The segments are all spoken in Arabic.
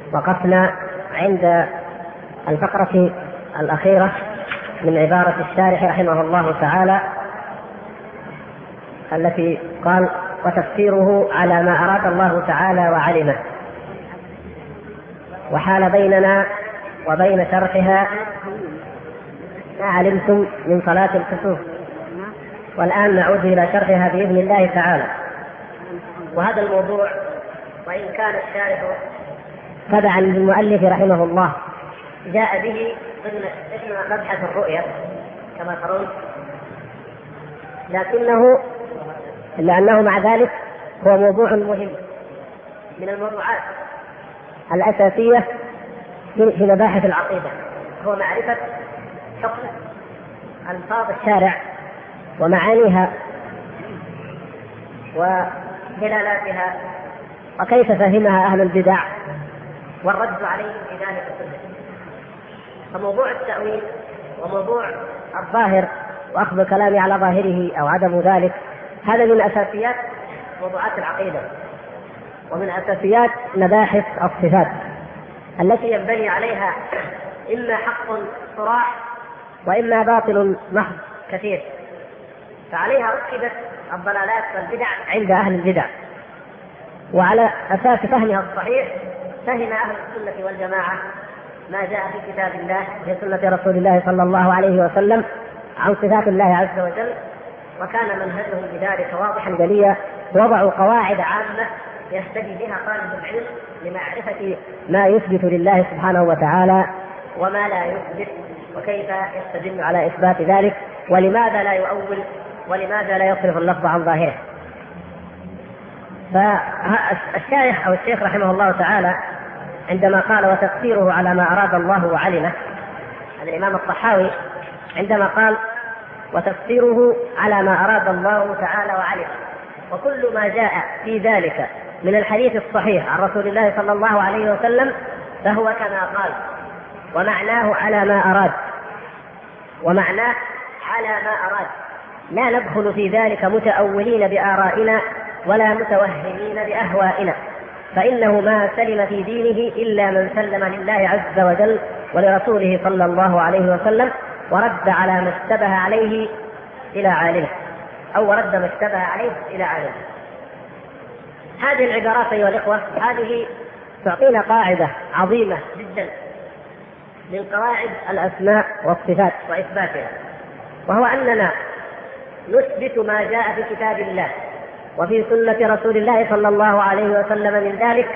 وقفنا عند الفقرة الأخيرة من عبارة الشارح رحمه الله تعالى التي قال: وتفسيره على ما أراد الله تعالى وعلمه، وحال بيننا وبين شرحها ما علمتم من صلاة الكسوف، والآن نعود إلى شرحها بإذن الله تعالى. وهذا الموضوع وإن كان الشارح تبعا للمؤلف رحمه الله جاء به ضمن مبحث الرؤية كما ترون، لأنه مع ذلك هو موضوع مهم من الموضوعات الأساسية في مباحث العقيدة، هو معرفة حكم ألفاظ الشارع ومعانيها ودلالاتها وكيف فهمها أهل البدع والرد عليهم في ذلك كله. فموضوع التأويل وموضوع الظاهر وأخذ الكلام على ظاهره أو عدم ذلك هذا من أساسيات موضوعات العقيدة ومن أساسيات مباحث الصفات التي ينبني عليها إما حق صراح وإما باطل محض كثير، فعليها ركبت الضلالات والبدع عند أهل البدع، وعلى أساس فهمها الصحيح فهم أهل السنة والجماعة ما جاء في كتاب الله في سنة رسول الله صلى الله عليه وسلم عن صفات الله عز وجل، وكان منهجهم بذلك واضحا جليا، وضعوا قواعد عامة يهتدي بها طالب العلم لمعرفة ما يثبت لله سبحانه وتعالى وما لا يثبت، وكيف يستدل على إثبات ذلك، ولماذا لا يؤول، ولماذا لا يصرف اللفظ عن ظاهره. فالشارح أو الشيخ رحمه الله تعالى عندما قال وتفسيره على ما أراد الله وعلمه، هذا الإمام الطحاوي عندما قال وتفسيره على ما أراد الله تعالى وعلمه، وكل ما جاء في ذلك من الحديث الصحيح عن رسول الله صلى الله عليه وسلم فهو كما قال، ومعناه على ما أراد، ومعناه على ما أراد، لا ندخل في ذلك متأولين بآرائنا ولا متوهمين بأهوائنا، فإنه ما سلم في دينه إلا من سلم لله عز وجل ولرسوله صلى الله عليه وسلم ورد على ما اشتبه عليه إلى عالمه، أو رد ما اشتبه عليه إلى عالمه. هذه العبارات أيها الإخوة هذه تعطينا قاعدة عظيمة جدا من قواعد الأسماء والصفات وإثباتها، وهو أننا نثبت ما جاء في كتاب الله وفي سنة رسول الله صلى الله عليه وسلم من ذلك،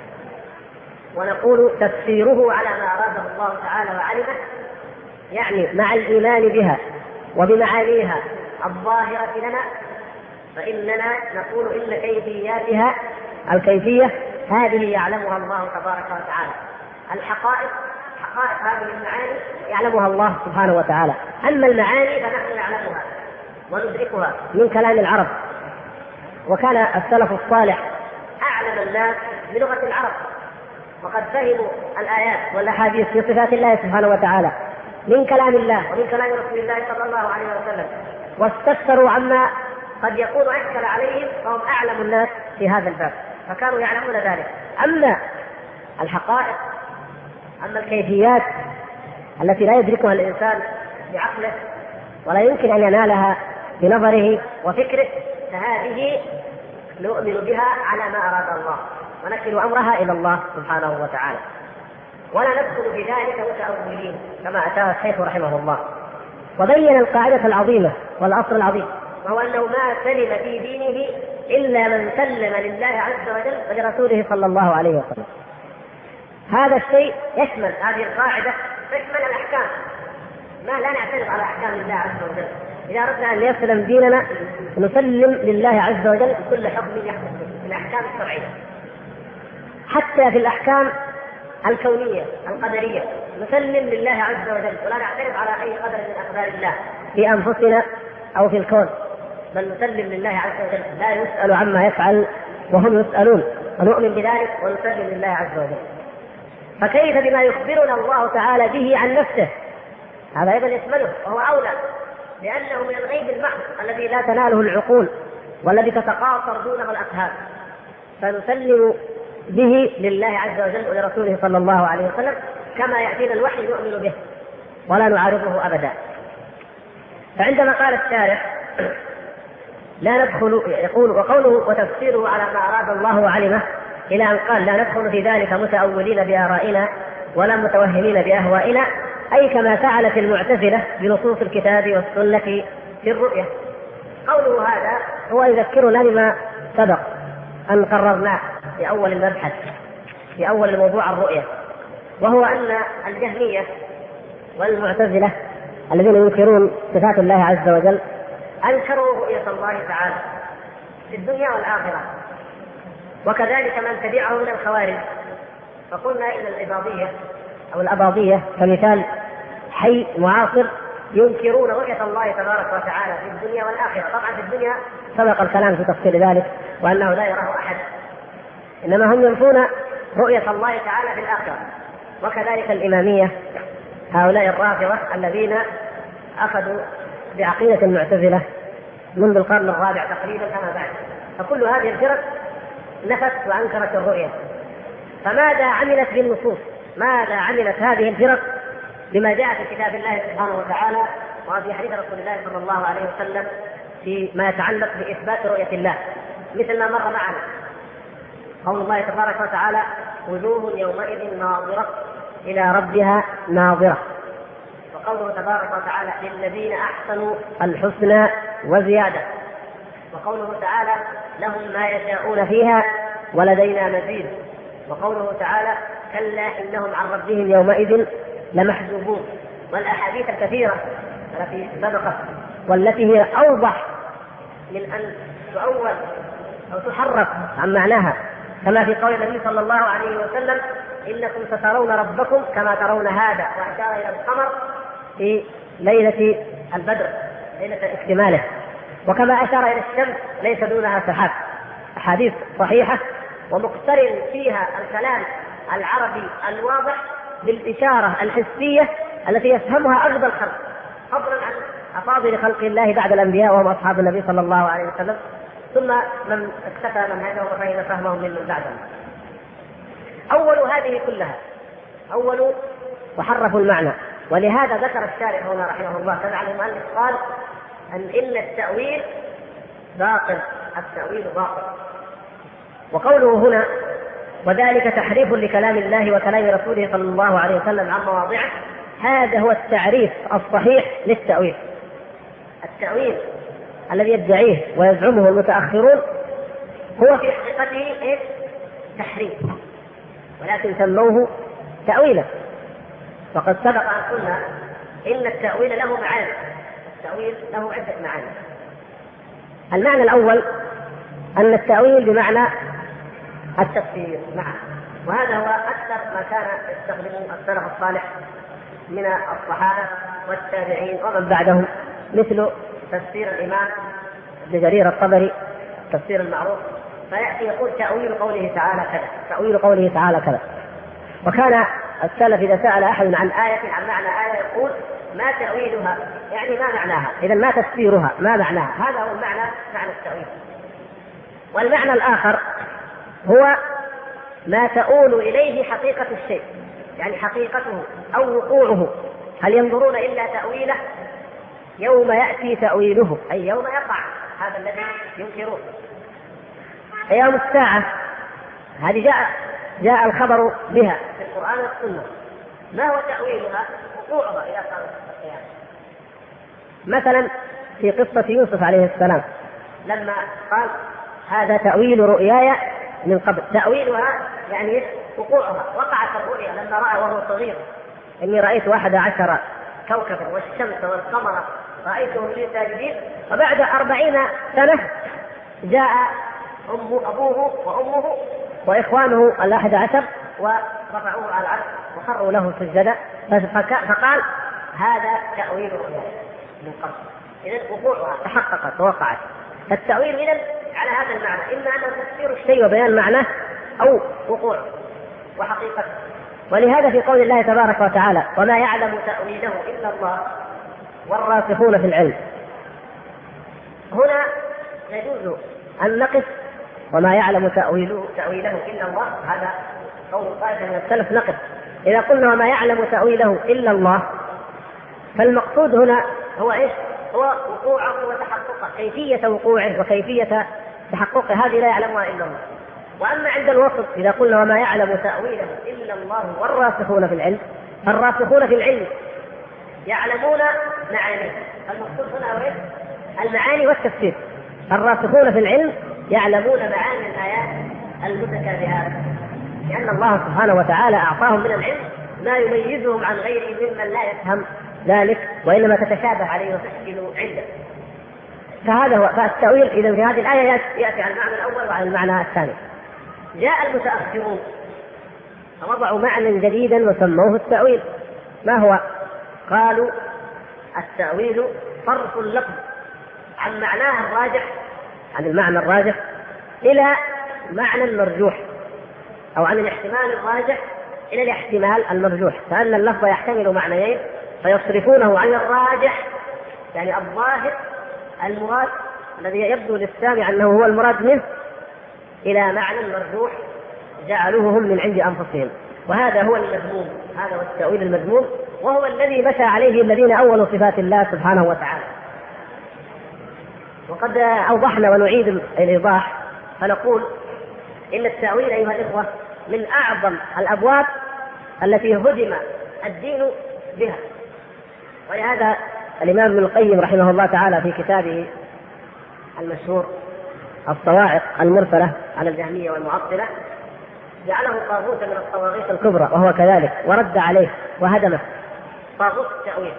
ونقول تفسيره على ما أراده الله تعالى وعلمه، يعني مع الإيمان بها وبمعانيها الظاهرة لنا، فإننا نقول إن كيفياتها الكيفية هذه يعلمها الله تبارك وتعالى، الحقائق حقائق هذه المعاني يعلمها الله سبحانه وتعالى، أما المعاني فنحن نعلمها وندركها من كلام العرب، وكان السلف الصالح أعلم الناس بلغة العرب، وقد فهموا الآيات والأحاديث في صفات الله سبحانه وتعالى من كلام الله ومن كلام رسول الله صلى الله عليه وسلم، واستفسروا عما قد يكون أشكل عليهم، فهم أعلم الناس في هذا الباب، فكانوا يعلمون ذلك. أما الحقائق، أما الكيفيات التي لا يدركها الإنسان بعقله ولا يمكن أن ينالها بنظره وفكره، فهذه نؤمن بها على ما أراد الله ونكل أمرها إلى الله سبحانه وتعالى، ولا ندخل في ذلك متأولين كما أتى الشيخ رحمه الله. وبين القاعدة العظيمة والأصل العظيم، وهو أنه ما سلم في دينه إلا من سلم لله عز وجل ولرسوله صلى الله عليه وسلم. هذا الشيء يشمل، هذه القاعدة تشمل الأحكام، ما لا نعترض على أحكام الله عز وجل. إذا أردنا أن يسلم ديننا نسلم لله عز وجل كل حكم يحكم في الأحكام الشرعية، حتى في الأحكام الكونية القدرية نسلم لله عز وجل، ولا نعترض على أي قدر من أقدار الله في أنفسنا أو في الكون، بل نسلم لله عز وجل، لا يسأل عما يفعل وهم يسألون، ونؤمن بذلك ونسلم لله عز وجل. فكيف بما يخبرنا الله تعالى به عن نفسه؟ هذا أيضا يشمله، وهو أولى، لأنه من الغيب المحض الذي لا تناله العقول والذي تتقاصر دونه الأفهام، فنسلم به لله عز وجل ولرسوله صلى الله عليه وسلم، كما يأتينا الوحي نؤمن به ولا نعارضه أبدا. فعندما قال الشارح لا ندخل، يقول وقوله وتفسيره على ما أراد الله وعلمه، إلى أن قال لا ندخل في ذلك متأولين بآرائنا ولا متوهمين بأهوائنا، أي كما فعلت المعتزلة بنصوص الكتاب والسنة في الرؤية. قوله هذا هو يذكرنا بما سبق أن قررناه في أول المبحث في أول موضوع الرؤية، وهو أن الجهمية والمعتزلة الذين ينكرون صفات الله عز وجل أنكروا رؤية الله تعالى في الدنيا والآخرة، وكذلك من تبعه من الخوارج. فقلنا إن الإباضية أو الأباضية كمثال حي معاصر ينكرون رؤية الله تبارك وتعالى في الدنيا والآخرة. طبعا في الدنيا سبق الكلام في تفصيل ذلك وأنه لا يراه أحد، إنما هم ينفون رؤية الله تعالى في الآخرة. وكذلك الإمامية، هؤلاء الرافضة الذين أخذوا بعقيدة المعتزلة منذ القرن الرابع تقريبا كما بعد. فكل هذه الفرق نفت وأنكرت الرؤية. فماذا عملت بالنصوص؟ ماذا عملت هذه الفرق بما جاء في كتاب الله سبحانه وتعالى وفي حديث رسول الله صلى الله عليه وسلم فيما يتعلق بإثبات رؤية الله؟ مثل ما مر معنا قول الله تبارك وتعالى وجوه يومئذ ناظرة إلى ربها ناظرة، وقوله تبارك وتعالى للذين أحسنوا الحسنى وزيادة، وقوله تعالى لهم ما يشاءون فيها ولدينا مزيد، وقوله تعالى كلا إنهم عن ربهم يومئذ لمحجوبون. والأحاديث الكثيرة التي سبقت والتي هي أوضح من أن تؤول أو تحرف عن معناها، كما في قول النبي صلى الله عليه وسلم إنكم سترون ربكم كما ترون هذا، وأشار إلى القمر في ليلة البدر ليلة اكتماله، وكما أشار إلى الشمس ليس دونها سحاب. أحاديث صحيحة ومقترن فيها الكلام العربي الواضح بالإشارة الحسية التي يفهمها أغلب الخلق، فضلا عن أفاضل خلق الله بعد الأنبياء وهم أصحاب النبي صلى الله عليه وسلم، ثم من اكتفى منهجهم وفهم فهمهم من بعدهم. أول هذه كلها أول وحرفوا المعنى. ولهذا ذكر الشارح هنا رحمه الله تعالى المؤلف قال إن التأويل باطل، التأويل باطل. وقوله هنا وذلك تحريف لكلام الله وكلام رسوله صلى الله عليه وسلم عن مواضعه، هذا هو التعريف الصحيح للتأويل. التأويل الذي يدعيه ويزعمه المتأخرون هو في حقيقته تحريف، ولكن سموه تأويلا. وقد سبق أن قلنا إن التأويل له معاني، التأويل له عدة معاني. المعنى الأول أن التأويل بمعنى التفسير معه، وهذا هو أكثر ما كان يستخدمه السلف الصالح من الصحابة والتابعين ومن بعدهم، مثل تفسير الإمام ابن جرير الطبري تفسير المعروف، فيأتي يقول تأويل قوله تعالى كذا، تأويل قوله تعالى كذا. وكان السلف إذا سأل أحد عن آية عن معنى آية يقول ما تأويلها، يعني ما معناها، إذا ما تفسيرها، ما معناها. هذا هو المعنى، معنى التأويل. والمعنى الآخر هو ما تؤول إليه حقيقة الشيء، يعني حقيقته أو وقوعه. هل ينظرون إلا تأويله يوم يأتي تأويله، أي يوم يقع هذا الذي ينكرون. أيام الساعة هذه جاء الخبر بها في القرآن والسنة، ما هو تأويلها؟ وقوعها إلى القيامة. مثلا في قصة يوسف عليه السلام لما قال هذا تأويل رؤياي من قبل، تأويلها يعني وقوعها، وقعت الرؤيا لما رأى وهو صغير إني رأيت 11 كوكبا والشمس والقمر رأيتهم لي ساجدين. وبعد 40 سنة جاء أبوه وأمه وإخوانه 11 ورفعوه على العرش وخروا له سجدا، فقال هذا تأويل رؤيا من قبل. إذن وقوعها تحققت ووقعت. فالتأويل إذن على هذا المعنى، إما أنه تفسير الشيء وبيان معناه أو وقوعه وحقيقته. ولهذا في قول الله تبارك وتعالى وما يعلم تأويله إلا الله والراسخون في العلم، هنا يجوز أن نقف وما يعلم تأويله إلا الله، هذا قول طائفة من السلف نقص. إذا قلنا وما يعلم تأويله إلا الله، فالمقصود هنا هو إيش؟ هو وقوعه وتحققه، كيفية وقوعه وكيفية تحققه هذه لا يعلمها إلا الله. وأما عند الوصف إذا قلنا وما يعلم تأويله إلا الله والراسخون في العلم، فالراسخون في العلم يعلمون معانيه. المقصود هنا هو المعاني والتفسير. الراسخون في العلم يعلمون معاني الآيات المتشابهات، لأن الله سبحانه وتعالى أعطاهم من العلم ما يميزهم عن غيره ممن لا يفهم ذلك، وإنما تتشابه عليه وتشكل عنده. فهذا هو. فالتأويل إذا في هذه الآية يأتي على المعنى الأول وعلى المعنى الثاني. جاء المتأخرون فوضعوا معنى جديدا وسموه التأويل. ما هو؟ قالوا التأويل صرف اللفظ عن معناه الراجح، عن المعنى الراجح إلى معنى مرجوح، أو عن الاحتمال الراجح إلى الاحتمال المرجوح. فأن اللفظ يحتمل معنيين فيصرفونه عن الراجح، يعني الظاهر المراد الذي يبدو للسامع أنه هو المراد منه، إلى معنى مرجوح جعلوه هم من عند أنفسهم. وهذا هو المذموم، هذا هو التأويل المذموم، وهو الذي مشى عليه الذين أولوا صفات الله سبحانه وتعالى. وقد أوضحنا ونعيد الإيضاح فنقول إن التأويل أيها الإخوة من أعظم الأبواب التي هدم الدين بها. ولهذا الإمام ابن القيم رحمه الله تعالى في كتابه المشهور الصواعق المرسلة على الجهمية والمعطلة جعله طاغوتا من الطواغيت الكبرى، وهو كذلك، ورد عليه وهدمه، طاغوت التأويل.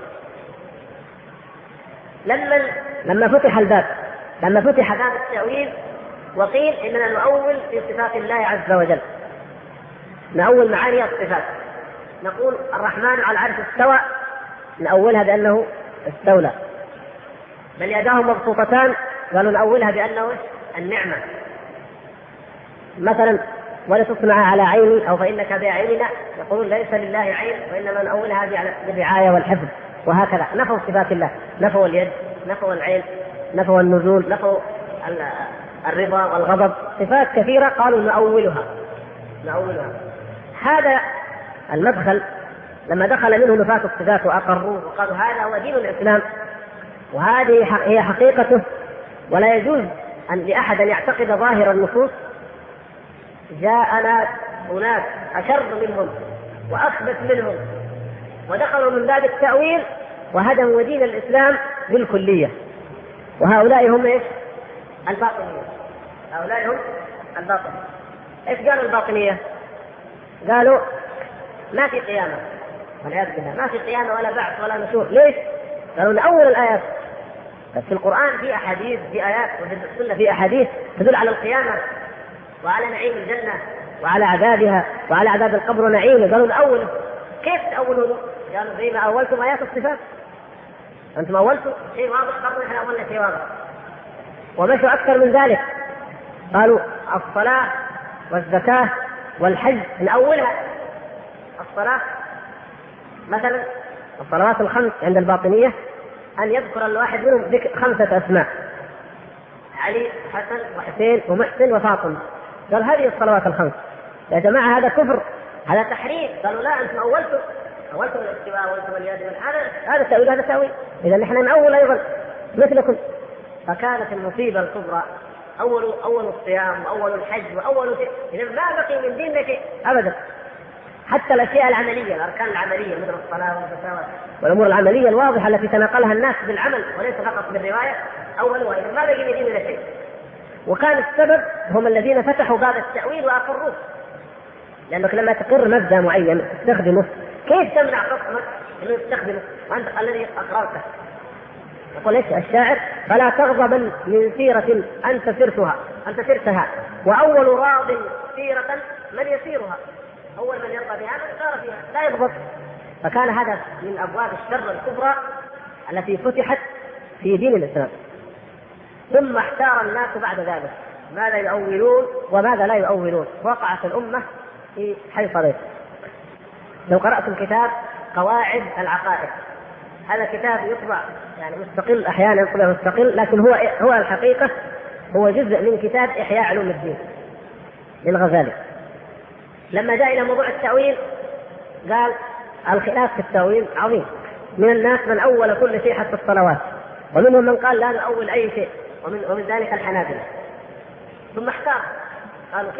لما فتح باب التأويل وقيل إننا نؤول في صفات الله عز وجل، نؤول معاني الصفات، نقول الرحمن على العرش استوى، نؤولها بأنه استولى. بل يداه مبسوطتان، قالوا نؤولها بأنه النعمة مثلا. ولا تصنع على عيني أو فإنك بأعيننا، يقولون ليس لله عين وإنما نؤولها بالرعاية والحفظ. وهكذا نفوا صفات الله، نفوا اليد، نفوا العين، نفوا النزول، نفوا الرضا والغضب، صفات كثيرة قالوا نؤولها. هذا المدخل لما دخل منه نفاة الصفات وأقروه وقالوا هذا هو دين الإسلام وهذه هي حقيقته، ولا يجوز أن لأحد أن يعتقد ظاهر النصوص، جاءنا أناس أشر منهم وأخبث منهم ودخلوا من باب التأويل وهدموا دين الإسلام بالكلية. وهؤلاء هم إيش؟ الباطنية. هؤلاء هم الباطنية. إيش قالوا الباطنية؟ قالوا ما في قيامة، والعياذ بالله، ما في قيامة ولا بعث ولا نشور. ليش؟ قالوا نأول الآيات، بس في القرآن في أحاديث، في آيات، وفي السنة في أحاديث تدل على القيامة وعلى نعيم الجنة وعلى عذابها وعلى عذاب القبر ونعيمه. قالوا نأوله. كيف تأولونه؟ قالوا زي ما أولتم آيات الصفات، أنتم أولتم شيء واضح، قالوا نحن أولنا شيء واضح. ومشوا أكثر من ذلك، قالوا الصلاة والزكاة والحج نأولها. الصلاة مثلا، الصلوات الخمس عند الباطنية أن يذكر الواحد منهم 5 أسماء: علي، حسن، وحسين، ومحسن، وفاطمة. قال هذه الصلوات الخمس. يا جماعة هذا كفر، هذا تحريف. قالوا لا، أنتم أولتم الاستواء، أولتم اليد، هذا تأويل، هذا تأويل، إذا نحن نأول أيضا مثلكم. فكانت المصيبة الكبرى أول الصيام وأول الحج وأول شيء، إذا ما بقي من دين شيء أبدا. حتى الأشياء العملية، الأركان العملية مثل الصلاة والزكاة والأمور العملية الواضحة التي تناقلها الناس بالعمل وليس فقط بالرواية، أولها إذا ما بقي من ديننا شيء. وكان السبب هم الذين فتحوا باب التأويل وأقروه، لأنك لما تقر مبدأ معين تستخدمه، كيف تمنع خصمك أنه يستخدمه وأنت الذي أقررته؟ يقول إيش الشاعر؟ فلا تغضب من سيرة أنت سرتها، وأول راض سيرة من يسيرها. أول من يرضى بها من سار فيها، لا يغضب. فكان هذا من أبواب الشر الكبرى التي فتحت في دين الإسلام. ثم احتار الناس بعد ذلك ماذا يؤولون وماذا لا يؤولون، وقعت الأمة في حيصرين. لو قرأتم كتاب قواعد العقائد، هذا كتاب يطبع يعني مستقل، أحيانا يطبع مستقل، لكن هو الحقيقة هو جزء من كتاب إحياء علوم الدين للغزالي. لما جاء إلى موضوع التأويل قال الخلاف في التأويل عظيم، من الناس من أول كل شيء حتى الصلوات، ومنهم من قال لا نؤول أي شيء، ومن ذلك الحنابلة. ثم احتار قالوا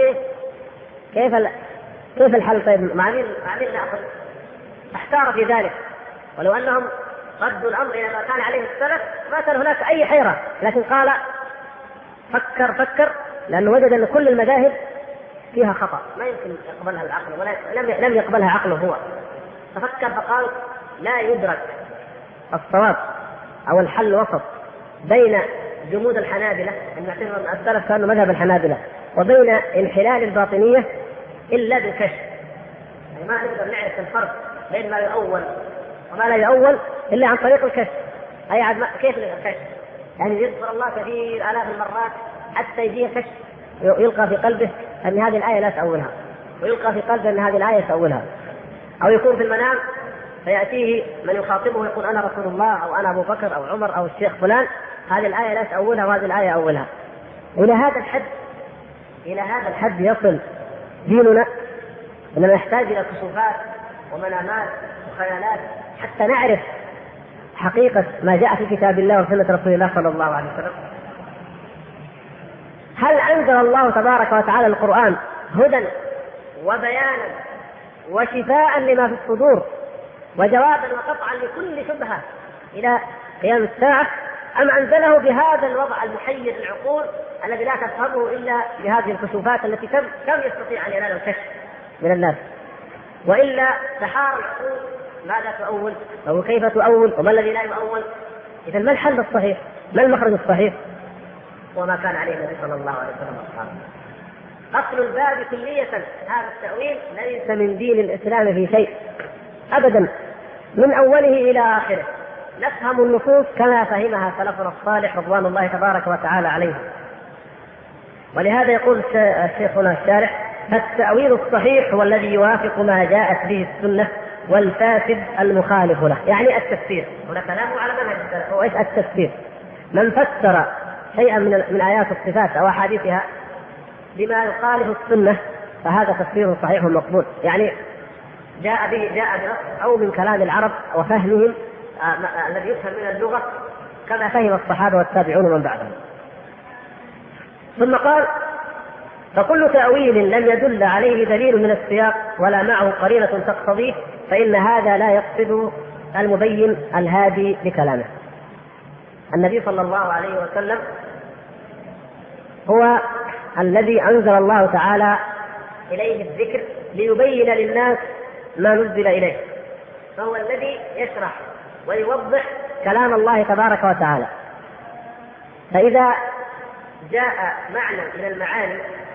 كيف الحل؟ طيب مع مين نأخذ؟ احتار في ذلك، ولو أنهم ردوا الأمر إلى ما كان عليه السلف ما كان هناك أي حيرة، لكن قال فكر لأنه وجد أن كل المذاهب فيها خطأ ما يمكن يقبلها العقل، ولا لم يقبلها عقله هو. تفكر فقال لا يدرك الصواب أو الحل الوسط بين جمود الحنابلة أن يعتبر السلف كانوا مذهب الحنابلة وبين انحلال الباطنية إلا بالكشف. يعني ما نقدر نعرف الفرق بين ما يؤول وما لا يؤول إلا عن طريق الكشف. أي كيف الكشف؟ يعني يذكر الله كثير آلاف المرات حتى يجيه كشف يلقى في قلبه أن هذه الآية لا تأولها، ويلقى في قلبه أن هذه الآية تأولها. أو يكون في المنام فيأتيه من يخاطبه ويقول أنا رسول الله أو أنا أبو بكر أو عمر أو الشيخ فلان، هذه الآية لا تأولها وهذه الآية أولها. إلى هذا الحد يصل ديننا أننا نحتاج إلى كشوفات ومنامات وخيالات حتى نعرف حقيقة ما جاء في كتاب الله وسنة رسول الله صلى الله عليه وسلم. هل أنزل الله تبارك وتعالى القرآن هدى وبيانا وشفاء لما في الصدور وجوابا وقطعا لكل شبهة إلى قيام الساعة، أم أنزله بهذا الوضع المحير العقول الذي لا تفهمه إلا بهذه الكشوفات التي كم يستطيع أن ينال الكشف من الناس؟ وإلا تحار العقول ماذا تؤول أو كيف تؤول وما الذي لا يؤول. إذا ما الحل الصحيح؟ ما المخرج الصحيح؟ وما كان عليه النبي صلى الله عليه وسلم واصحابه. أصل الباب كلية هذا التأويل ليس من دين الإسلام في شيء أبدا من أوله إلى آخره. نفهم النصوص كما فهمها سلفنا الصالح رضوان الله تبارك وتعالى عليهم. ولهذا يقول شيخنا الشارح التأويل الصحيح هو الذي يوافق ما جاءت به السنة والفاسد المخالف له. يعني التفسير، هنا كلامه على منهج السلف هو ايش التفسير؟ من فسر شيئا من آيات الصفات أو أحاديثها بما يخالف السنة فهذا تفسير صحيح مقبول. يعني جاء بنص أو من كلام العرب وفهمهم الذي يفهم من اللغة كما فهم الصحابة والتابعون من بعدهم. ثم قال فكل تأويل لم يدل عليه دليل من السياق ولا معه قرينة تقتضيه فإن هذا لا يقصد المبين الهادي لكلامه. النبي صلى الله عليه وسلم هو الذي أنزل الله تعالى إليه الذكر ليبين للناس ما نزل إليه، فهو الذي يشرح ويوضح كلام الله تبارك وتعالى. فإذا جاء معنى من المعاني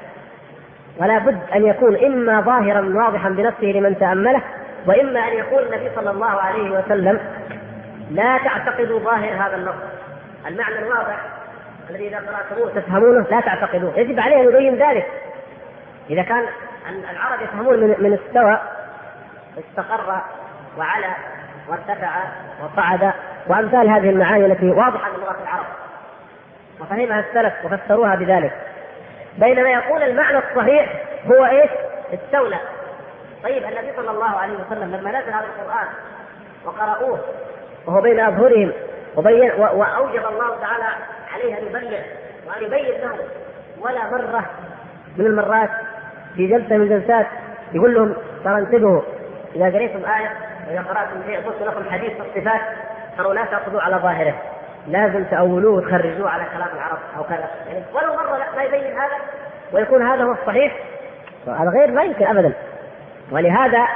ولا بد أن يكون إما ظاهرا واضحا بنفسه لمن تأمله، وإما أن يكون النبي صلى الله عليه وسلم لا تعتقدوا ظاهر هذا النص، المعنى الواضح الذي إذا قرأتموه تفهمونه لا تعتقدوه، يجب عليه أن يبين ذلك. إذا كان العرب يفهمون من استوى استقر وعلى وارتفع وصعد وأمثال هذه المعاني التي واضحة من لغة العرب وفهمها السلف وفسروها بذلك، بينما يقول المعنى الصحيح هو إيش؟ استولى. طيب النبي صلى الله عليه وسلم لما نزل هذا القرآن وقرأوه وهو بين أظهرهم وأوجب الله تعالى عليه أن يبلغ وأن يبين لهم، ولا مرة من المرات في جلسة من الجلسات يقول لهم ترى انتبهوا إذا قريتم آية وإذا قرأتم شيء قلت لكم حديث في الصفات تروا لا تأخذوا على ظاهره، لازم تأولوه وتخرجوه على كلام العرب أو كذا، يعني ولو مرة لا يبين هذا ويكون هذا هو الصحيح، هذا غير لا يمكن أبدا. ولهذا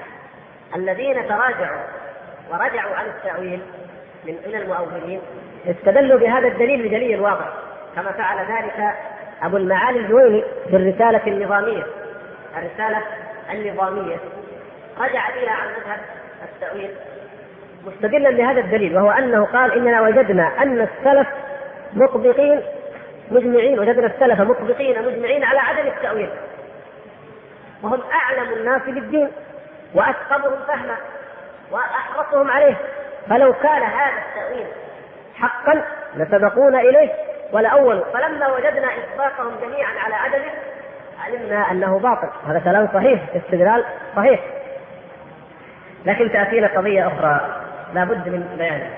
الذين تراجعوا ورجعوا عن التأويل من المؤولين استدلوا بهذا الدليل بدليل واضح، كما فعل ذلك أبو المعالي الجويني في الرسالة النظامية. الرسالة النظامية رجع فيها عن مذهب التأويل مستدلا بهذا الدليل، وهو أنه قال إننا وجدنا أن السلف مطبقين مجمعين، وجدنا السلف مطبقين مجمعين على عدم التأويل، وهم أعلم الناس بالدين وأتقنهم فهما وأحرصهم عليه، فلو كان هذا التأويل حقا لسبقونا إليه والأول، فلما وجدنا إطلاقهم جميعا على عدمه علمنا أنه باطل. هذا كلام صحيح، استدلال صحيح. لكن تأتينا قضية أخرى لا بد من بيانها،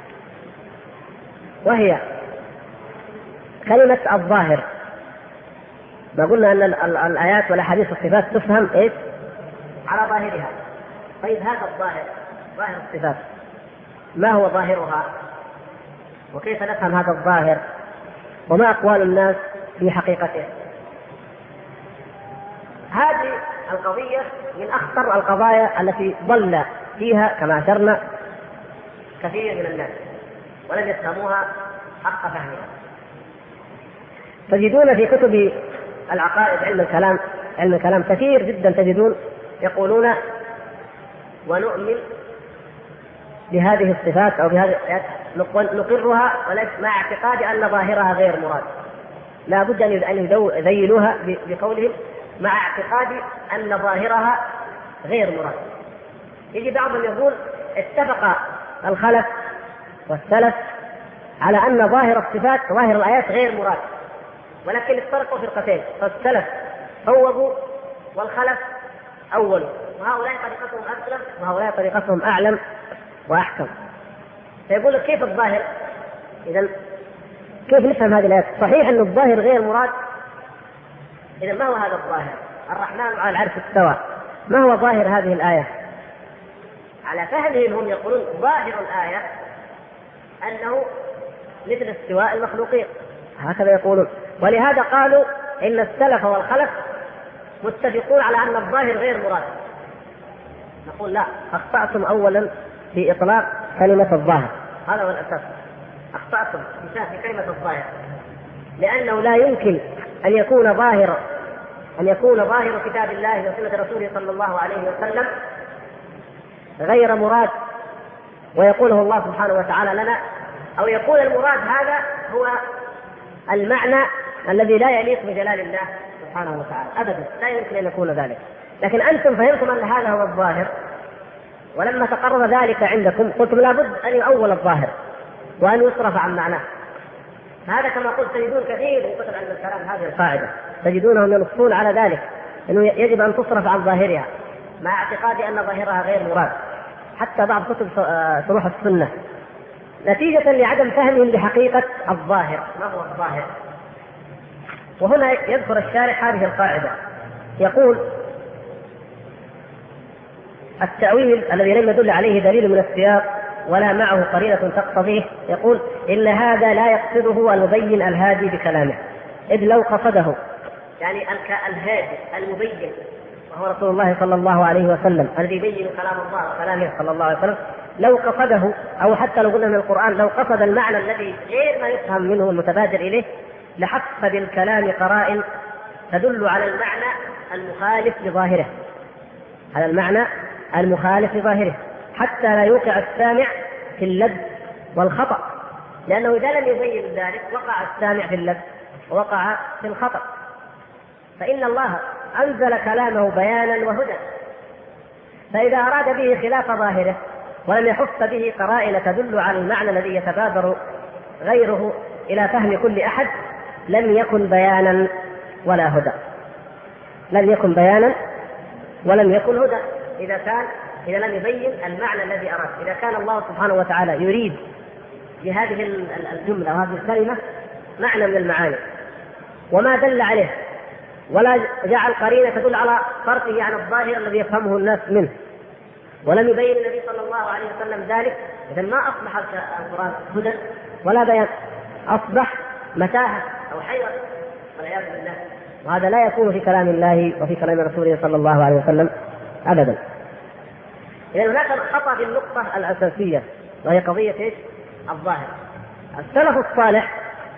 وهي كلمة الظاهر. ما قلنا أن الآيات والأحاديث والصفات تفهم إيش؟ على ظاهرها. طيب هذا الظاهر، ظاهر الصفات، ما هو ظاهرها؟ وكيف نفهم هذا الظاهر؟ وما أقوال الناس في حقيقته؟ هذه القضية من أخطر القضايا التي ضل فيها كما أشرنا كثير من الناس ولم يفهموها حق فهمها. تجدون في كتب العقائد علم الكلام كثير جدا تجدون يقولون ونؤمن بهذه الصفات أو بهذه الآيات نقرها مع اعتقاد أن ظاهرها غير مراد. لا بد أن يذيلوها بقولهم مع اعتقاد أن ظاهرها غير مراد. يجي بعضهم يقول اتفق الخلف والسلف على أن ظاهر الصفات ظاهر الآيات غير مراد، ولكن افترقوا فرقتين، فالسلف فوضوا والخلف أولوا، وهؤلاء طريقتهم أسلم وهؤلاء طريقتهم أعلم وأحكم. فيقول لك كيف الظاهر؟ إذن كيف نفهم هذه الآيات؟ صحيح أن الظاهر غير مراد. إذن ما هو هذا الظاهر؟ الرحمن على العرش استوى، ما هو ظاهر هذه الآية؟ على فهمهم هم يقولون ظاهر الآية أنه مثل استواء المخلوقين، هكذا يقولون. ولهذا قالوا إن السلف والخلف متفقون على أن الظاهر غير مراد. نقول لا، أخطأتم أولا في إطلاق كلمة الظاهر، هذا هو الأساس. أخطأتم في كلمة الظاهر، لأنه لا يمكن أن يكون ظاهر كتاب الله وسنة رسوله صلى الله عليه وسلم غير مراد ويقوله الله سبحانه وتعالى لنا، أو يقول المراد هذا هو المعنى الذي لا يليق بجلال الله سبحانه وتعالى. أبدا لا يمكن أن يكون ذلك. لكن أنتم فهمتم أن هذا هو الظاهر، ولما تقرر ذلك عندكم قلتم لابد أن يؤول الظاهر وأن يصرف عن معناه. هذا كما قلت تجدون كثير من كتب علم الكلام هذه القاعدة، تجدونهم ينصون على ذلك أنه يجب أن تصرف عن ظاهرها مع اعتقاد أن ظاهرها غير مراد. حتى بعض كتب شروح السنة نتيجة لعدم فهمهم لحقيقة الظاهر. ما هو الظاهر؟ وهنا يذكر الشارح هذه القاعدة، يقول التأويل الذي لم يدل عليه دليل من السياق ولا معه قرينة تقتضيه، يقول إن هذا لا يقصده المبين الهادي بكلامه، إذ لو قصده يعني الهادي المبين وهو رسول الله صلى الله عليه وسلم الذي يبين كلام الله وكلامه صلى الله عليه وسلم، لو قصده أو حتى لو قلنا من القرآن لو قصد المعنى الذي غير ما يفهم منه المتبادر إليه لحق بالكلام قرائن تدل على المعنى المخالف لظاهره، على المعنى المخالف لظاهره، حتى لا يوقع السامع في اللبس والخطأ، لأنه إذا لم يبين ذلك وقع السامع في اللبس ووقع في الخطأ. فإن الله أنزل كلامه بيانا وهدى، فإذا أراد به خلاف ظاهره ولم يحف به قرائن تدل على المعنى الذي يتبادر غيره إلى فهم كل أحد لم يكن بيانا ولا هدى، لم يكن بيانا ولم يكن هدى. إذا لم يبين المعنى الذي أراد، إذا كان الله سبحانه وتعالى يريد بهذه الجملة وهذه الكلمة معنى من المعاني وما دل عليه ولا جعل قرينة تدل على فرقه عن الظاهر الذي يفهمه الناس منه، ولم يبين النبي صلى الله عليه وسلم ذلك، إذا ما أصبح القرآن هدى ولا بيان، أصبح متاهة أو حيرة والعياذ بالله. وهذا لا يكون في كلام الله وفي كلام رسوله صلى الله عليه وسلم أبدا. إذن هناك الخطأ في النقطة الأساسية وهي قضية إيش؟ الظاهر. السلف الصالح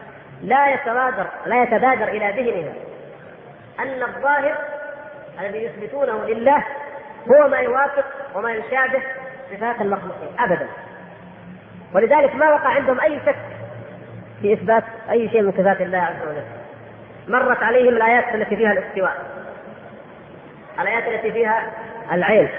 لا يتبادر إلى ذهنهم أن الظاهر الذي يثبتونه لله هو ما يوافق وما يشابه صفات المخلوقين أبدا، ولذلك ما وقع عندهم أي شك في إثبات أي شيء من صفات الله عز وجل. مرت عليهم الآيات التي فيها الاستواء، الآيات التي فيها العين،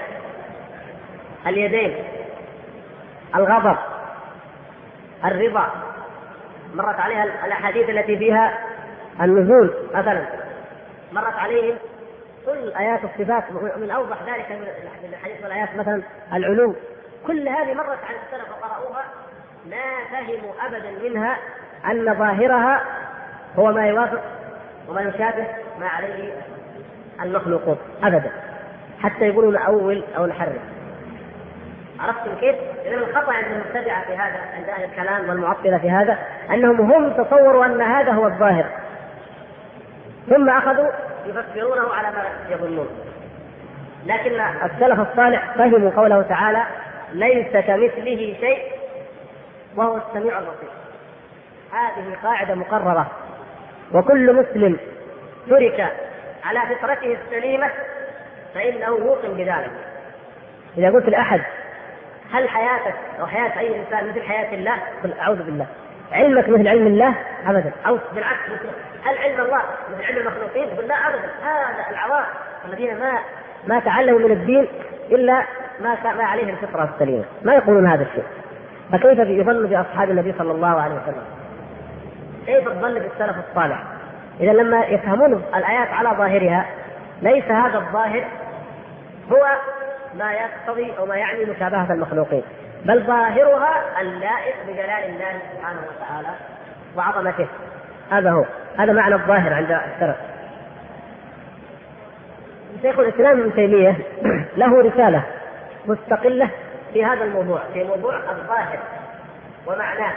اليدين، الغضب، الرضا، مرت عليها الأحاديث التي فيها النزول مثلا، مرت عليهم كل آيات الصفات، من أوضح ذلك من الحديث والآيات مثلا العلو، كل هذه مرت على السلف وقرأوها ما فهموا أبدا منها أن ظاهرها هو ما يوافق وما يشابه ما عليه المخلوقون أبدا، حتى يقولوا نأول أو نحرف. عرفتم كيف؟ إذا الخطأ عند المبتدعة في هذا، عند أهل الكلام والمعطلة في هذا، أنهم هم تصوروا أن هذا هو الظاهر، ثم أخذوا يفسرونه على ما يظنون. لكن السلف الصالح فهموا قوله تعالى ليس كمثله شيء وهو السميع البصير. هذه قاعدة مقررة، وكل مسلم ترك على فطرته السليمة فإنه يوقن بذلك. إذا قلت لأحد هل حياتك أو حياة أي إنسان مثل حياة الله؟ قل أعوذ بالله. علمك مثل علم الله؟ أبدا. أو بالعكس، هل علم الله مثل علم المخلوقين؟ قل لا أبدا. هذا العوام الذين ما تعلموا من الدين إلا ما عليه الفطرة السليمة، ما يقولون هذا الشيء. فكيف يظن بأصحاب النبي صلى الله عليه وسلم؟ كيف الظن بالسلف الصالح؟ إذا لما يفهمون الآيات على ظاهرها ليس هذا الظاهر هو ما يقتضي أو ما يعني مشابهة المخلوقين، بل ظاهرها اللائق بجلال الله سبحانه وتعالى وعظمته. هذا معنى الظاهر عند السلف. شيخ الإسلام ابن تيمية له رسالة مستقلة في هذا الموضوع، في موضوع الظاهر ومعناه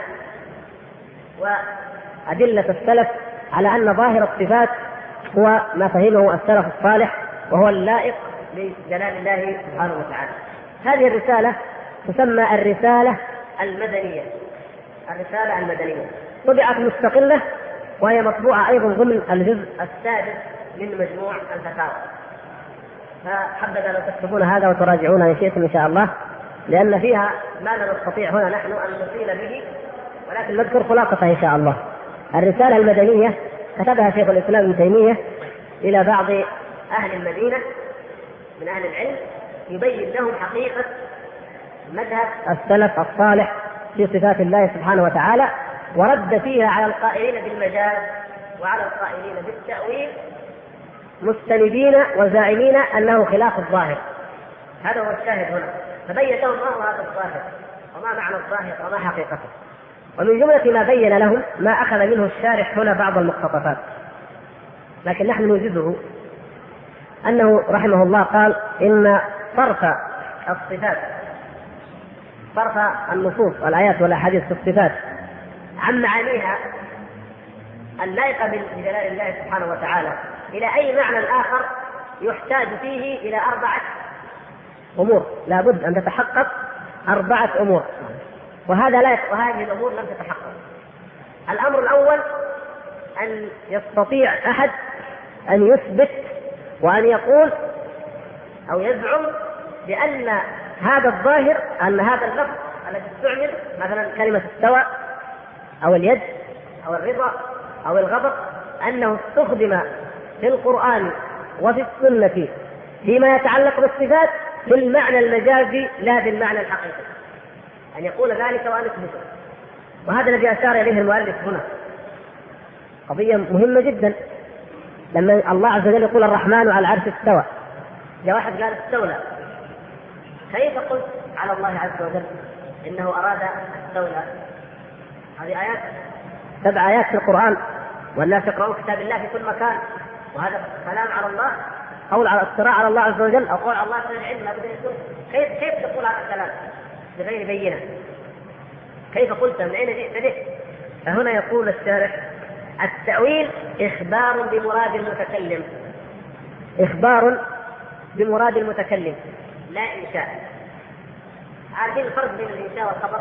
وأدلة السلف على أن ظاهر الصفات هو ما فهمه السلف الصالح وهو اللائق بجلال الله سبحانه وتعالى. هذه الرسالة تسمى الرسالة المدنية. الرسالة المدنية طبعت مستقلة، وهي مطبوعة أيضا ضمن الجزء السادس من مجموع الفتاوى. فحبذا لو تكتبون هذا وتراجعون إن شئتم إن شاء الله، لأن فيها ما لا نستطيع هنا نحن أن نطيل به، ولكن نذكر خلاصة إن شاء الله. الرسالة المدنية كتبها شيخ الإسلام ابن تيمية إلى بعض أهل المدينة من أهل العلم، يبين لهم حقيقة مذهب السلف الصالح في صفات الله سبحانه وتعالى، ورد فيها على القائلين بالمجاز وعلى القائلين بالتأويل، مستندين وزاعمين أنه خلاف الظاهر. هذا هو الشاهد هنا. فبين لهم ما هو هذا الظاهر وما معنى الظاهر وما حقيقته. ومن جملة ما بين لهم ما أخذ منه الشارح هنا بعض المقتطفات، لكن نحن نوجزه. أنه رحمه الله قال إن صرف الصفات، صرف النصوص والآيات والأحاديث في الصفات عن معانيها اللائقة بجلال الله سبحانه وتعالى إلى أي معنى آخر يحتاج فيه إلى 4 أمور، لابد أن تتحقق 4 أمور، وهذه الأمور لم تتحقق. الأمر الأول أن يستطيع أحد أن يثبت وأن يقول أو يزعم بأن هذا الظاهر، أن هذا اللفظ الذي استعمل مثلا كلمة استوى أو اليد أو الرضا أو الغضب، أنه استخدم في القرآن وفي السنة فيما يتعلق بالصفات في المعنى المجازي لا بالمعنى الحقيقي، أن يقول ذلك وأن يثبته. وهذا الذي أشار إليه المؤلف هنا قضية مهمة جدا. لما الله عز وجل يقول الرحمن على العرش استوى، جاء واحد قال استولى، كيف قلت على الله عز وجل إنه أراد استولى؟ هذه آيات 7 آيات في القرآن، والناس يقرؤون كتاب الله في كل مكان، وهذا كلام على الله، قول على افتراء على الله عز وجل، أو قول على الله غير علم. كيف تقول هذا الكلام بغير بينة؟ كيف قلت؟ من أين جئت به؟ فهنا يقول الشارح التأويل إخبار بمراد المتكلم، إخبار بمراد المتكلم لا إنشاء. عارفين الفرق بين الإنشاء والخبر؟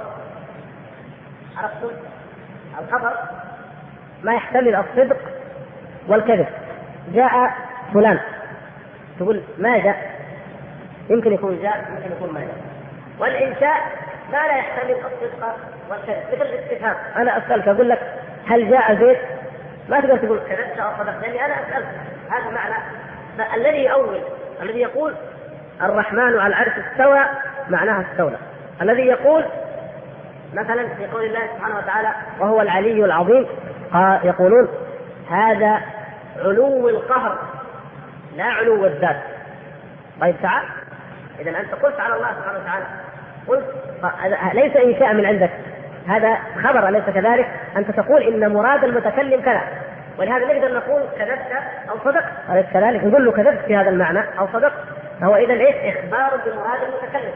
عرفتم؟ الخبر ما يحتمل الصدق والكذب. جاء فلان، تقول ما جاء، يمكن يكون جاء يمكن يكون ما جاء. والإنشاء ما لا يحتمل الصدق والكذب، مثل الاستفهام. أنا أسألك أقول لك هل جاء زيد؟ ما تقدر تقول كذبت أو صدقت، لأني أنا أسألك. هذا معنى. فالذي يؤول، الذي يقول الرحمن على العرش استوى معناها استولى. الذي يقول مثلا في قول الله سبحانه وتعالى وهو العلي العظيم، يقولون هذا علو القهر لا علو الذات. طيب تعال، إذا أنت قلت على الله سبحانه وتعالى، قلت ليس إنشاء من عندك، هذا خبر أليس كذلك؟ أنت تقول إن مراد المتكلم كذا، ولهذا نقدر نقول كذبت أو صدقت، أليس كذلك؟ نقول له كذبت في هذا المعنى أو صدقت. فهو إذا إيه؟ إخبار بمراد المتكلم.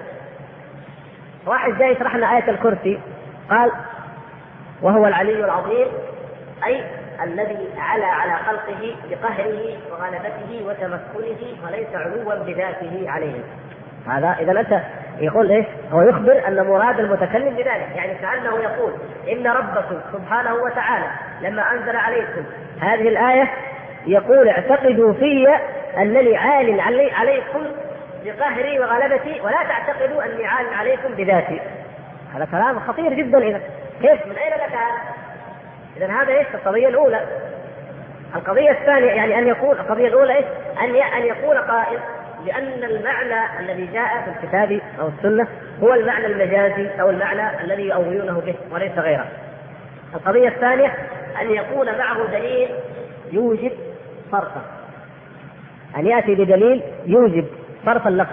واحد جاي يشرح لنا آية الكرسي قال وهو العلي العظيم، أي الذي على خلقه بقهره وغلبته وتمكنه وليس علوا بذاته عليهم. هذا إذا أنت يقول إيه؟ هو يخبر أن مراد المتكلم بذلك، يعني كأنه يقول إن ربكم سبحانه وتعالى لما أنزل عليكم هذه الآية يقول اعتقدوا في أنني عال عليكم بقهري وغلبتي ولا تعتقدوا أني عال عليكم بذاتي. هذا كلام خطير جدا. إذا كيف؟ من أين لك هذا؟ إذا هذا إيش؟ القضية الأولى. القضية الثانية يعني أن يكون القضية الأولى إيش؟ أن يقول قائل لأن المعنى الذي جاء في الكتاب أو السنة هو المعنى المجازي أو المعنى الذي يؤولونه به وليس غيره. القضية الثانية أن يكون معه دليل يوجب صرفه، أن يأتي بدليل يوجب صرف اللفظ.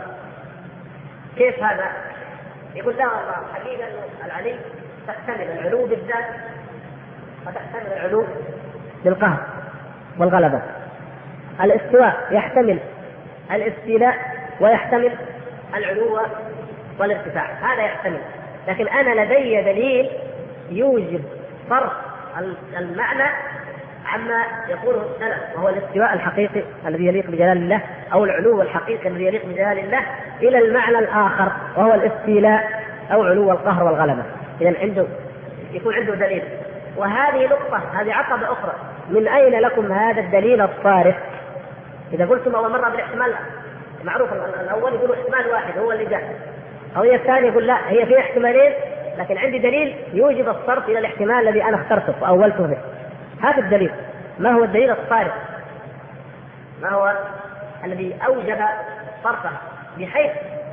كيف هذا؟ يقول لا والله حقيقة العلي تحتمل العلو بالذات وتحتمل العلو بالقهر والغلبة. الاستواء يحتمل الاستيلاء ويحتمل العلو والارتفاع، هذا يحتمل. لكن أنا لدي دليل يوجب صرف المعنى عما يقوله السلف، وهو الاستواء الحقيقي الذي يليق بجلال الله أو العلو الحقيقي الذي يليق بجلال الله إلى المعنى الآخر وهو الاستيلاء أو علو القهر والغلبة. إذا يكون عنده دليل. وهذه نقطة، هذه عقبة أخرى، من أين لكم هذا الدليل الصارف؟ إذا قلتم أول مرة بالاحتمال معروف، الأول يقولوا احتمال واحد هو اللي جاء، أو الثاني يقول لا هي في احتمالين لكن عندي دليل يوجب الصرف إلى الاحتمال الذي أنا اخترته وأولته به. هذا الدليل. ما هو الدليل الصارف؟ ما هو الذي أوجب صرفه؟ بحيث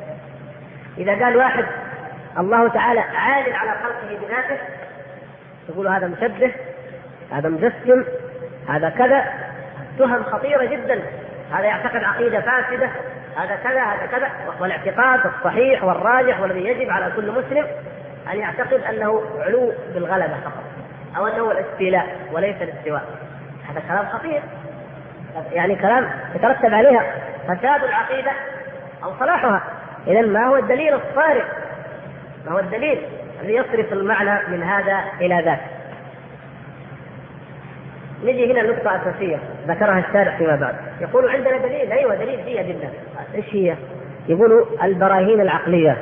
إذا قال واحد الله تعالى عال على خلقه بذاته تقول هذا مشبه، هذا مجسم، هذا كذا، تهم خطيرة جدا، هذا يعتقد عقيدة فاسدة، هذا كذا هذا كذا. والاعتقاد الصحيح والراجح والذي يجب على كل مسلم أن يعتقد أنه علو بالغلبة فقط، أو أنه الاستيلاء وليس الاستواء. هذا كلام خطير، يعني كلام يترتب عليها فساد العقيدة أو صلاحها. إذن ما هو الدليل الصارف؟ ما هو الدليل الذي يصرف المعنى من هذا إلى ذاك؟ نجي هنا نقطة أساسية ذكرها الشارع فيما بعد. يقولوا عندنا دليل، أيوة دليل فيها جدا. إيش هي؟ يقولوا البراهين العقلية.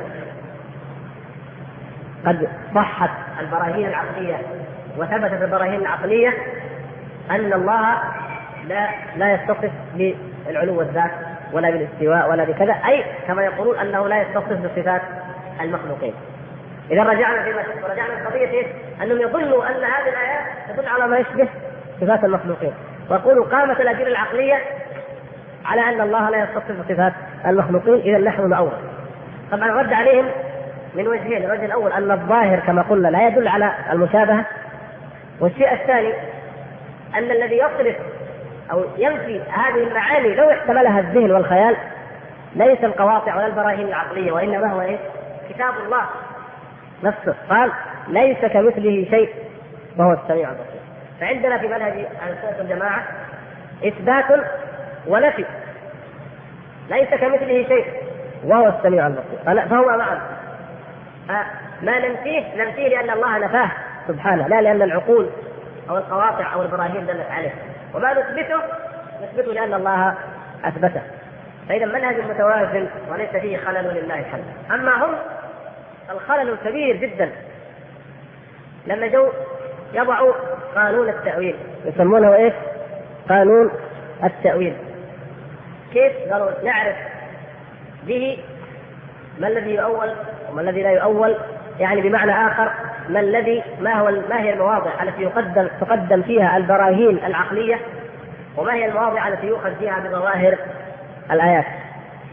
قد صحت البراهين العقلية وثبتت البراهين العقلية أن الله لا يتصف بالعلو الذات ولا بالاستواء ولا بكذا، أي كما يقولون أنه لا يتصف بصفات المخلوقين. إذا رجعنا القضية إيه؟ أنهم يظنوا أن هذه الآيات تدل على ما يشبه صفات المخلوقين، ويقولوا قامت الأدلة العقلية على أن الله لا يتصف بصفات المخلوقين، إذا نحن نؤول. طبعا رد عليهم من وجهين: الوجه الأول أن الظاهر كما قلنا لا يدل على المشابهة، والشيء الثاني أن الذي يصرف أو ينفي هذه المعاني لو احتملها الذهن والخيال ليس القواطع ولا البراهين العقلية، وإنما هو إيه؟ كتاب الله نفسه. قال ليس كمثله شيء وهو السميع البصير. فعندنا في منهج أهل السنة والجماعة إثبات ونفي، ليس كمثله شيء وهو السميع البصير، فهو معا. ما ننفيه لأن الله نفاه سبحانه، لا لأن العقول أو القواطع أو البراهين دلت عليه. وما نثبته لأن الله أثبته. فإذا منهج متوازن وليس فيه خلل ولله الحمد. أما هم الخلل الكبير جدا لما يضعوا قانون التأويل، يسمونه إيه؟ قانون التأويل. كيف؟ قالوا نعرف به ما الذي يؤول وما الذي لا يؤول، يعني بمعنى آخر ما هي المواضع التي تقدم فيها البراهين العقلية، وما هي المواضع التي يؤخذ فيها بظواهر الآيات.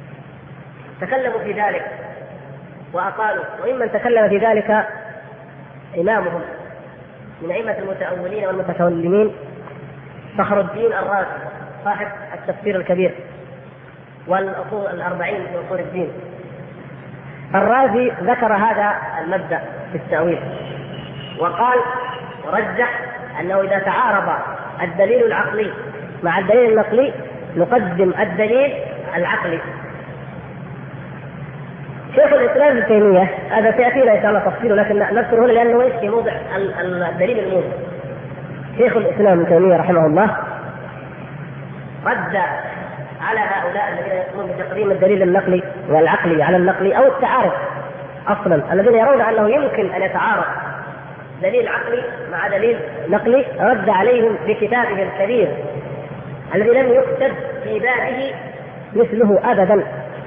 تكلموا في ذلك وأقالوا، وإمن تكلم في ذلك إمامهم من أئمة المتأولين والمتكلمين فخر الدين الرازي صاحب التفسير الكبير والأصول 40 في أصول الدين. الرازي ذكر هذا المبدأ في التأويل وقال ورجح أنه إذا تعارض الدليل العقلي مع الدليل النقلي نقدم الدليل العقلي. شيخ الإسلام ابن تيمية هذا سيأتينا إن شاء الله تفصيله، لكن نذكر هنا لأنه في موضع الدليل الموجب. شيخ الإسلام ابن تيمية رحمه الله رد على هؤلاء الذين يقومون بتقديم الدليل النقلي والعقلي على النقلي أو التعارض أصلا، الذين يرون أنه يمكن أن يتعارض دليل عقلي مع دليل نقلي. رد عليهم بكتابه الكبير الذي لم يكتب في بابه مثله أبدا،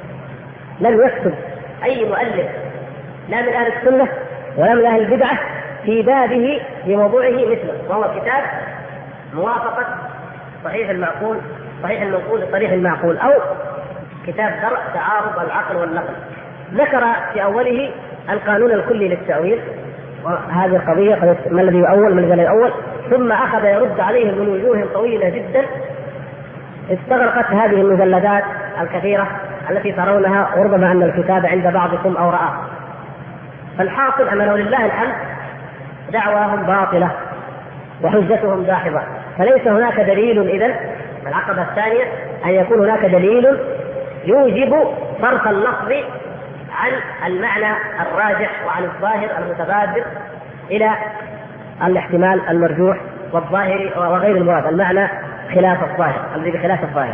لم يكتب أي مؤلف لا من أهل السنة ولا من أهل البدعة في بابه في موضوعه مثله، وهو كتاب موافقة صحيح المعقول صحيح المنقول لصريح المعقول، أو كتاب درء تعارض العقل والنقل. ذكر في أوله القانون الكلي للتأويل، وهذه القضية ما الذي يؤول ما الذي لا يؤول، ثم أخذ يرد عليهم من وجوه طويلة جدا استغرقت هذه المجلدات الكثيرة التي ترونها، وربما أن الكتاب عند بعضكم أو رآه. فالحاصل أنه لله الحمد دعواهم باطلة وحجتهم داحضة، فليس هناك دليل إذن. العقبة الثانية أن يكون هناك دليل يوجب صرف اللفظ عن المعنى الراجح وعن الظاهر المتبادر إلى الاحتمال المرجوح والظاهر وغير المراد، المعنى خلاف الظاهر الذي بخلاف الظاهر.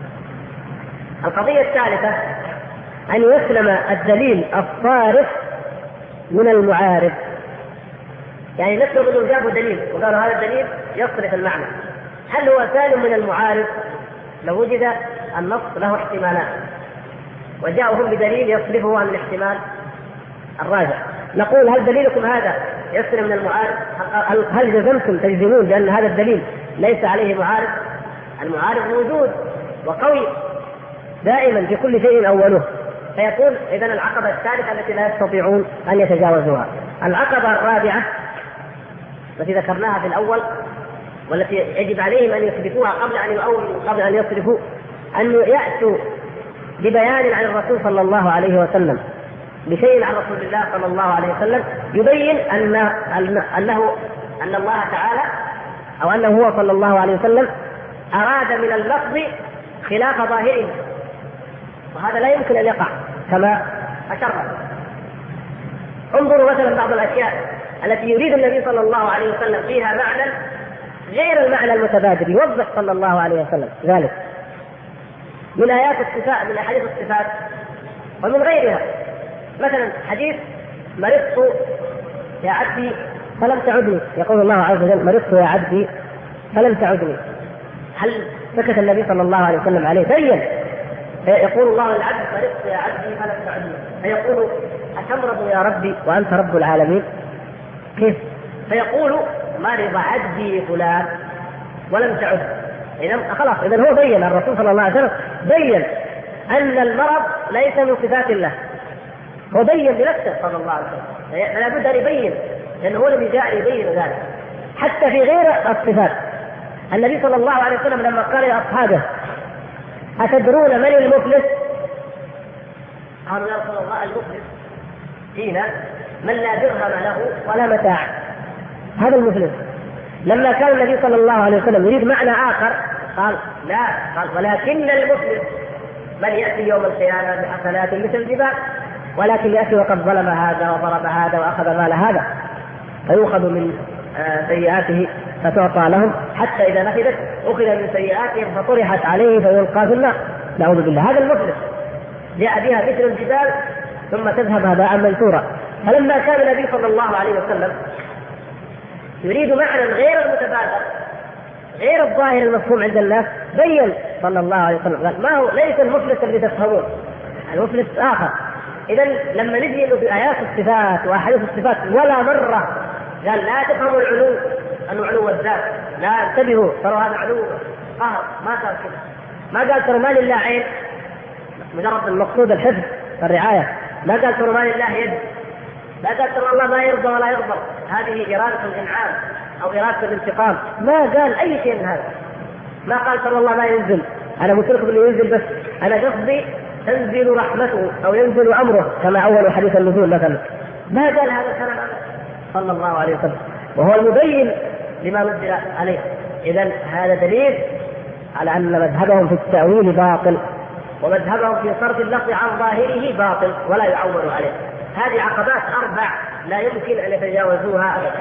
القضية الثالثة أن يسلم الدليل الصارف من المعارض. يعني نفرض أنه جابوا دليل وقالوا هذا الدليل يصرف المعنى، هل هو سالم من المعارض؟ لو وجد النص له احتمالات وجاءهم بدليل يصرفه عن الاحتمال الراجح، نقول هل دليلكم هذا يسلم من المعارض؟ هل جزمتم تجزمون بأن هذا الدليل ليس عليه معارض؟ المعارض موجود وقوي دائما في كل شيء أوله، فيكون إذن العقبة الثالثة التي لا يستطيعون أن يتجاوزوها. العقبة الرابعة التي ذكرناها في الأول والتي يجب عليهم أن يثبتوها قبل أن يؤولوا قبل أن يصرفوا، أن يأتوا ببيان عن الرسول صلى الله عليه وسلم بشيء عن رسول الله صلى الله عليه وسلم يبين أن الله تعالى أو أنه هو صلى الله عليه وسلم أراد من اللفظ خلاف ظاهره، وهذا لا يمكن أن يقع كما أشرنا. انظروا مثلا بعض الأشياء التي يريد النبي صلى الله عليه وسلم فيها معنى غير المعنى المتبادر، يوضح صلى الله عليه وسلم ذلك من آيات الصفات، من أحاديث الصفات ومن غيرها. مثلا حديث مرضت يا عبدي فلم تعدني، يقول الله عز وجل مرضت يا عبدي فلم تعدني، هل سكت النبي صلى الله عليه وسلم عليه؟ بين يقول الله للعبد مرضت يا عبدي فلم تعدني، فيقول أتمرض يا ربي وأنت رب العالمين؟ كيف؟ فيقول مرض عبدي فلان ولم تعد. إذن خلاص، إذن هو بين، الرسول صلى الله عليه وسلم بين أن المرض ليس من صفات الله، هو بين بنفسه صلى الله عليه وسلم، فلا بد أن يبين لأنه هو الذي جاء يبين ذلك. حتى في غير الصفات النبي صلى الله عليه وسلم لما قال لأصحابه أتدرون من المفلس؟ قالوا يا رسول الله المفلس فينا من لا درهم له ولا متاع، هذا المفلس. لما كان النبي صلى الله عليه وسلم يريد معنى آخر قال لا، قال ولكن المفلس من يأتي يوم القيامة بحسنات مثل الجبال، ولكن يأتي وقد ظلم هذا وضرب هذا وأخذ مال هذا، فيؤخذ من سيئاته فتعطى لهم، حتى إذا نفذت أخذ من سيئاتهم فطرحت عليه فيلقى في النار، نعوذ بالله. هذا المفلس جاء بها مثل الجبال ثم تذهب هباء منثورا. فلما كان النبي صلى الله عليه وسلم يريد معنى غير المتبادر غير الظاهر المفهوم عند الناس بين صلى الله عليه وسلم قال ما هو ليس المفلس الذي تفهمون، المفلس آخر. إذن لما نجي له في آيات الصفات وأحاديث الصفات ولا مرة قال لا تفهموا العلو أنه علو الذات، لا انتبهوا ترى هذا علو قهر، ما قال كذا، ما قال ترى ما لله عين مجرد المقصود الحفظ والرعاية، ما قال ترى ما لله يد، لا قال ترى الله ما يرضى ولا يغضب، هذه إرادة الإنعام أو إرادة الانتقام، ما قال أي شيء من هذا. ما قال صلى الله لا ينزل، أنا قلت لكم إنه ينزل، بس أنا قصدي تنزل رحمته أو ينزل أمره كما أول حديث النزول مثلا. ما قال هذا الكلام صلى الله عليه وسلم، وهو المبين لما نزل عليه. إذن هذا دليل على أن مذهبهم في التأويل باطل، ومذهبهم في صرف اللفظ عن ظاهره باطل ولا يعول عليه. هذه عقبات 4 لا يمكن أن يتجاوزوها أبدا.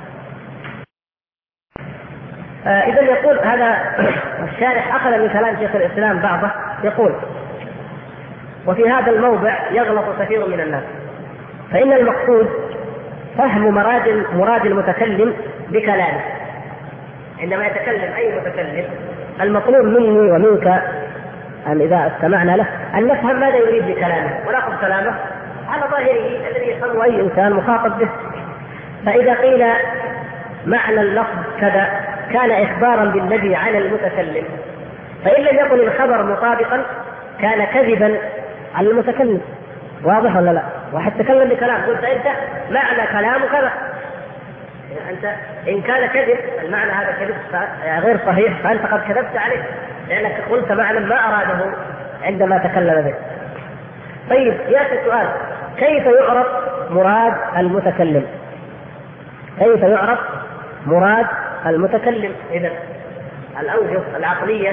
إذن يقول هذا الشارح أخذ من كلام شيخ الإسلام بعضه، يقول: وفي هذا الموضع يغلط كثير من الناس، فإن المقصود فهم مراد المتكلم بكلامه. عندما يتكلم أي متكلم المطلوب مني ومنك أن إذا استمعنا له أن نفهم ماذا يريد بكلامه ونأخذ كلامه على ظاهره الذي يفهمه أي إنسان مخاطب به. فإذا قيل معنى اللفظ كذا كان إخبارا بالذي على المتكلم، فإن لم يكن الخبر مطابقا كان كذبا على المتكلم. واضح ولا لا؟ واحد تكلم بكلام قلت أنت معنى كلامه كذا، أنت إن كان كذب المعنى هذا كذب غير صحيح فأنت قد كذبت عليه، لأنك قلت معنى ما أراده عندما تكلم به. طيب يأتي السؤال: كيف يعرف مراد المتكلم؟ كيف يعرف مراد المتكلم؟ إذن الأوجه العقلية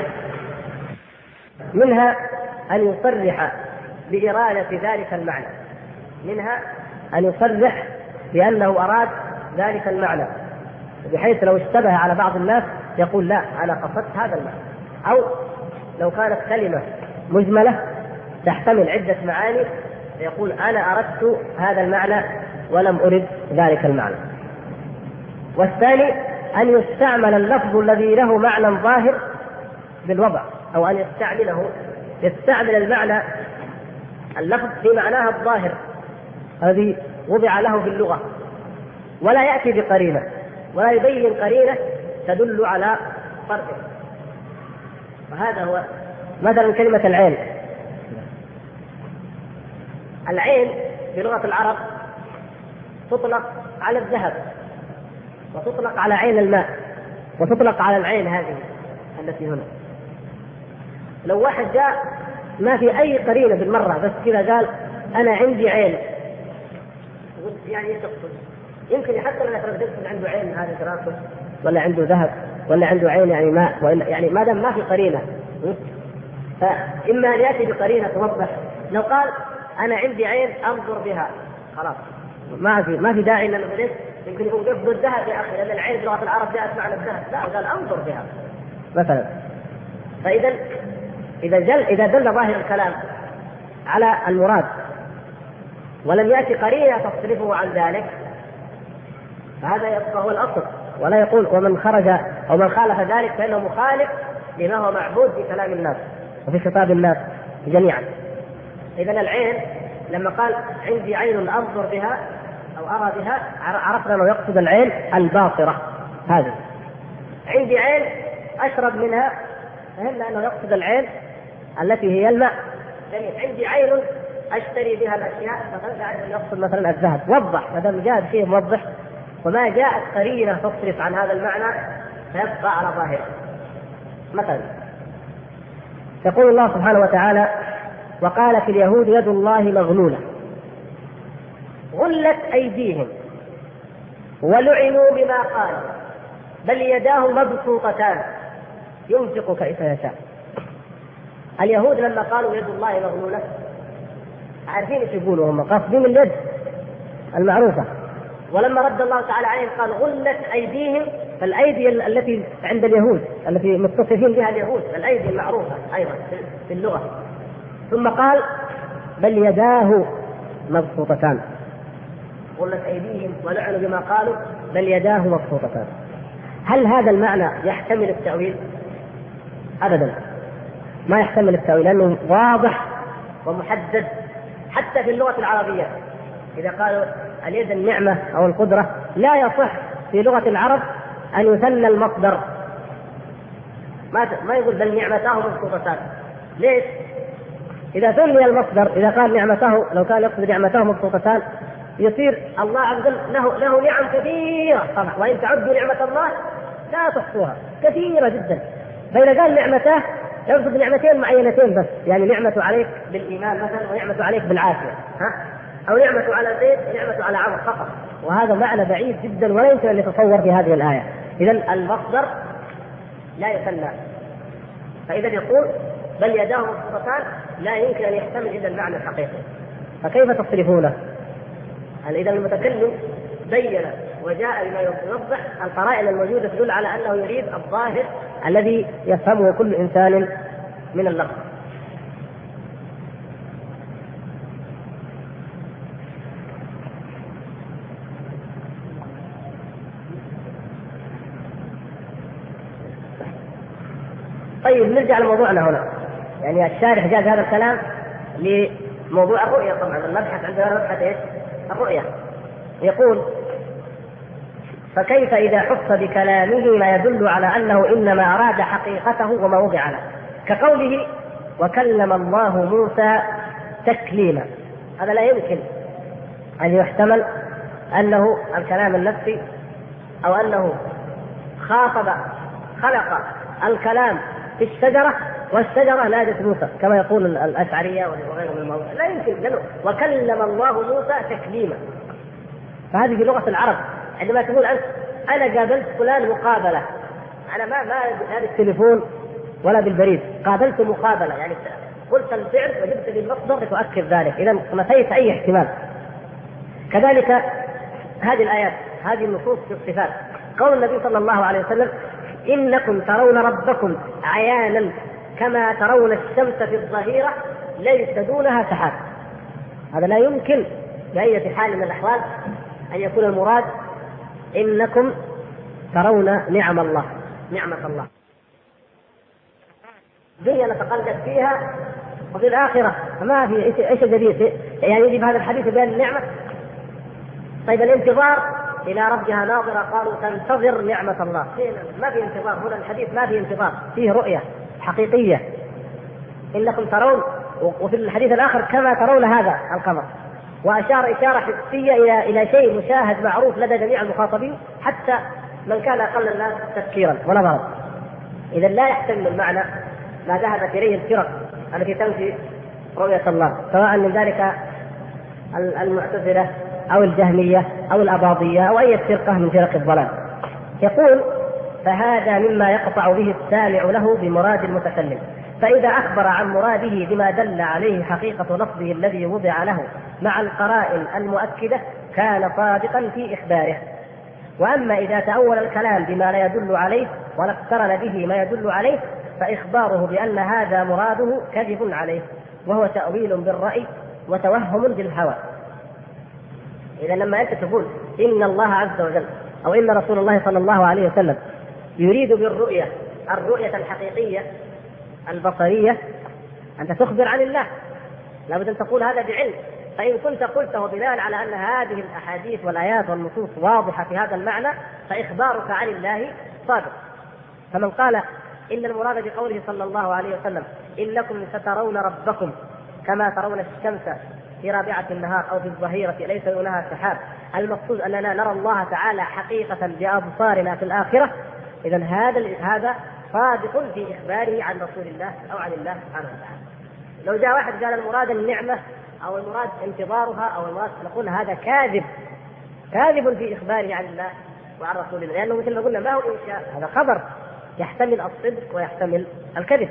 منها أن يصرح بإرادة ذلك المعنى، منها أن يصرح بأنه أراد ذلك المعنى، بحيث لو اشتبه على بعض الناس يقول لا أنا قصدت هذا المعنى. أو لو كانت كلمة مجملة تحتمل عدة معاني يقول أنا أردت هذا المعنى ولم أرد ذلك المعنى. والثاني أن يستعمل اللفظ الذي له معنى ظاهر بالوضع، أو أن يستعمل المعنى اللفظ في معناها الظاهر الذي وضع له في اللغة، ولا يأتي بقرينة ولا يبين قرينة تدل على فرقه. وهذا هو مثلا كلمة العين. العين في لغة العرب تطلق على الذهب، وتطلق على عين الماء، وتطلق على العين هذه التي هنا. لو واحد جاء ما في أي قرينة بالمرة بس كذا قال أنا عندي عين، يعني تقصد يمكن حتى لو يقصد عنده عين هذا دراسة ولا عنده ذهب ولا عنده عين يعني ماء، وإلا يعني ما دام ما في قرينة فإما أن يأتي بقرينة توضح. لو قال أنا عندي عين أنظر بها خلاص ما في داعي أن نقول يمكن يكون قصد الذهب يا أخي، لأن العين بلغة العرب جاءت معنى الذهب، لا قال أنظر بها مثلا. فإذا إذا دل ظاهر الكلام على المراد ولم يأتي قرينة تصرفه عن ذلك فهذا يبقى هو الأصل، ولا يقول ومن خرج أو من خالف ذلك فإنه مخالف لما هو معبود في كلام الناس وفي خطاب الناس جميعا. إذا العين لما قال عندي عين أنظر بها أو أرى بها عرفنا أنه يقصد العين الباصرة هذه. عندي عين أشرب منها فهمنا أنه يقصد العين التي هي الماء. عندي عين أشتري بها الأشياء فهذا يقصد مثلا الذهب. وضح ما دام جاء شيء موضح وما جاءت قرينة تصرف عن هذا المعنى فيبقى على ظاهره. مثلا يقول الله سبحانه وتعالى وقالت اليهود يد الله مغلولة غلت أيديهم ولعنوا بما قالوا بل يداه مبسوطتان ينفق كيف يشاء. اليهود لما قالوا يد الله مغلولة عارفين ايش يقولوا هم، قاصدين اليد المعروفة. ولما رد الله تعالى عليهم قال غلت أيديهم، فالأيدي التي عند اليهود التي متصفين بها اليهود الأيدي المعروفة أيضا في اللغة. ثم قال بل يداه مبسوطتان غلت أيديهم ولعنوا بما قالوا بل يداه مبسوطتان. هل هذا المعنى يحتمل التأويل؟ أبدا ما يحتمل التأويل، لأنه واضح ومحدد حتى في اللغة العربية. إذا قالوا اليد النعمة أو القدرة لا يصح في لغة العرب أن يثنى المصدر، ما يقول بل نعمته مبسوطتان. ليش؟ إذا ثني المصدر إذا قال نعمته لو كان يقصد نعمته مبسوطتان يصير الله عز وجل له نعم كثيرة طبعا، وإن تعدوا نعمة الله لا تحصوها، كثيرة جدا. فإذا قال نعمته يقصد نعمتين معينتين بس، يعني نعمة عليك بالإيمان مثلا، ونعمة عليك بالعافية، أو نعمة على زيد ونعمة على عمر فقط، وهذا معنى بعيد جدا ولا يمكن أن يتصور في هذه الآية. إذن المصدر لا يثنى، فإذا يقول بل يداه مبسوطتان لا يمكن أن يحتمل إلا المعنى الحقيقي، فكيف تصرفونه؟ إذا المتكلم بين وجاء بما يوضح القرائن الموجودة تدل على أنه يريد الظاهر الذي يفهمه كل إنسان من اللفظ. طيب نرجع لموضوعنا هنا. يعني الشارح جاز هذا الكلام لموضوع الرؤية، طبعا المبحث عندنا مبحث ايش؟ الرؤية. يقول فكيف إذا حس بكلامه ما يدل على أنه إنما أراد حقيقته وما وضع له، كقوله وكلم الله موسى تكليما. هذا لا يمكن أن يحتمل أنه الكلام النفسي، أو أنه خلق الكلام في الشجرة والشجرة نادت موسى كما يقول الأشعرية وغيرهم من الموضوع. لا يمكن. وكلم الله موسى تكليما. فهذه في لغة العرب عندما تقول أنت أنا قابلت فلان مقابلة، أنا ما هذا التليفون ولا بالبريد، قابلت مقابلة، يعني قلت الفعل وجبت بالمصدر لتؤكد ذلك، إذا نفيت أي احتمال. كذلك هذه الآيات، هذه النصوص في الصفات، قول النبي صلى الله عليه وسلم إنكم ترون ربكم عيانا كما ترون الشمس في الظهيرة ليس دونها سحاب. هذا لا يمكن بأي حال من الأحوال أن يكون المراد إنكم ترون نعمة الله. الدنيا نتقلد فيها وفي الآخرة ما في إيش جديد، يعني يجب هذا الحديث بين النعمة. طيب الانتظار إلى ربها ناظرة، قالوا تنتظر نعمة الله. ما في انتظار هنا، الحديث ما في انتظار، فيه رؤية حقيقية. إنكم ترون، وفي الحديث الآخر كما ترون هذا القمر، وأشار إشارة حسية إلى شيء مشاهد معروف لدى جميع المخاطبين حتى من كان أقل الناس تفكيرا ونظرا. إذا لا يحتمل المعنى ما ذهبت إليه الفرق التي تنفي رؤية الله، سواء من ذلك المعتزلة أو الجهمية أو الأباضية أو أي فرقة من فرق الضلال. يقول فهذا مما يقطع به السامع له بمراد المتكلم، فإذا أخبر عن مراده بما دل عليه حقيقة لفظه الذي وضع له مع القرائن المؤكدة كان صادقا في إخباره. وأما إذا تأول الكلام بما لا يدل عليه ولا اقترن به ما يدل عليه فإخباره بأن هذا مراده كذب عليه، وهو تأويل بالرأي وتوهم بالهوى. إذا لما أنت تقول إن الله عز وجل أو إن رسول الله صلى الله عليه وسلم يريد بالرؤية الرؤية الحقيقية البصرية، أنت تخبر عن الله، لابد أن تقول هذا بعلم. فإن كنت قلته بناء على أن هذه الأحاديث والآيات والنصوص واضحة في هذا المعنى فإخبارك عن الله صادق. فمن قال إن المراد بقوله صلى الله عليه وسلم إنكم سترون ربكم كما ترون الشمس في رابعة النهار أو في الظهيرة ليس دونها سحاب، المقصود أننا نرى الله تعالى حقيقة بأبصارنا في الآخرة، إذن هذا صادق في إخباره عن رسول الله أو عن الله سبحانه وتعالى. لو جاء واحد قال المراد النعمة أو المراد انتظارها أو المراد، نقول هذا كاذب في إخباره عن الله وعن رسول الله، لأنه مثل ما قلنا ما هو إنشاء، هذا خبر يحتمل الصدق ويحتمل الكذب.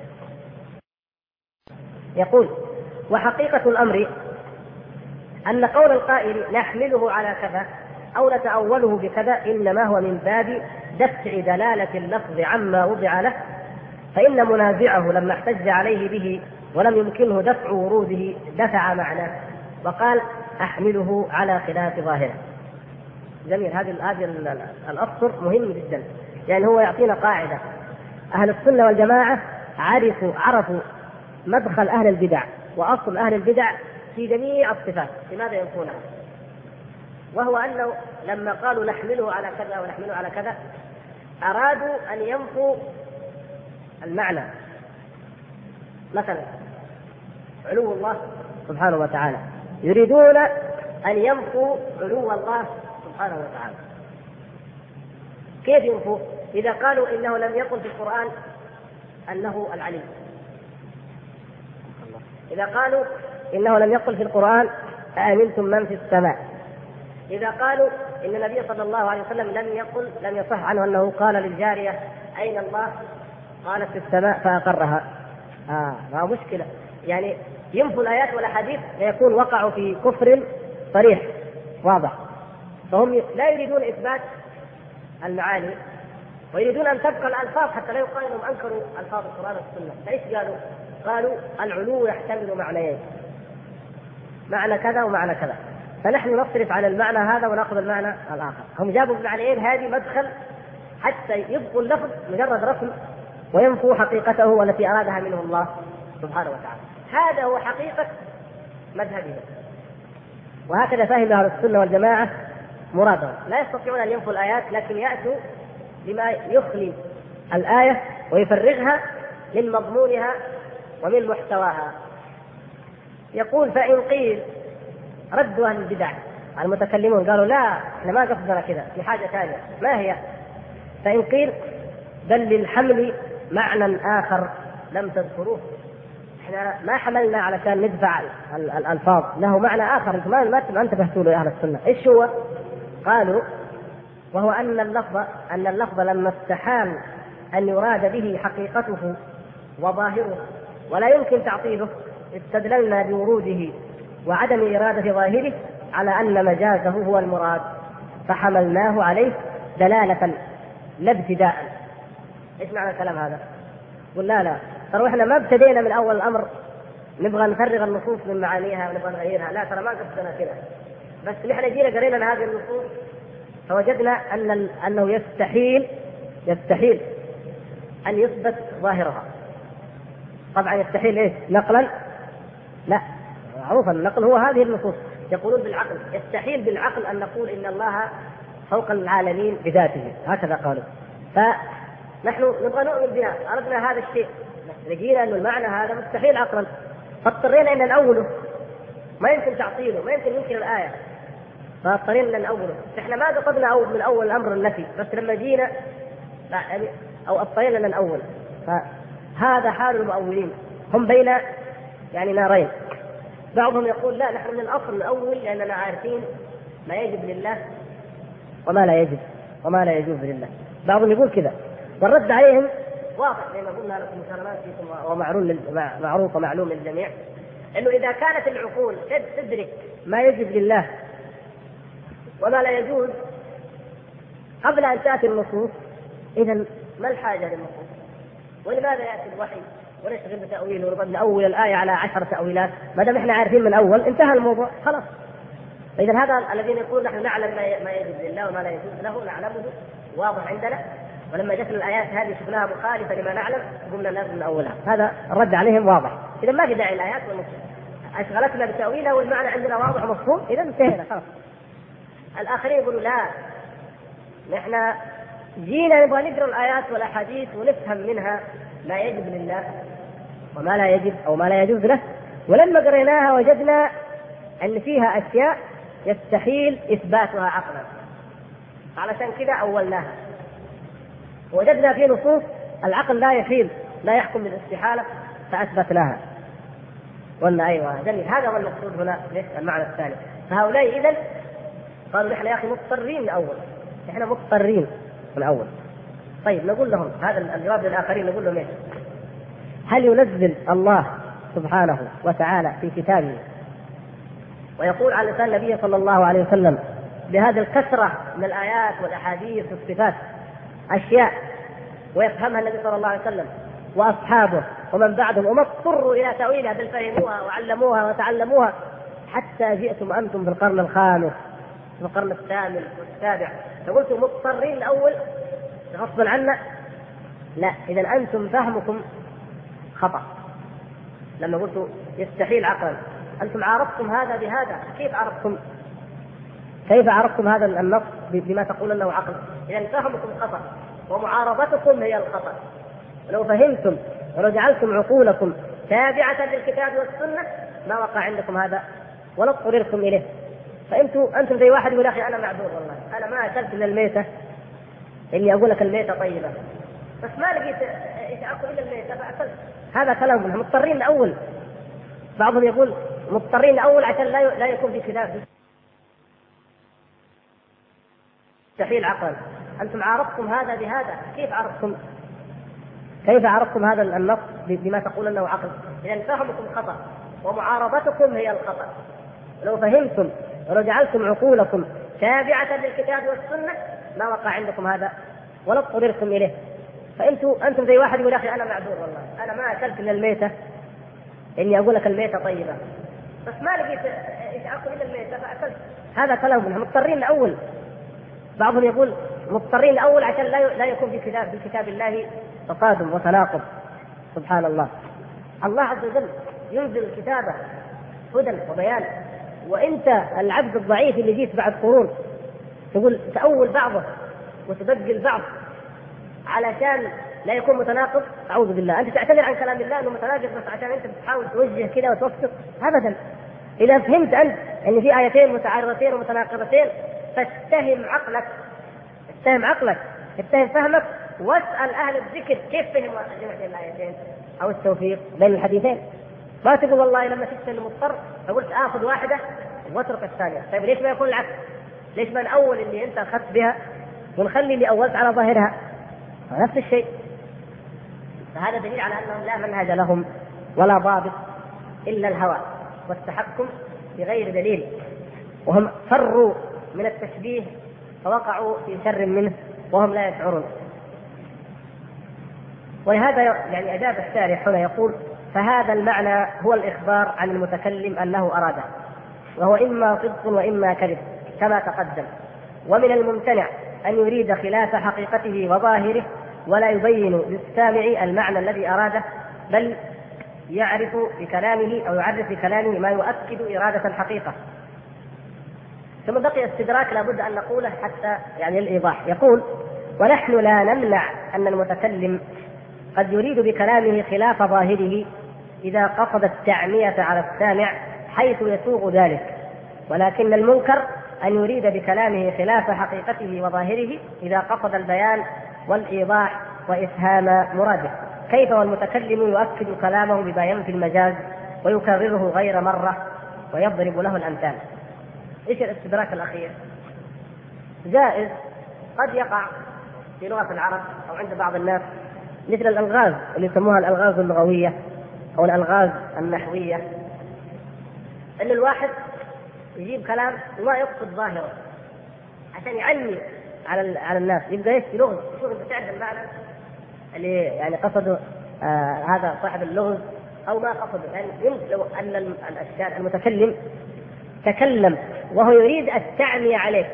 يقول وحقيقة الأمر أن قول القائل نحمله على كذا أو نتأوله بكذا إنما هو من باب دفع دلالة اللفظ عما وضع له، فإن منازعه لما احتج عليه به ولم يمكنه دفع وروده دفع معناه وقال أحمله على خلاف ظاهره. جميل. هذه الأسطر مهم جدا، يعني هو يعطينا قاعدة. أهل السنة والجماعة عرفوا مدخل أهل البدع وأصل أهل البدع في جميع الصفات، لماذا ينفونها؟ وهو أنه لما قالوا نحمله على كذا ونحمله على كذا أرادوا أن ينفوا المعنى. مثلا علو الله سبحانه وتعالى، يريدون أن ينفوا علو الله سبحانه وتعالى. كيف ينفوا؟ إذا قالوا إنه لم يقل في القرآن أنه العلي، إذا قالوا إنه لم يقل في القرآن أأمنتم من في السماء، إذا قالوا إن النبي صلى الله عليه وسلم لم يصح عنه أنه قال للجارية أين الله؟ قالت في السماء فأقرها. ما مشكلة، يعني ينفوا الآيات والأحاديث ليكون وقعوا في كفر صريح واضح. فهم لا يريدون إثبات المعاني ويريدون أن تبقى الألفاظ حتى لا يقال أنهم أنكروا ألفاظ القرآن والسنة. فإيش قالوا؟ قالوا العلو يحتمل معنيين، معنى كذا ومعنى كذا، فنحن نصرف عن المعنى هذا ونأخذ المعنى الآخر. هم جابوا المعنيين هذه مدخل حتى يبقوا اللفظ مجرد رسم وينفوا حقيقته والتي أرادها منه الله سبحانه وتعالى. هذا هو حقيقة مذهبهم، وهكذا فهم أهل السنة والجماعة مرادهم. لا يستطيعون أن ينفوا الآيات، لكن يأتوا بما يخلي الآية ويفرغها من مضمونها ومن محتواها. يقول فإن قيل، ردوا أهل البدع المتكلمون قالوا لا احنا ما قصدنا كذا، في حاجة ثانية. ما هي؟ فإن قيل بل للحمل معنى آخر لم تذكروه، احنا ما حملنا علشان ندفع الألفاظ، له معنى آخر ما انتبهتوا له يا أهل السنة. إيش هو؟ قالوا وهو أن اللفظ لما استحال أن يراد به حقيقته وظاهره ولا يمكن تعطيله، استدللنا بوروده وعدم إرادة ظاهره على أن مجازه هو المراد، فحملناه عليه دلالة لا ابتداء. إيش معنى الكلام هذا؟ قل لا ترى احنا ما ابتدينا من أول الأمر نبغى نفرغ النصوص من معانيها ونبغى نغيرها، لا ترى ما قصدنا كذا، بس نحن جينا قرينا هذه النصوص فوجدنا أنه يستحيل أن يثبت ظاهرها. طبعا يستحيل إيش؟ نقلا؟ لا، معروف النقل هو هذه النصوص. يقولون بالعقل، يستحيل بالعقل أن نقول إن الله فوق العالمين بذاته، هكذا قالوا. فنحن نبغى نؤمن بها، أردنا هذا الشيء، لقينا أن المعنى هذا مستحيل عقلا، فاضطرينا أن نأوله، ما يمكن تعطيله، ما يمكن ننكر الآية، فاضطرينا أن نأوله. إحنا ما قصدنا من أول الأمر النفي، بس لما جينا أو اضطرينا أن نأول. فهذا حال المؤولين، هم بين يعني نارين. بعضهم يقول لا نحن من الأصل نأول لأننا عارفين ما يجب لله وما لا يجب وما لا يجوز لله. بعضهم يقول كذا، والرد عليهم واضح زي ما قلنا لكم مسلمات فيكم ومعروف ومعلوم للجميع، انه اذا كانت العقول تدرك ما يجب لله وما لا يجوز قبل ان تاتي النصوص، اذا ما الحاجه للنصوص؟ ولماذا ياتي الوحي ونشتغل بتاويله ونقعد ناول الايه على 10 تاويلات؟ ما دام احنا عارفين من اول انتهى الموضوع خلاص. اذا هذا الذين يقول نحن نعلم ما يجب لله وما لا يجوز له، نعلمه واضح عندنا، ولما جت الآيات هذه شفناها مخالفة لما نعلم قلنا لازم نأولها. هذا الرد عليهم واضح. إذا ما في داعي الآيات والنصوص، أشغلتنا بتأويلها والمعنى عندنا واضح ومفهوم، إذا انتهينا خلاص. الآخرين يقولوا لا، نحن جينا نبغى نقرأ الآيات والأحاديث ونفهم منها ما يجب لله وما لا يجب أو ما لا يجوز له، ولما قريناها وجدنا أن فيها أشياء يستحيل إثباتها عقلا، علشان كذا أولناها. وجدنا في نصوص العقل لا يحكم بالاستحالة فأثبتناها. قلنا أيوة جميل، هذا هو المقصود هنا المعنى الثاني. فهؤلاء إذن قالوا نحن يا أخي مضطرين من أول، نحن مضطرين من أول. طيب نقول لهم هذا الجواب للآخرين، نقول لهم إيش؟ هل ينزل الله سبحانه وتعالى في كتابه ويقول على لسان النبي صلى الله عليه وسلم بهذه الكثرة من الآيات والأحاديث والصفات أشياء ويفهمها النبي صلى الله عليه وسلم وأصحابه ومن بعدهم وما اضطروا إلى تأويلها بل فهموها وعلموها وتعلموها حتى جئتم أنتم في القرن الخامس في القرن الثامن والسابع فقلتم مضطرين الأول غصبا عنا؟ لا، إذا أنتم فهمكم خطأ. لما قلتوا يستحيل عقلا أنتم عارضتم هذا بهذا، كيف عرفتم هذا النص بما تقول أنه عقل؟ إذا فهمكم خطأ ومعارضتكم هي الخطأ. لو فهمتم ولو جعلتم عقولكم تابعة للكتاب والسنة ما وقع عندكم هذا ولا اضطررتم إليه. فانتم زي واحد يقول يا اخي انا معذور والله، انا ما اكلت الا الميته، اللي اقول لك الميته طيبه، بس ما لقيت ايش اكل الا الميته فاكلت. هذا كلامهم مضطرين الاول. بعضهم يقول مضطرين الاول عشان لا يكون في خلاف مستحيل عقلا. انتم عارضتم هذا بهذا، كيف عرفتم هذا النص بما تقول انه عقل؟ اذا فهمكم خطا ومعارضتكم هي الخطا. لو فهمتم ولو جعلتم عقولكم تابعه للكتاب والسنه ما وقع عندكم هذا ولا اضطررتم اليه. فانتم زي واحد يقول يا اخي انا معذور والله، انا ما اكلت الا الميته، اني اقول لك الميته طيبه، بس ما لقيت ايش اكل الا الميته فاكلت. هذا كلامهم مضطرين الاول. بعضهم يقول مضطرين الاول عشان لا يكون في كتاب الله تصادم وتناقض. سبحان الله. الله عز وجل ينزل الكتابه هدى وبيان، وانت العبد الضعيف اللي جيت بعد قرون تقول تأول بعضه وتبدل بعض علشان لا يكون متناقض. اعوذ بالله، انت تعتذر عن كلام الله انه متناقض بس عشان انت بتحاول توجه كذا وتوفق. ابدا، اذا فهمت انت ان في ايتين متعارضتين ومتناقضتين فاتهم عقلك، اتهم فهمك، واسال اهل الذكر كيف فهموا جمع بين الايتين او التوفيق بين الحديثين. ما تقول والله لما شفت انه مضطر فقلت اخذ واحده واترك الثانيه. طيب ليش ما يكون العكس؟ ليش ما الاول اللي انت اخذت بها ونخلي اللي اولت على ظاهرها؟ نفس الشيء. فهذا دليل على انهم لا منهج لهم ولا ضابط الا الهوى والتحكم بغير دليل، وهم فروا من التشبيه فوقعوا في شر منه وهم لا يشعرون. ولهذا يعني أجاب الشارح هنا يقول: فهذا المعنى هو الإخبار عن المتكلم أنه أراده، وهو إما صدق وإما كذب كما تقدم. ومن الممتنع أن يريد خلاف حقيقته وظاهره ولا يبين للسامع المعنى الذي أراده، بل يعرف بكلامه أو يعرف بكلامه ما يؤكد إرادة الحقيقة. ثم بقي استدراك لابد أن نقوله حتى يعني الإيضاح. يقول: ونحن لا نمنع أن المتكلم قد يريد بكلامه خلاف ظاهره إذا قصد التعمية على السامع حيث يسوغ ذلك، ولكن المنكر أن يريد بكلامه خلاف حقيقته وظاهره إذا قصد البيان والإيضاح وإفهام مراده. كيف والمتكلم يؤكد كلامه بما ينفي المجاز ويكرره غير مرة ويضرب له الأمثال. إيش الاستدراك الأخير؟ جائز قد يقع في لغة العرب أو عند بعض الناس مثل الألغاز اللي يسموها الألغاز اللغوية أو الألغاز النحوية، أن الواحد يجيب كلام وما يقصد ظاهره عشان يعلم على الناس، يبقى يشتي لغز. شوف أنت تعرف المعنى اللي يعني قصده هذا صاحب اللغز أو ما قصده. يعني لو أن المتكلم تكلم وهو يريد التعمية عليك،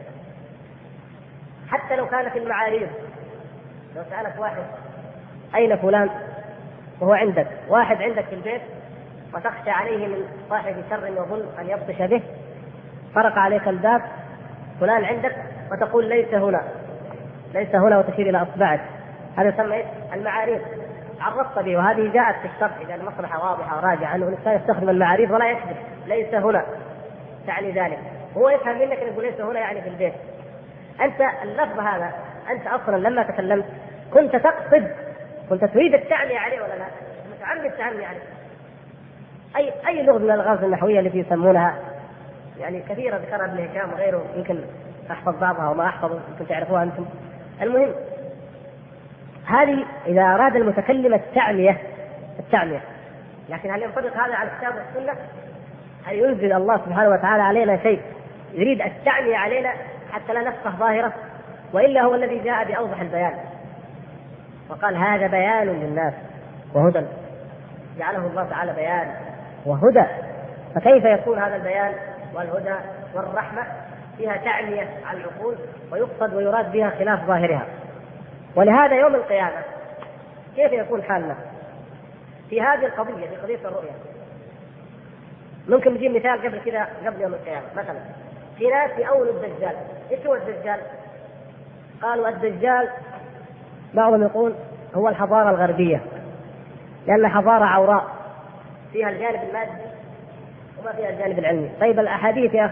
حتى لو كان في المعاريض، لو سألك واحد أين فلان وهو عندك، واحد عندك في البيت وتخشى عليه من صاحب شر يظن أن يبطش به، فرق عليك الباب، فلان عندك، وتقول ليس هنا وتشير إلى أصبعك، هذا يسمى المعاريض. عرفت به، وهذه جاءت في الشرع إذا المصلحة واضحة وراجعة أنه الإنسان يستخدم المعاريض ولا يكذب. ليس هنا تعني ذلك، هو يفهم منك أن يقول ليس هنا يعني في البيت. أنت اللفظ هذا أنت أصلا لما تكلمت كنت تريد التعمية عليه ولا لا؟ متعمد التعمية عليه. أي لغة من الألغاز النحوية التي يسمونها يعني كثيرة ذكرها ابن هشام وغيره، يمكن أحفظ بعضها وما أحفظ، يمكن تعرفوها أنتم. المهم هذه إذا أراد المتكلم التعمية، لكن هل ينطبق هذا على الكتاب والسنة؟ هل ينزل الله سبحانه وتعالى علينا شيء يريد التعمية علينا حتى لا نفقه ظاهرة؟ وإلا هو الذي جاء بأوضح البيان وقال هذا بيان للناس وهدى، جعله الله تعالى بيان وهدى. فكيف يكون هذا البيان والهدى والرحمة فيها تعمية على العقول ويقصد ويراد بها خلاف ظاهرها؟ ولهذا يوم القيامة كيف يكون حالنا في هذه القضية، في قضية الرؤية؟ ممكن نجيب مثال قبل كذا، قبل يوم القيامة مثلا في ناس يأولوا الدجال. ايش هو الدجال؟ قالوا الدجال بعضهم يقول هو الحضارة الغربية، لأن حضارة عوراء فيها الجانب المادي وما فيها الجانب العلمي. طيب الأحاديث يا أخي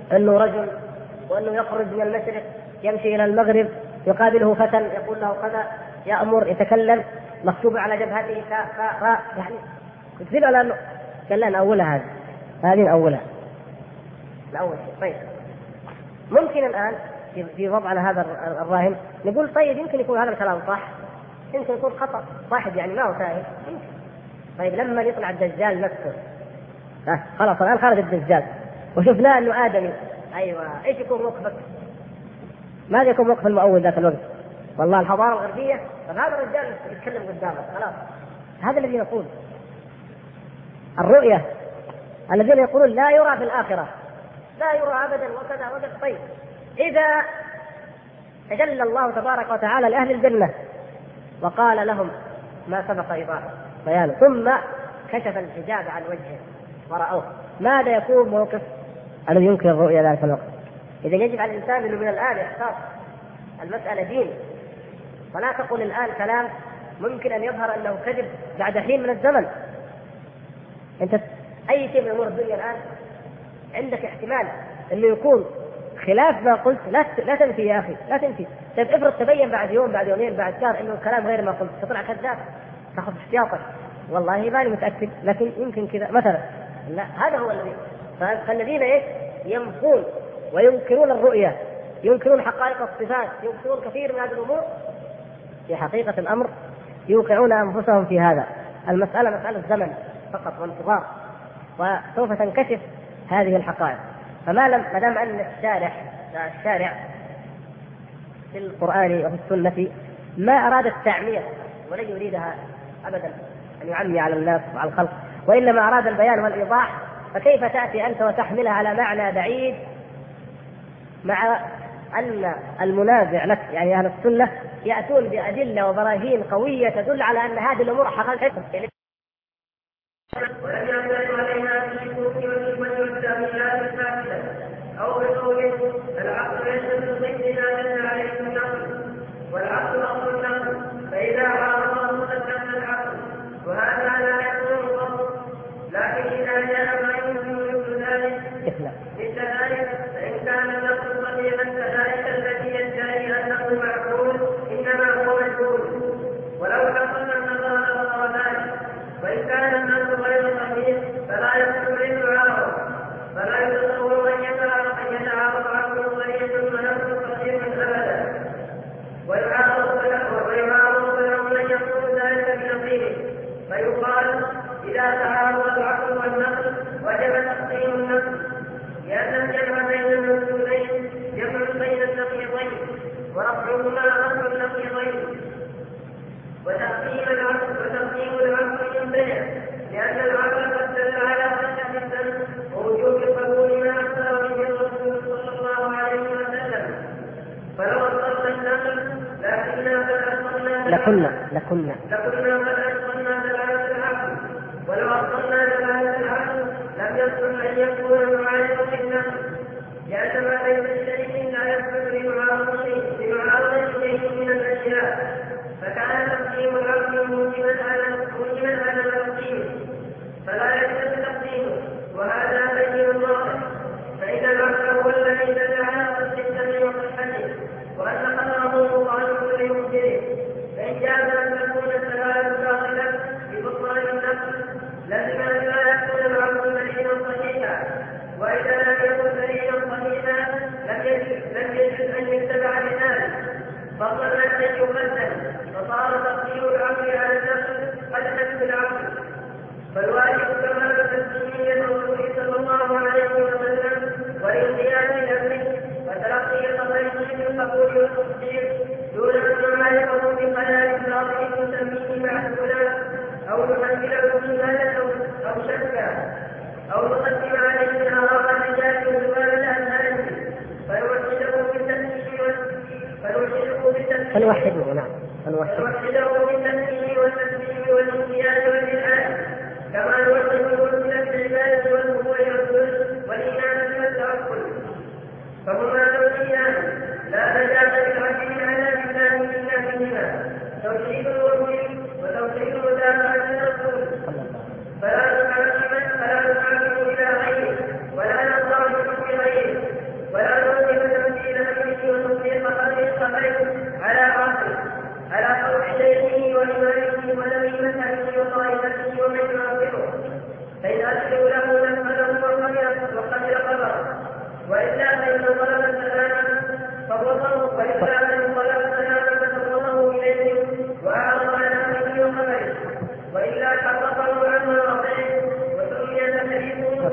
أنه رجل، وأنه يخرج من المشرق يمشي إلى المغرب يقابله فتى يقول له كذا، يأمر يتكلم مكتوب على جبهته راء، يعني تدل على أنه قال لنا أولها هذه أولها الأول. طيب ممكن الآن في وضعنا هذا الراهن نقول طيب يمكن يكون هذا الكلام صح، يمكن يكون خطأ، واحد يعني ما هو فاهم يمكن. طيب لما يطلع الدجال نفسه خلاص الآن خرج الدجال وشفناه أنه آدمي، أيوة إيش يكون موقفك؟ ماذا يكون موقف المؤول ذاك الوقت؟ والله الحضارة الغربية، طب هذا الرجال يتكلم قدامك خلاص. هذا الذي نقول الرؤية، الذين يقولون لا يرى في الآخرة، لا يرى أبدا وكذا وكذا. طيب إذا تجلى الله تبارك وتعالى لأهل الجنة وقال لهم ما سبق إيضاحه بيانه ثم كشف الحجاب عن وجهه ورأوه، ماذا يكون موقف الذي ينكر الرؤيا ذلك الوقت؟ إذا يجب على الإنسان أنه من الآن يحتاط، المسألة دين، فلا تقل الآن كلام ممكن أن يظهر أنه كذب بعد حين من الزمن. أنت أي شيء من أمور الدنيا الآن عندك احتمال أنه يكون خلاف ما قلت، لا تنفي يا أخي، لا تنفي. طيب افرض تبين بعد يوم بعد يومين بعد شهر أنه الكلام غير ما قلت، تطلع كذاب، تأخذ احتياطك، والله ماني متأكد لكن يمكن كذا مثلا. لا، هذا هو الذي. فالذين ينفون وينكرون الرؤية، ينكرون حقائق الصفات، ينكرون كثير من هذه الأمور، في حقيقة الأمر يوقعون أنفسهم في هذا. المسألة مسألة زمن فقط وانتظار، وسوف تنكشف هذه الحقائق. ما دام أن الشارع في القرآن وفي السنة ما أراد التعمية ولن يريدها أبدا أن يعمي على الناس وعلى الخلق، وإنما أراد البيان والإيضاح، فكيف تأتي أنت وتحملها على معنى بعيد مع أن المنازع لك يعني أهل السنة يأتون بأدلة وبراهين قوية تدل على أن هذه الأمور حقيقة. أو بقول العقل ليس بضدنا من عليه النقل، والعقل أصل النقل، فإذا عارضه قدمنا العقل، وهذا لا يكون ضبط. لكن إذا جاء ما يمكن مثل ذلك فإن كان النقل صحيحا فذلك الذي يدعي أنه معقول إنما هو مجهول، ولو حصلنا النظر لظهر ذلك. وإن كان النقل غير صحيح فلا يكون يتعارض، فلا يتصور أن يتعارض عقل صريح ونقل صحيح أبدا، ويعارض فله لن يكون ذلك بنظيره. فيقال إذا تعارض العقل والنقل وجب تقسيم النقل، لأن الجمع بين الموجودين جمع بين النقيضين، ورفعهما رفع النقيضين. وتقسيم العقل ينبغي، لأن العقل قد دل على صحة الذنب ووجوب قبول ما أخبر به الرسول صلى الله عليه وسلم. فلو أصلنا النقل لكنا قد أصلنا دلالة العقل، ولو أصلنا دلالة العقل لم يصل أن يكون معارض النقل، لأن ما ليس بشيء لا يثبت بمعارض شيء من الأشياء، فكان تقديم العقل موجبا على تقديمه، فلا يجوز تقديمه، وهذا بين واضح. فإن العقل هو الذي دل على صدقه وصحته، وأن خطره مخالف لمنكره. فإن جاز أن تكون الدلالة داخلة ببطلان النقل لازم أن لا يكون العقل دليلا صحيحا، وإذا لم يكن دليلا صحيحا لم يجوز أن يتبع بذلك، فضلا أن يقدم، فصار تقديم العقل على النقل قد بالعقل. فالواجب كمال تسليم الرسول صلى الله عليه وسلم والانقياد لأمره وتلقي خبره بالقبول والتصديق دون أن نعرفه بخيال باطل نسميه معقولا أو نحمله إيمانا أو شكا أو نقدم عليه آراء الرجال وزوال الأذهان فنوحده بالتسليم والتسليم والانقياد والإلحاد، كما نوحده بالعبادة والخضوع والإيمان والتوكل. فهما توحيدان لا مجال للعبد على لسان إلا بهما، توحيد الوحي وتوحيد متابعة الرسول. فلا نحاكم إلى غيره ولا نطاع بحكم غيره،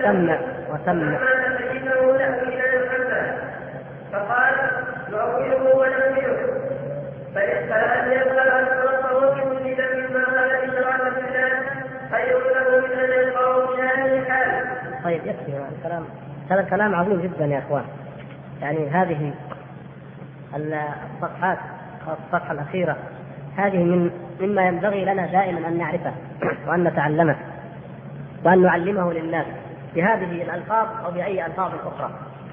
وسمع وسمع. فإنه له إلى الحمد. فقال نؤوله ونؤمنه. فهل يقبل أن تلقه بكل ذنب ما قال إشراك بالله خير له من أن يلقاه بهذه الحال. طيب يكفي هذا الكلام عظيم جدا يا اخوان. يعني هذه الصفحات الصفحة الأخيرة هذه مما ينبغي لنا دائما أن نعرفه وأن نتعلمه وأن نعلمه للناس بهذه الألفاظ أو بأي ألفاظ أخرى،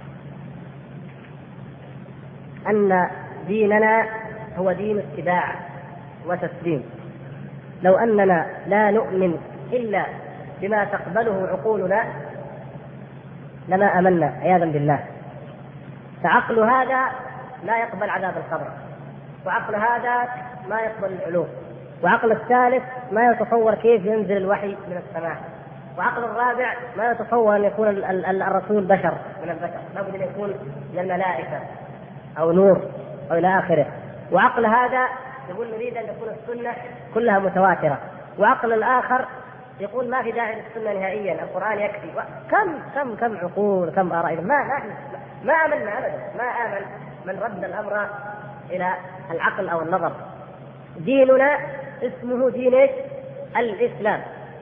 أن ديننا هو دين اتباع وتسليم. لو أننا لا نؤمن إلا بما تقبله عقولنا لما آمنا عياذا بالله. فعقل هذا لا يقبل عذاب القبر، وعقل هذا ما يقبل العلوم، وعقل الثالث ما يتصور كيف ينزل الوحي من السماء، وعقل الرابع ما يتصور أن يكون الرسول بشر من البشر، لابد أن يكون من الملائكة أو نور أو إلى آخره. وعقل هذا يقول نريد أن تكون السنة كلها متواترة، وعقل الآخر يقول ما في داعي للسنة نهائيا، القرآن يكفي. كم عقول، كم آراء. ما آمنا أبدا، ما آمن من رد الأمر إلى العقل أو النظر. ديننا اسمه دين الإسلام.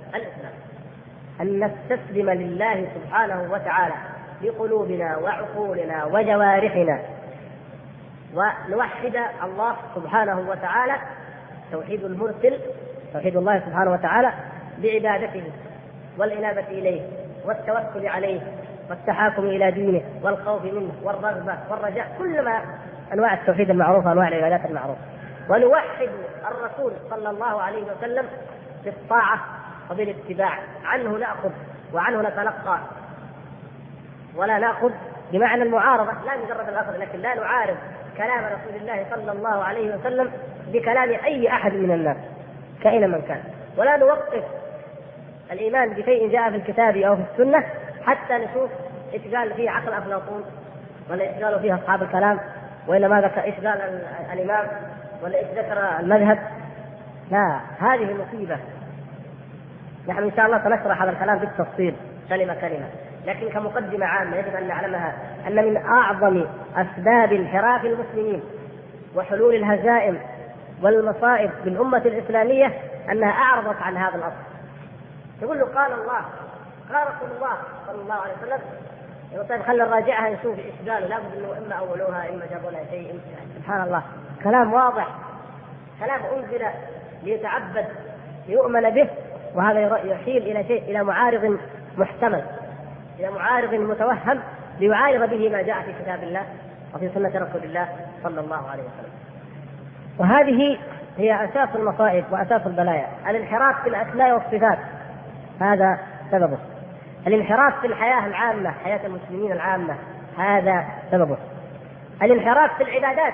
أن نستسلم لله سبحانه وتعالى بقلوبنا وعقولنا وجوارحنا، ونوحد الله سبحانه وتعالى توحيد المرسل، توحيد الله سبحانه وتعالى بعبادته والإنابة إليه والتوكل عليه والتحاكم إلى دينه والخوف منه والرغبة والرجاء، كل ما أنواع التوحيد المعروفة، أنواع العبادات المعروفة. ونوحد الرسول صلى الله عليه وسلم بالطاعة وبالاتباع، عنه نأخذ وعنه نتلقى، ولا نأخذ بمعنى المعارضة، لا مجرد الأخذ، لكن لا نعارض كلام رسول الله صلى الله عليه وسلم بكلام أي أحد من الناس كائنا من كان، ولا نوقف الإيمان بشيء جاء في الكتاب أو في السنة حتى نشوف إيش قال فيه عقل أفلاطون، ولا إيش قالوا فيه أصحاب الكلام، وإلا ما ذكر إيش قال الإمام، ولا إيش ذكر المذهب. لا، هذه مصيبة. نحن إن شاء الله سنشرح هذا الكلام بالتفصيل كلمة كلمة، لكن كمقدمة عامة يجب أن نعلمها أن من أعظم أسباب انحراف المسلمين وحلول الهزائم والمصائب بالأمة الإسلامية أنها أعرضت عن هذا الأصل. يقول له قال الله، قال رسول الله صلى الله عليه وسلم، يقول طيب خلي الراجعها نشوف إيش قالوا، لابد أنه إما أولوها إما جابوا لها شيء. سبحان الله، كلام واضح، كلام أنزل ليتعبد ليؤمن به، وهذا يحيل إلى شيء، إلى معارض محتمل، إلى معارض متوهم ليعارض به ما جاء في كتاب الله وفي سنة رسول الله صلى الله عليه وسلم. وهذه هي أساس المصائب وأساس البلايا. الانحراف في الأسماء والصفات هذا سببه، الانحراف في الحياة العامة، حياة المسلمين العامة، هذا سببه، الانحراف في العبادات.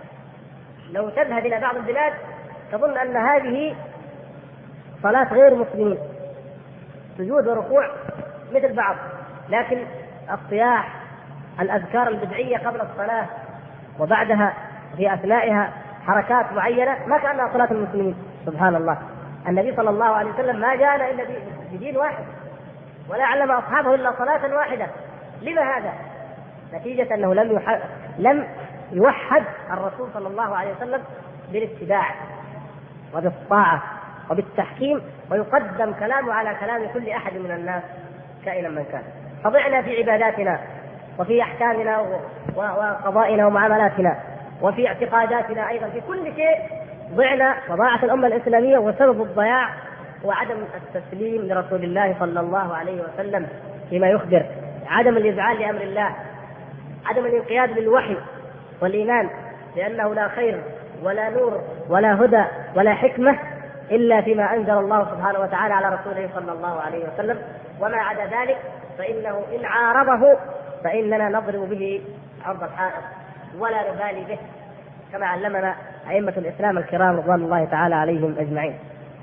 لو تذهب إلى بعض البلاد تظن أن هذه صلاة غير مسلمين، سجود وركوع مثل بعض، لكن الصياح، الأذكار البدعية قبل الصلاة وبعدها في أثنائها، حركات معينة ما كأنها صلاة المسلمين. سبحان الله، النبي صلى الله عليه وسلم ما جاءنا إلا بدين واحد، ولا علم أصحابه إلا صلاة واحدة. لما هذا؟ نتيجة أنه لم يوحد الرسول صلى الله عليه وسلم بالاتباع وبالطاعة وبالتحكيم، ويقدم كلامه على كلام كل أحد من الناس كائنا من كان. فضعنا في عباداتنا وفي أحكامنا وقضائنا ومعاملاتنا وفي اعتقاداتنا أيضا، في كل شيء ضعنا وضاعت الأمة الإسلامية. وسبب الضياع هو عدم التسليم لرسول الله صلى الله عليه وسلم فيما يخبر، عدم الإذعان لأمر الله، عدم الانقياد للوحي والإيمان لأنه لا خير ولا نور ولا هدى ولا حكمة إلا فيما أنزل الله سبحانه وتعالى على رسوله صلى الله عليه وسلم. وما عدا ذلك فإنه إن عارضه فإننا نضرب به عرض الحائط ولا نبالي به، كما علمنا أئمة الإسلام الكرام رضوان الله تعالى عليهم أجمعين.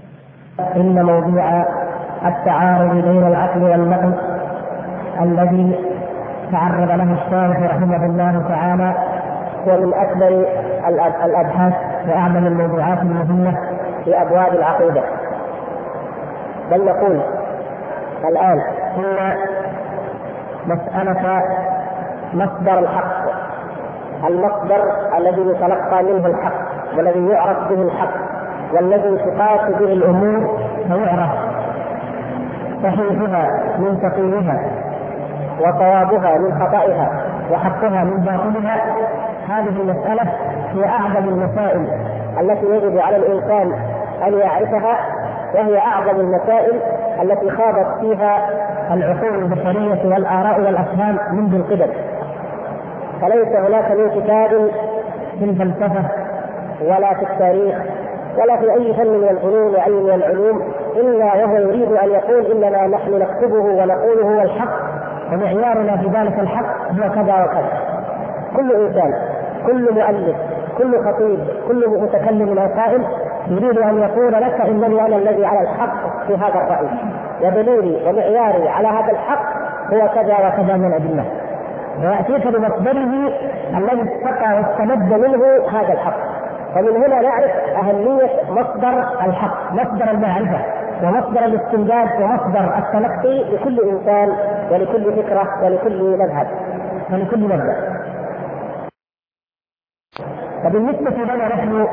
إن موضوع التعارض بين العقل والنقل الذي تعرض له الشارح رحمه الله تعالى هو من أكبر الأبحاث وأعظم الموضوعات المهمة في أبواب العقيدة. بل نقول الآن إن مسألة مصدر الحق، المصدر الذي يتلقى منه الحق والذي يعرف به الحق والذي تقاس به الأمور فيعرف صحيحها من سقيمها وصوابها من خطئها وحقها من باطلها. هذه المسألة هي أعظم المسائل التي يجب على الإنسان أن يعرفها، وهي أعظم المسائل التي خاضت فيها العقول البشرية والآراء والأفهام منذ القدم. فليس هناك من كتاب في الفلسفة ولا في التاريخ ولا في أي فن من الفنون وأي من العلوم إلا وهو يريد أن يقول إننا نحن نكتبه ونقوله هو الحق ومعيارنا في ذلك الحق هو كذا وكذا. كل إنسان، كل مؤلف، كل خطيب، كل متكلم أو قائل يريد أن يقول لك إنني أنا الذي على الحق في هذا الرأي، ودليلي ومعياري على هذا الحق هو كذا وكذا من الأدلة، ويأتيك بمصدره الذي استقى واستمد منه هذا الحق. ومن هنا نعرف أهمية مصدر الحق، مصدر المعرفة ومصدر الاستمداد ومصدر التلقي لكل إنسان ولكل فكرة ولكل مذهب ولكل مبدأ. فبالنسبة لنا نحن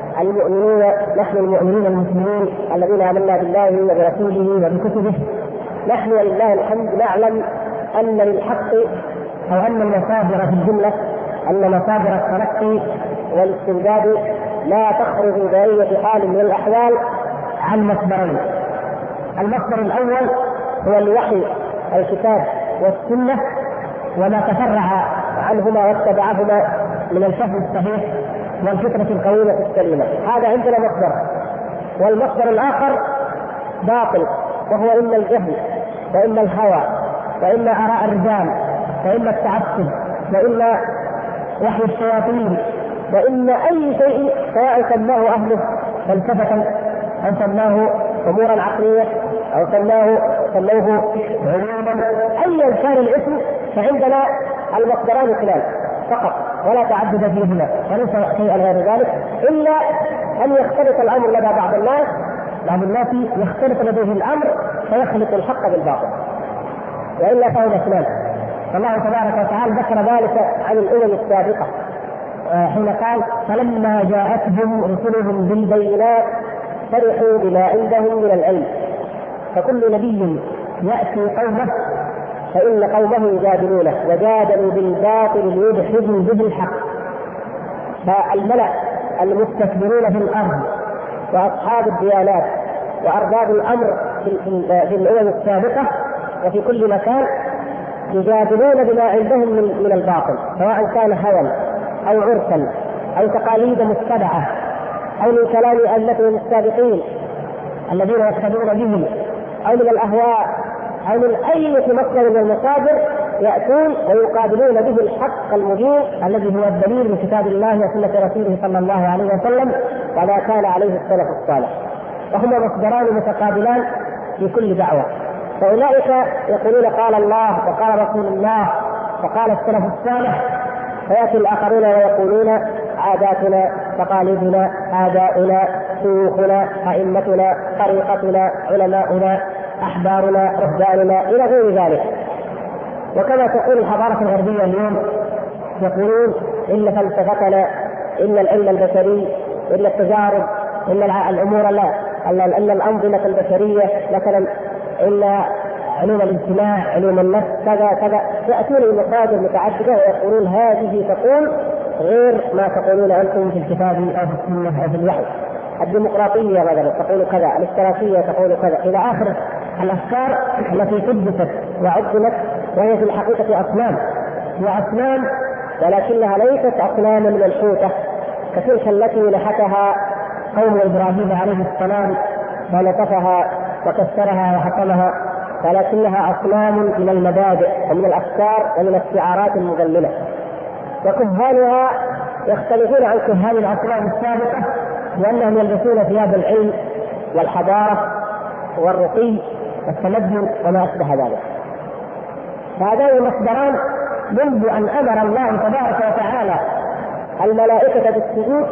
المؤمنين المسلمين الذين آمنا بالله وبرسوله وبكتبه، نحن ولله الحمد نعلم أن للحق أو أن المصادر في الجملة، أن مصادر التلقي والاستمداد لا تخرج بأي حال من الأحوال عن مصدرين. المصدر الأول هو الوحي، الكتاب والسنة وما تفرع عنهما واتبعهما من الفهم الصحيح والفكرة القويمة السليمة، هذا عندنا مصدر. والمصدر الآخر باطل، وهو إما الجهل وإما الهوى وإما آراء الرجال وإما التعصب وإما وحي الشياطين وإما أي شيء، سواء سماه أهله فلسفة أو سماه أمورا عقلية أو سموه علوما، أيا كان الاسم، فعندنا المصدران خلال فقط ولا تعدد فيهما، وليس شيئا غير ذلك، إلا أن يختلط الأمر لدى بعض الناس يختلط لديه الأمر فيخلط الحق بالباطل، وإلا فهو اثنان. فالله تبارك وتعالى ذكر ذلك عن الأمم السابقة حين قال: فلما جاءتهم رسلهم بالبينات فرحوا بما عندهم من العلم. فكل نبي يأتي قومه فإن قومه يجادلونه وجادلوا بالباطل ليدحضوا به الحق. فالملأ المستكبرون في الأرض وأصحاب الديانات وأرباب الأمر في الأمم السابقة وفي كل مكان يجادلون بما عندهم من الباطل، سواء كان هوى أو عرفا أو تقاليد متبعة أو من كلام أئمتهم السابقين الذين يقتدون بهم أو من الأهواء أو من أي مصدر من المصادر، يأتون ويقابلون به الحق المبين الذي هو الدليل من كتاب الله وسنة رسوله صلى الله عليه وسلم وما كان عليه السلف الصالح. وهما مصدران متقابلان في كل دعوة. فأولئك يقولون قال الله وقال رسول الله وقال السلف الصالح، فيأتي الآخرون ويقولون عاداتنا، تقاليدنا، آباؤنا، شيوخنا، أئمتنا، طريقتنا، علماؤنا، أحبارنا، رهباننا، إلى غير ذلك. وكما تقول الحضارة الغربية اليوم، يقولون إن فلسفتنا، إن العلم البشري، إن التجارب، إن الأمور إن الأنظمة البشرية مثلا، إن علوم الاجتماع، علوم النفس، كذا كذا، يأتون بمصادر متعددة ويقولون هذه تقول غير ما تقولون أنتم في الكتاب أو في السنة أو في الوحي. الديمقراطية مثلا تقول كذا، الاشتراكية تقول كذا، إلى آخر الأفكار التي ثبتت وعدلت، وهي في الحقيقة أصنام، وأصنام ولكنها ليست أصناما منحوتة كتلك التي نحتها قوم إبراهيم عليه السلام ونطفها وكسرها وحطمها، ولكنها أصنام من المبادئ ومن الأفكار ومن الشعارات المضللة. وكهانها يختلفون عن كهان الأصنام السابقة لأنهم يلبسون ثياب العلم والحضارة والرقي والتمدن وما أشبه ذلك. فهذان المصدران منذ أن أمر الله تبارك وتعالى الملائكة بالسجود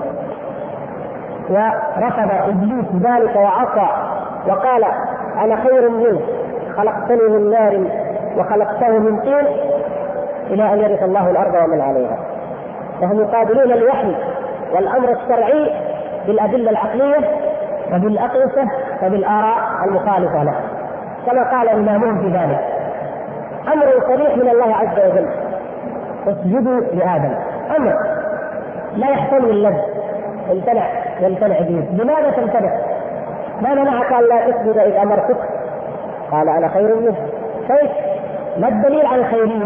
ورفض إبليس ذلك وعصى وقال: أنا خير منه، خلقتني من نار وخلقته من طين إلى أن يرث الله الأرض ومن عليها. فهم يقابلون الوحي والأمر الشرعي بالأدلة العقلية وبالأقيسة وبالآراء المخالفة له، كما قال إمامهم في ذلك: أمر صريح من الله عز وجل، اسجدوا لآدم، أمر لا يحتمل اللذ، يمتنع به. لماذا تمتنع؟ ما منعك أن لا تسجد إذ أمرتك؟ قال أنا خير منه. كيف؟ ما الدليل على الخيرية؟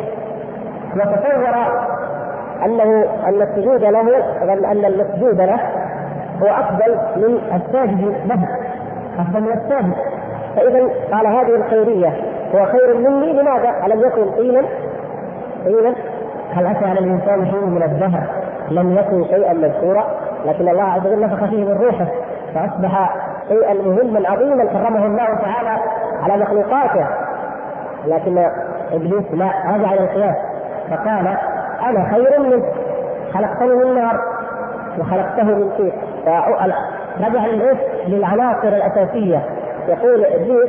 وتصور أن السجود له، أن المسجود له هو أفضل من الساجد له، أفضل من الساجد. فإذا قال هذه الخيرية هو خير مني. لماذا؟ ألم يكن طينا؟ هل أتى على الإنسان حين من الدهر لم يكن شيئا مذكورا؟ لكن الله عز وجل نفخ فيه من روحه فأصبح شيئا مهما عظيما كرمه الله تعالى على مخلوقاته. لكن إبليس لا، رجع إلى القياس فقال أنا خير منه، خلقتني من نار وخلقته من طين. رجع للعناصر الأساسية. يقول إبليس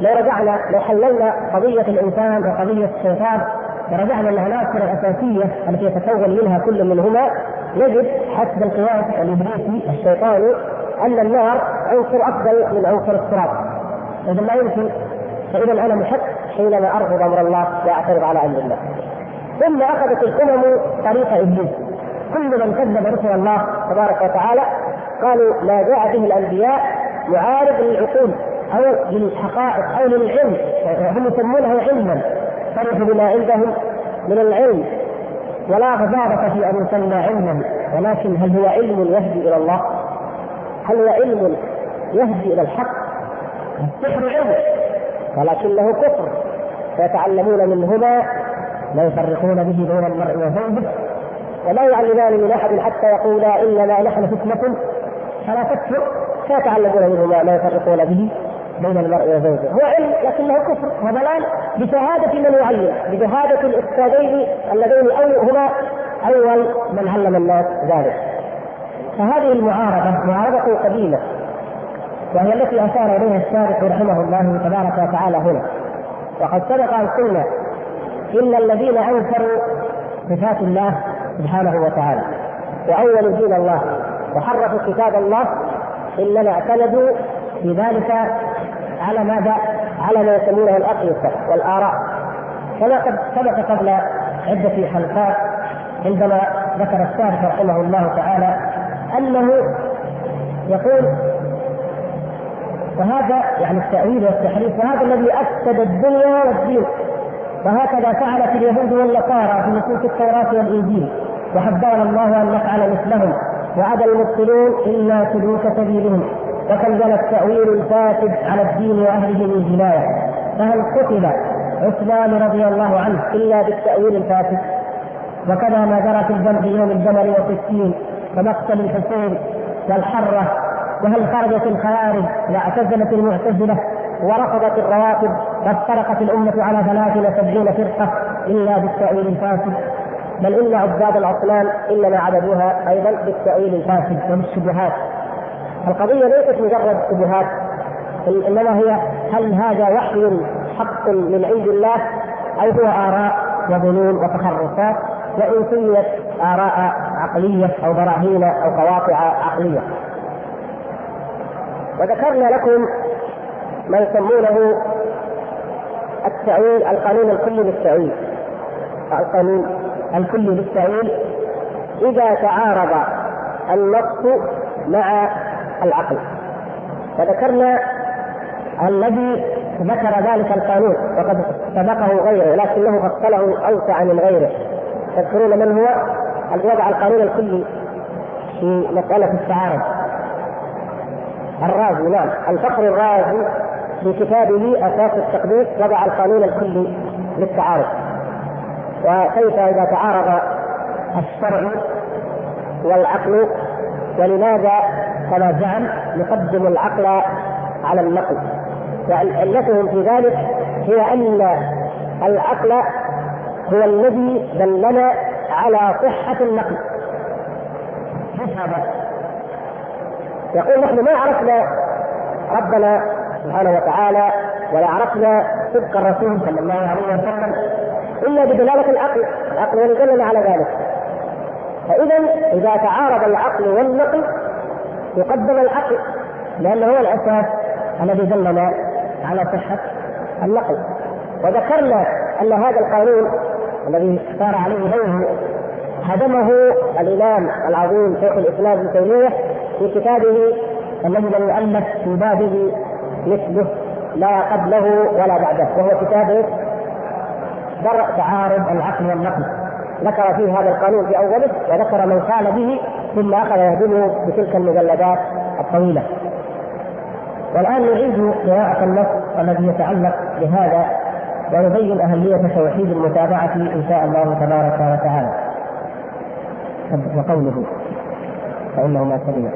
لو حللنا قضية الإنسان وقضية الشيطان ورجعنا للعناصر الأساسية التي يتكون منها كل منهما، نجد حسب القياس الإبليسي الشيطاني أن النار عنصر أفضل من عنصر التراب. إذا لا يمكن، فإذا أنا محق حينما أرفض أمر الله وأعترض على أمر الله. ثم أخذت الأمم طريق إبليس، كل من كذب رسل الله تبارك وتعالى قالوا ما جاء به الأنبياء معارض للعقول أو للحقائق أو للعلم، هم يسمونه علما، فرحوا بما عندهم من العلم، ولا غضاضة في أن يسمى علما. ولكن هل هو علم يهدي إلى الله؟ هل هو علم يهدي إلى الحق؟ السحر علم ولكنه كفر، فيتعلمون منهما ما يفرقون به بين المرء وزوجه، ولا يعلمان من أحد حتى يقولا إنما نحن فتنة فلا تكفر، فيتعلمون منهما ما يفرقون به بين المرء وزوجه. هو علم لكنه كفر وضلال بشهادة من يعلم، بشهادة الأستاذين اللذين هما أول من علم الناس ذلك. فهذه المعارضة معارضة قديمة، وهي التي أشار إليها الشارح رحمه الله تبارك وتعالى هنا. وقد سبق أن قلنا إن الذين أنكروا صفات الله سبحانه وتعالى وأولوا دين الله وحرفوا كتاب الله إنما اعتمدوا في ذلك على ماذا؟ على ما يسمونه الأقيسة والآراء، كما قد سبق قبل عدة حلقات عندما ذكر الشارح رحمه الله تعالى أنه يقول وهذا يعني التأويل والتحريف، وهذا الذي أفسد الدنيا والدين، وهكذا فعلت اليهود والنصارى في نصوص التوراة والإنجيل، وحذرنا الله أن نفعل مثلهم، وعدا المبطلون إلا سلوك سبيلهم، وكان التأويل الفاسد على الدين وأهله من جناية. فهل قتل عثمان رضي الله عنه إلا بالتأويل الفاسد؟ وكذا ما جرى في الجنب يوم الجمل وفلسطين ومقتل الحسين والحرة. وهل خرجت الخوارج واعتزلت المعتزلة ورفضت الروافض وافترقت الأمة على 73 فرقة إلا بالتأويل الفاسد؟ بل إن عباد الأصنام إنما عبدوها أيضا بالتأويل الفاسد وبالشبهات. القضية ليست مجرد شبهات، إنما هي هل هذا وحي حق من عند الله أو هو آراء وظنون وتخرصات وإن سميت آراء عقلية أو براهين أو قواطع عقلية. وذكرنا لكم ما يسمونه التأويل، القانون الكلي للتأويل. القانون الكلي للتأويل إذا تعارض النص مع العقل. وذكرنا الذي ذكر ذلك القانون وقد سبقه غيره لكنه فصله أوسع من غيره. تذكرون من هو وضع القانون الكلي في مسألة التعارض؟ الرازي، نعم، الفخر الرازي في كتابه أساس التقديس وضع القانون الكلي للتعارض، وكيف إذا تعارض الشرع والعقل، ولماذا كما زعم نقدم العقل على النقل. وعلتهم في ذلك هي أن العقل هو الذي دلنا على صحة النقل. يقول نحن ما عرفنا ربنا سبحانه وتعالى ولا عرفنا صدق الرسول صلى الله عليه وسلم إلا بدلالة العقل الذي دلنا على ذلك. فإذا إذا تعارض العقل والنقل يقدم العقل، لأنه هو الأساس الذي دلنا على صحة النقل. وذكرنا أن هذا القانون الذي سار عليه غيره هدمه الإمام العظيم شيخ الإسلام ابن تيمية في كتابه الذي لم يؤلف في بابه مثله لا قبله ولا بعده، وهو كتاب درء تعارض العقل والنقل. ذكر فيه هذا القانون في أوله وذكر من قال به، ثم أخذ يهدمه بتلك المجلدات الطويلة. والآن نعيد قراءة النص الذي يتعلق بهذا ونبين أهمية توحيد المتابعة إن شاء الله تبارك وتعالى. وقوله فإنه ما سلم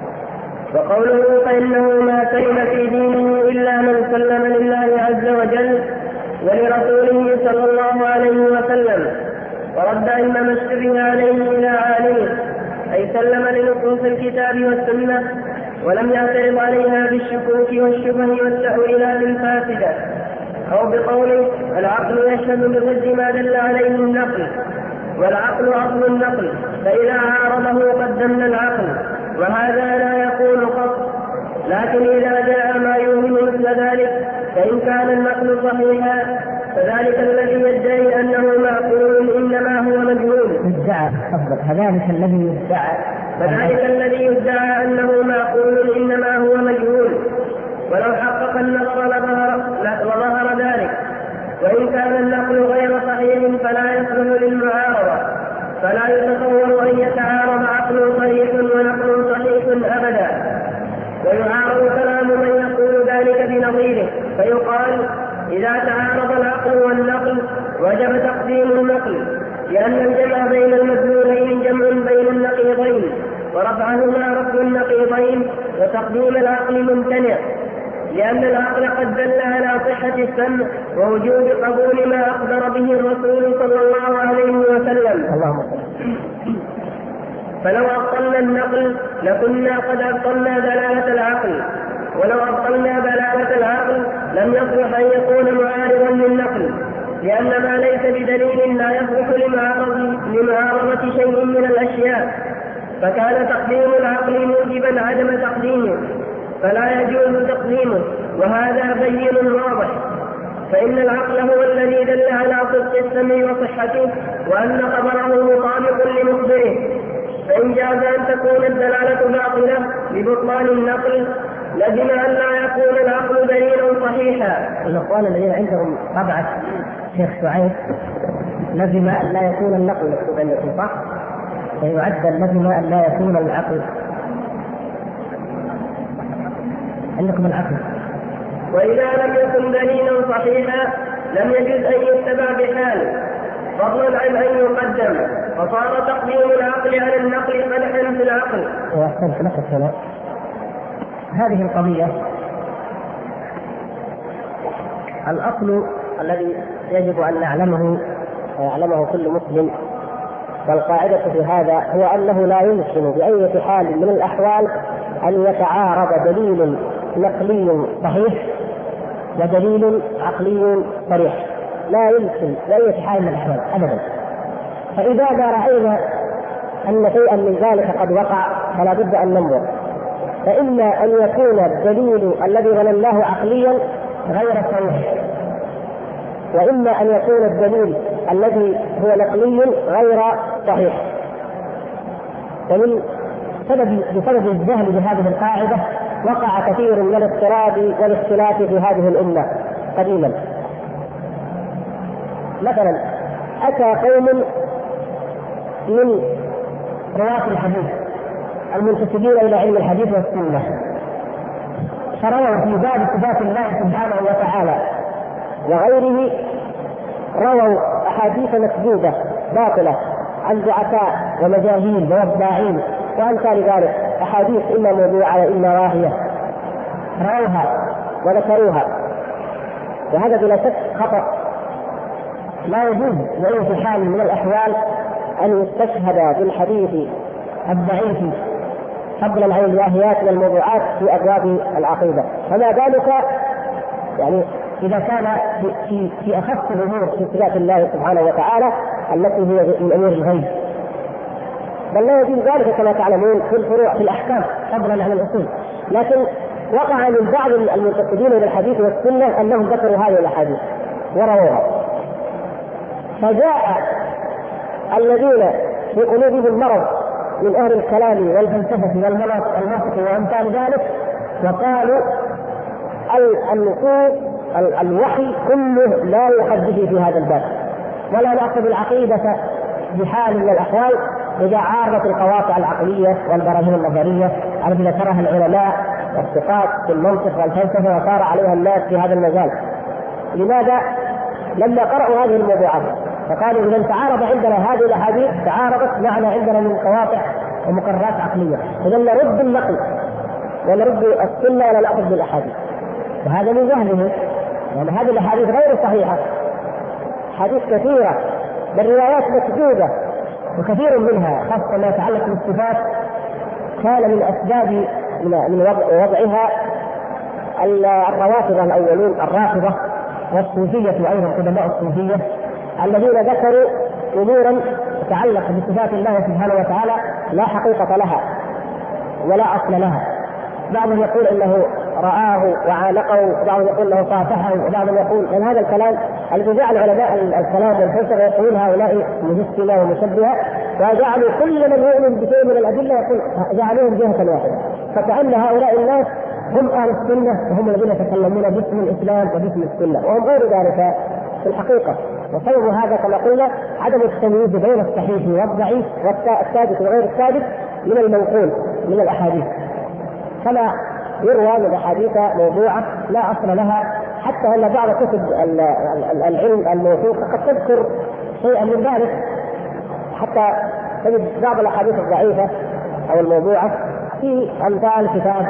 في دينه إلا من سلم لله عز وجل ولرسوله صلى الله عليه وسلم ورد علم ما اشتبه عليه إلى عالمه، أي سلم لنصوص الكتاب والسنة ولم يعترض عليها بالشكوك والشبه والتأويلات الفاسدة، أو بقوله العقل يشهد بضد ما دل عليه النقل، والعقل أصل النقل فإذا عارضه قدمنا العقل، وهذا لا يكون قط. لكن إذا جاء ما يوهم مثل ذلك فإن كان النقل صحيحا فذلك الذي يدعي أنه معقول إنما هو مجهول. فذلك الذي يدعى أنه معقول إنما هو مجهول، ولو حقق النقل لظهر ذلك. وإن كان النقل غير صحيح فلا يصلح للمعارضة، فلا يتصور أن يتعارض عقل صحيح ونقل صحيح أبدا. ويعارض كلام من يقول ذلك بنظيره، فيقال إذا تعارض العقل والنقل وجب تقديم النقل، لأن الجمع بين المدلولين جمع بين النقيضين، ورفعهما رفع النقيضين، وتقديم العقل ممتنع، لأن العقل قد دل على صحة السمع ووجوب قبول ما أخبر به الرسول صلى الله عليه وسلم. فلو أبطلنا النقل لكنا قد أبطلنا دلالة العقل، ولو أبطلنا دلالة العقل لم يصلح أن يكون معارضا للنقل، لأن ما ليس بدليل لا يصلح لمعارضة شيء من الأشياء، فكان تقديم العقل موجبا عدم تقديمه، فلا يجوز تقديمه، وهذا بين واضح. فإن العقل هو الذي دل على صدق السمع وصحته، وأن خبره مطابق لمخبره، فإن جاز أن تكون الدلالة باطلة ببطلان النقل لزم أن لا يكون العقل دليلا صحيحا. الإخوان الذين عندهم طبعة شيخ شعيب لزم أن لا يكون النقل مكتوب عندكم صح؟ فيعدل لزم أن لا يكون العقل عندكم العقل. وإذا لم يكن دليلا صحيحا لم يجوز أن يتبع بحال، فضلا عن أن يقدم، فصار تقديم العقل على النقل قدحا في العقل. وأحسنت لك السلام. هذه القضية الأصل الذي يجب أن نعلمه ويعلمه كل مسلم، والقاعدة في هذا هو أنه لا يمكن بأي حال من الأحوال أن يتعارض دليل نقلي صحيح ودليل عقلي صريح، لا يمكن بأي حال من الأحوال أبدا. فإذا ما رأينا أن شيئا من ذلك قد وقع فلا بد أن ننظر، فإما أن يكون الدليل الذي ظنناه عقليا غير صحيح، وإما أن يكون الدليل الذي هو نقلي غير صحيح. بسبب الجهل بهذه القاعدة وقع كثير من الاضطراب والاختلاف في هذه الأمة قديما. مثلا أتى قوم من رواة الحديث المنتسبين إلى علم الحديث والسنة، فرووا في باب صفات الله سبحانه وتعالى وغيره رووا أحاديث مكذوبة باطلة عن ضعفاء ومجاهيل ووضاعين وأمثال ذلك، أحاديث إما موضوعة وإما واهية رووها وذكروها، وهذا بلا شك خطأ. لا يجوز بأي حال من الأحوال أن يستشهد بالحديث الضعيف فضلا عن الواهيات والموضوعات في أبواب العقيدة. فما ذلك يعني إذا كان في أخص الأمور في صفات الله سبحانه وتعالى التي هي من أمور الغيب، بل لا يجوز ذلك كما تعلمون في الفروع في الأحكام فضلا عن الأصول. لكن وقع من بعض المنتقدين للحديث والسنة أنهم ذكروا هذه الأحاديث ورووها، فجاء الذين في قلوبهم مرض من أهل الكلام والفلسفة والمنطق وأمثال ذلك وقالوا النصوص الوحي كله لا يحدث في هذا الباب، ولا نأخذ العقيدة بحال من الأحوال إذا عارضت القواطع العقلية والبراهين النظرية التي ذكرها العلماء والثقات في المنطق والفلسفة وصار عليها الناس في هذا المجال. لماذا؟ لما قرأوا هذه الموضوعات فقالوا إذا تعارض عندنا هذه الأحاديث تعارضت معنا عندنا من قواطع ومقررات عقلية، إذا نرد النقل ونرد السنة ولا نأخذ بالأحاديث. وهذا من جهلهم، يعني هذه الأحاديث غير صحيحة، حديث كثيرة بل روايات مكذوبة، وكثير منها خاصة ما يتعلق بالصفات كان من أسباب من وضعها الروافضة الأولون، الرافضة والصوفية أيضا قدماء الصوفية الذين ذكروا أمورا تتعلق بصفات الله سبحانه وتعالى لا حقيقة لها ولا أصل لها. بعضهم يقول إنه رآه وعانقه، وبعضهم يقول إنه صافحه، وبعضهم يقول إن هذا الكلام الذي جعل علماء الكلام والفلسفة يقولون هؤلاء مجسمة ومشبهة، وجعلوا كل من يؤمن بشيء من الأدلة يقول جعلوهم جهة واحدة، فكأن هؤلاء الناس هم أهل السنة وهم الذين يتكلمون باسم الإسلام وباسم السنة، وهم غير ذلك في الحقيقة. وسبب هذا كما قلنا عدم التمييز بين الصحيح والضعيف والثابت وغير الثابت من المنقول من الأحاديث، كما يروى من أحاديث موضوعة لا أصل لها، حتى أن بعض كتب العلم الموثوقة قد تذكر شيئا من ذلك، حتى تجد بعض الأحاديث الضعيفة أو الموضوعة في أمثال كتاب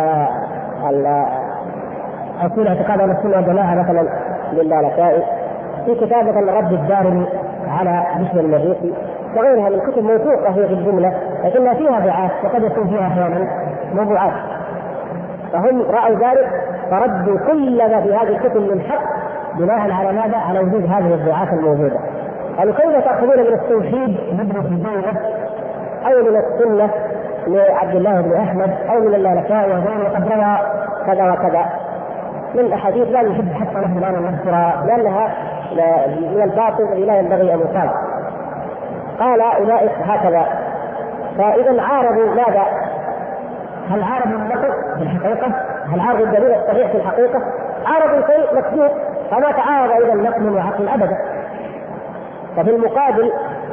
أصول اعتقاد أهل السنة والجماعة مثلا للالكائي، في كتاب مثلا رد الدارمي على بشر المريخي، وغيرها من كتب موثوقة هي في الجملة لكنها فيها ضعاف وقد يكون فيها أحيانا موضوعات. فهم رأوا ذلك فردوا كل ما في هذه الكتب من حق بناء على ماذا؟ على وجود هذه الضعاف الموجودة. قالوا كيف تأخذون من التوحيد نبرة الدولة أو من السنة لعبد الله بن أحمد أو من اللالكاء وغيره قد روى كذا وكذا من أحاديث لا يحب حتى نحن الآن نذكرها لأنها من الباطل الذي لا ينبغي أن يقال. قال أولئك هكذا. فإذا عارضوا ماذا؟ هل عارضوا النقل في الحقيقة؟ هل عارضوا الدليل الصحيح في الحقيقة؟ عارضوا شيء مكذوب، فما تعارض إذا نقل وعقل أبدا. وفي المقابل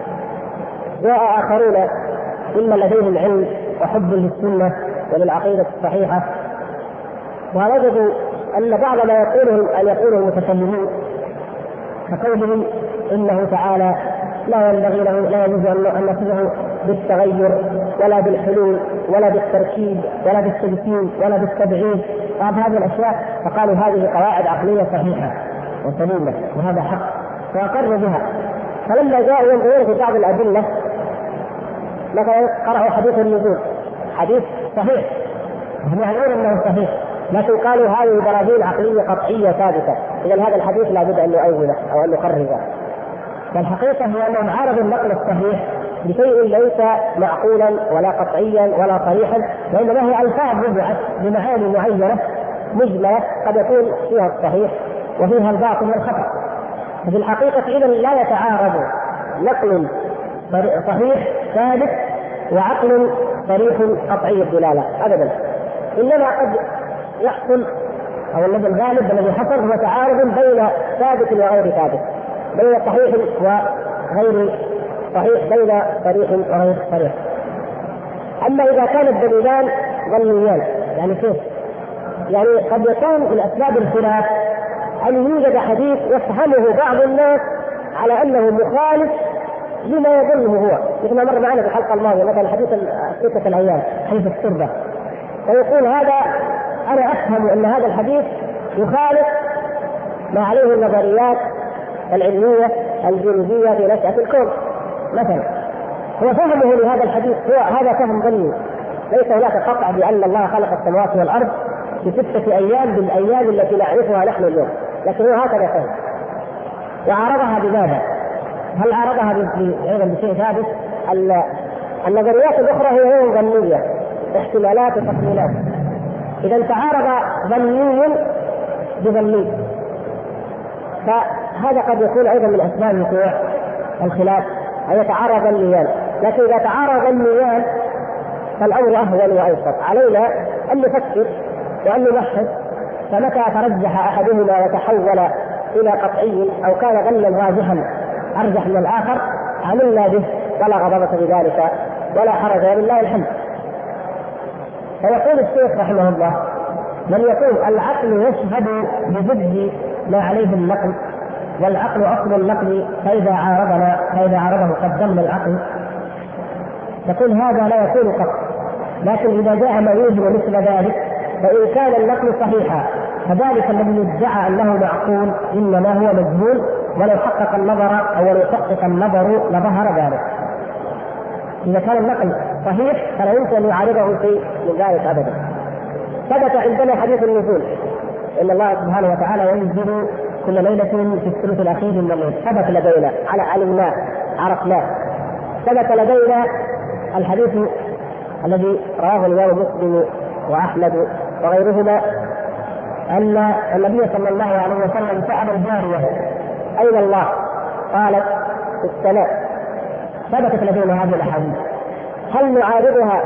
جاء آخرون إما لديهم علم وحب للسنة وللعقيدة الصحيحة، ووجدوا أن بعض ما يقوله المتكلمين كقولهم إنه تعالى لا ينبغي له لا يجوز أن نصفه بالتغير ولا بالحلول ولا بالتركيب ولا بالتجسيم ولا بالتبعيد بعض هذه الأشياء، فقالوا هذه قواعد عقلية صحيحة وسليمة وهذا حق فأقروا بها. فلما جاءوا ينظرون في بعض الأدلة مثلا قرأوا حديث النزول حديث صحيح هم يعلمون أنه صحيح، لكن قالوا هذه براهين عقلية قطعية ثابتة، إذا هذا الحديث لا بد أن نؤوله أو أن نقرره. والحقيقة هي أنهم عارضوا النقل الصحيح بشيء ليس معقولا ولا قطعيا ولا صريحا، وإنما هي ألفاظ وضعت بمعاني معينة مجملة قد يكون فيها الصحيح وفيها الباطل والخطأ. ففي الحقيقة إذا لا يتعارض نقل صحيح ثابت وعقل صريح قطعي الدلالة أبدا، إنما قد يحصل أو الذي الغالب الذي حصل هو تعارض بين ثابت وغير ثابت، بين صحيح وغير صحيح، بين صريح وغير صريح. أما إذا كان الدليلان ظنيان يعني كيف؟ يعني قد يكون من أسباب الخلاف أن يوجد حديث يفهمه بعض الناس على أنه مخالف لما يظنه هو، مثل ما مر معنا في الحلقة الماضية مثلا حديث 6 الأيام حديث التربة، فيقول هذا أنا أفهم أن هذا الحديث يخالف ما عليه النظريات العلمية الجيولوجية في نشأة الكون مثلا، هو فهمه لهذا الحديث هو هذا فهم ظني، ليس هناك قطع بأن الله خلق السماوات والأرض في 6 أيام بالأيام التي نعرفها نحن اليوم، لكن هو هكذا فهم. وعارضها بماذا؟ هل عارضها أيضا بشيء ثابت؟ النظريات الأخرى هي ظنية، احتمالات وتقليلات. إذا تعارض ظني بظني، فهذا قد يكون أيضا من أسباب وقوع الخلاف أن يتعارض ظنيان. لكن إذا تعارض ظنيان فالأمر أهون وأيسر. علينا أن نفكر وأن نمهد، فمتى ترجح أحدهما وتحول إلى قطعي أو كان ظنا راجحا أرجح من الآخر عملنا به ولا غضبة بذلك ولا حرج، ولله الحمد. فيقول الشيخ رحمه الله: من يقول العقل يشهد بضد ما عليه النقل، والعقل أصل النقل، فإذا عارضه قدمنا العقل، يقول هذا لا يكون قط. لكن إذا جاء ما يوجب مثل ذلك فإن كان النقل صحيحا فذلك الذي يدعى أنه معقول إنما هو مجهول، ولو حقق النظر أو لو حقق النظر لظهر ذلك. إذا كان النقل صحيح فلا يمكن أن يعارضه شيء من ذلك أبدا. ثبت عندنا حديث النزول، إن الله سبحانه وتعالى ينزل كل ليلة في الثلث الأخير من الليل. ثبت لدينا، علمناه عرفناه. ثبت لدينا الحديث الذي رواه الإمام مسلم وأحمد وغيرهما أن النبي صلى الله عليه وسلم سأل الجارية: أين الله؟ قالت: في السماء. ثبتت لدينا هذه الأحاديث. هل نعارضها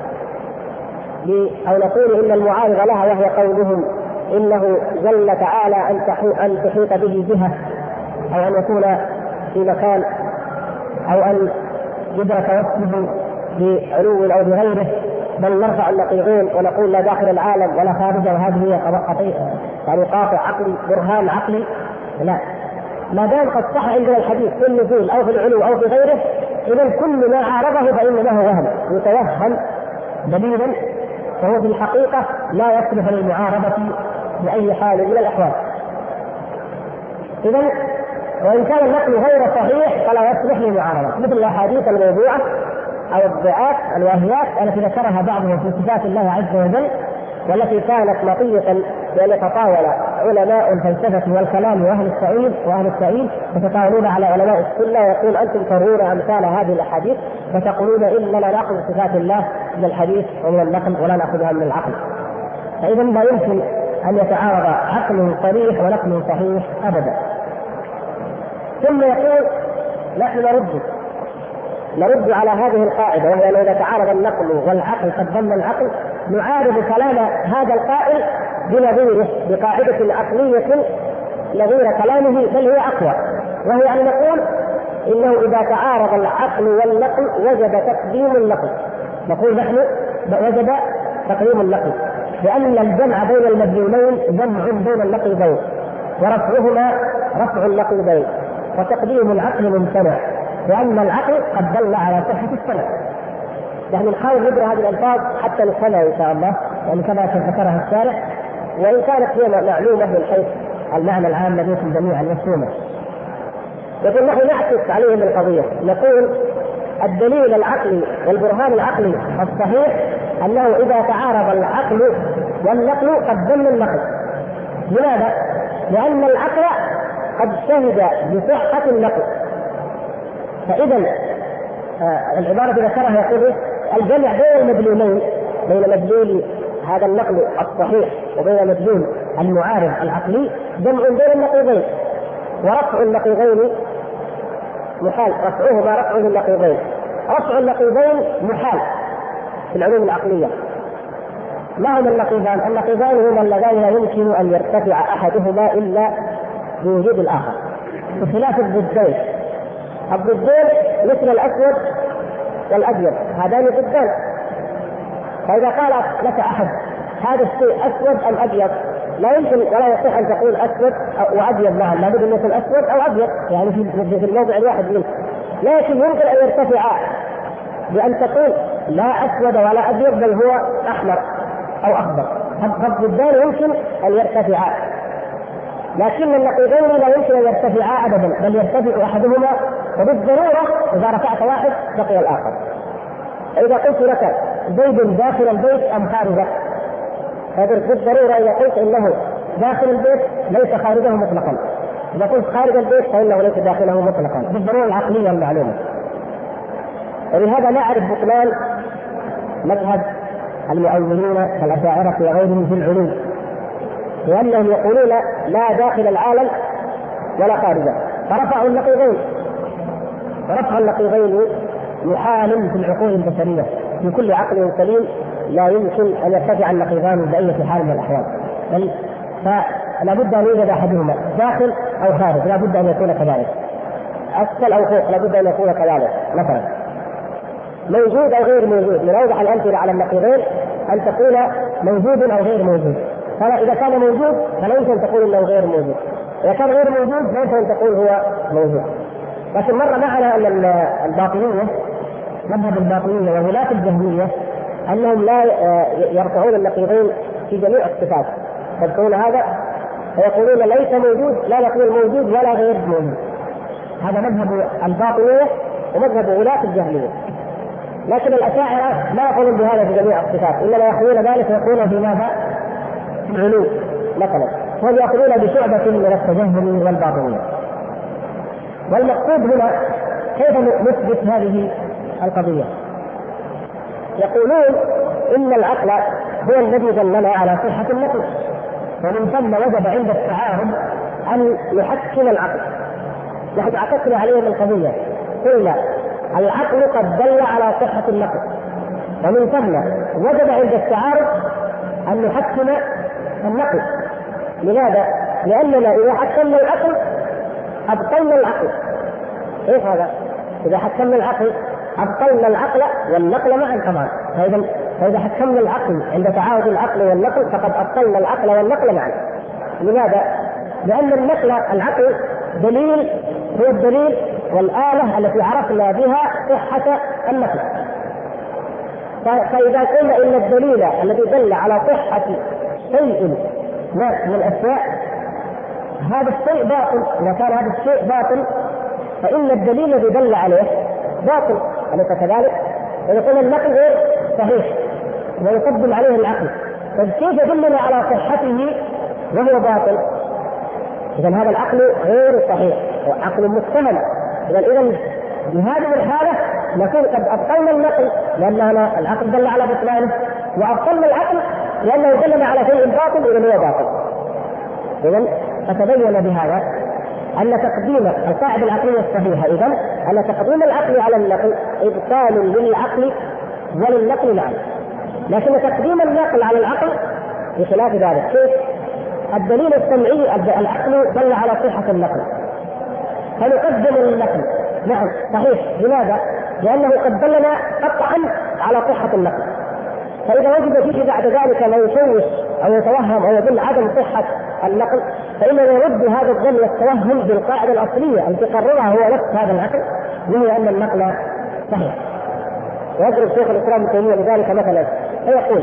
أو نقول إن المعارض لها وهي قولهم إنه جل تعالى أن تحيط به جهة، أو أن يكون في مكان، أو أن يدرك وصفه بعلو أو بغيره، بل نرفع النقيضين ونقول لا داخل العالم ولا خارجه، وهذه هي يعني قاطع عقلي برهان عقلي؟ لا، ما دام قد صح عندنا الحديث في النزول أو في العلو أو في غيره، إذا كل ما عارضه فإنه وهم يتوهم دليلا، فهو في الحقيقة لا يصلح للمعارضة بأي حال من الأحوال. إذا وإن كان النقل غير صحيح فلا يصلح للمعارضة، مثل الأحاديث الموضوعة أو الضعاف الواهيات التي ذكرها بعضهم في صفات الله عز وجل، والتي كانت مطية بأن يتطاول علماء الفلسفة والكلام وأهل التأويل يتطاولون على علماء السنة، ويقول أنتم ترون أمثال هذه الأحاديث فتقولون إننا نأخذ صفات الله من الحديث ومن النقل ولا نأخذها من العقل. فإذا لا يمكن أن يتعارض عقل صريح ونقل صحيح أبدا. ثم يقول: نحن نرد على هذه القاعدة، وهي أنه إذا تعارض النقل والعقل قدمنا العقل، نعارض كلام هذا القائل بنظيره بقاعدة عقلية نظير كلامه بل هي أقوى، وهي أن نقول إنه إذا تعارض العقل والنقل وجب تقديم النقل. نقول نحن وجب تقديم النقل، لأن الجمع بين المدلولين جمع بين النقيضين، ورفعهما رفع النقيضين، وتقديم العقل ممتنع، لأن العقل قد دل على صحة السمع. يعني نحاول ندرس هذه الألفاظ حتى نفهمها إن شاء الله، يعني كما ذكرها الشارح، وإن كانت هي معلومة من حيث المعنى العام لديكم جميعا مفهومة. لكن نحن نعكس عليهم القضية، نقول الدليل العقلي والبرهان العقلي الصحيح أنه إذا تعارض العقل والنقل قدمنا النقل. لماذا؟ لأن العقل قد شهد بصحة النقل. فإذا العبارة ذكرها يقول الجمع بين المدلولين، بين مدلول هذا النقل الصحيح وبين مدلول المعارض العقلي، جمع بين النقيضين، ورفع النقيضين محال، رفعهما رفع النقيضين. رفع النقيضين محال في العلوم العقلية. ما هما النقيضان؟ النقيضان هما اللذان لا يمكن أن يرتفع أحدهما إلا بوجود الآخر، بخلاف الضدين. الضدين مثل الأسود والأبيض، هذان ضدان. فإذا قال لك أحد هذا الشيء أسود أم أبيض، لا يمكن ولا يصح أن تقول أسود وأبيض معا، لابد أن يكون أسود أو أبيض، يعني في الموضع الواحد منه. لكن يمكن أن يرتفع بأن تقول لا أسود ولا أبيض بل هو أحمر أو أخضر. فالضدان يمكن أن يرتفعا، لكن النقيضين لا يمكن أن يرتفعا أبدا، بل يرتفع أحدهما، وبالضرورة إذا رفعت واحد بقي الآخر. إذا قلت لك زيد داخل البيت أم خارجه، هذا بالضرورة إذا قلت إنه داخل البيت ليس خارجه مطلقا، إذا كنت خارج البيت فإنه ليس داخله مطلقا بالضرورة العقلية المعلومة. ولهذا نعرف بطلان مذهب المؤولين كالأشاعرة وغيرهم في العلوم، لأنهم يقولون لا داخل العالم ولا خارجه، فرفعوا النقيضين، ورفع النقيضين محال في العقول البشرية، في كل عقل سليم لا يمكن أن يرتفع النقيضان بأي حال من الأحوال، بل فلا بد أن يوجد أحدهما داخل أو خارج، لا بد أن يكون كذلك، أسفل أو فوق لا بد أن يكون كذلك. مثلا موجود أو غير موجود، من أوضح الأمثلة على النقيضين أن تقول موجود أو غير موجود، فإذا كان موجود فلا يمكن أن تقول إنه غير موجود، إذا كان غير موجود لا يمكن أن تقول هو موجود. لكن مر معنا أن الباطنية، مذهب الباطنية وولاة الجهمية، أنهم لا يرفعون النقيضين في جميع الصفات، يذكرون هذا فيقولون ليس موجود، لا نقول موجود ولا غير موجود. هذا مذهب الباطنية ومذهب ولاة الجهمية. لكن الأشاعرة لا يقولون بهذا في جميع الصفات، إنما يأخذون ذلك ويقولون في ماذا؟ في العلو مثلا، هم يأخذون بشعبة من التجهم والباطنية. والمقصود هنا كيف نثبت هذه القضية؟ يقولون إن العقل هو الذي دلنا على صحة النقل، ومن ثم وجب عند التعارض أن نحكم العقل. نحن عكسنا عليهم القضية، قلنا العقل قد دل على صحة النقل، ومن ثم وجب عند التعارض أن نحكم النقل. لماذا؟ لأننا إذا حكمنا العقل أبطلنا العقل. إيه هذا؟ إذا حكمنا العقل أبطلنا العقل والنقل معا طبعا. فإذا حكمنا العقل عند تعارض العقل والنقل فقد أبطلنا العقل والنقل معا. لماذا؟ لأن العقل دليل، هو الدليل والآلة التي عرفنا بها صحة النقل. فإذا قلنا إن الدليل الذي دل على صحة شيء من الأشياء هذا الشيء باطل، إذا كان هذا الشيء باطل فإن الدليل الذي دل عليه باطل، أليس كذلك؟ إذا قلنا النقل غير صحيح ويقدم عليه العقل، فكيف يدلنا على صحته وهو باطل؟ إذا هذا العقل غير صحيح وعقل متهم. إذا بهذه الحالة نكون قد أبطلنا النقل لأن العقل دل على بطلانه، وأبطلنا العقل لأنه دلنا على شيء باطل إذا هو باطل. إذا فتبين بهذا أن تقديم القاعدة العقلية الصحيحة إذا أن تقديم العقل على النقل إبطال للعقل وللنقل معا، لكن تقديم النقل على العقل بخلاف ذلك. كيف؟ الدليل السمعي العقل دل على صحة النقل فنقدم النقل، نعم صحيح. لماذا؟ لأنه قد دلنا قطعا على صحة النقل، فإذا وجد فيه بعد ذلك ما يشوش أو يتوهم أو يدل عدم صحة النقل فإنه يرد هذا الظن والتوهم بالقاعدة الأصلية التي قررها هو نفس هذا العقل، وهي أن النقل صحيح. ويضرب شيخ الإسلام ابن تيمية لذلك مثلا فيقول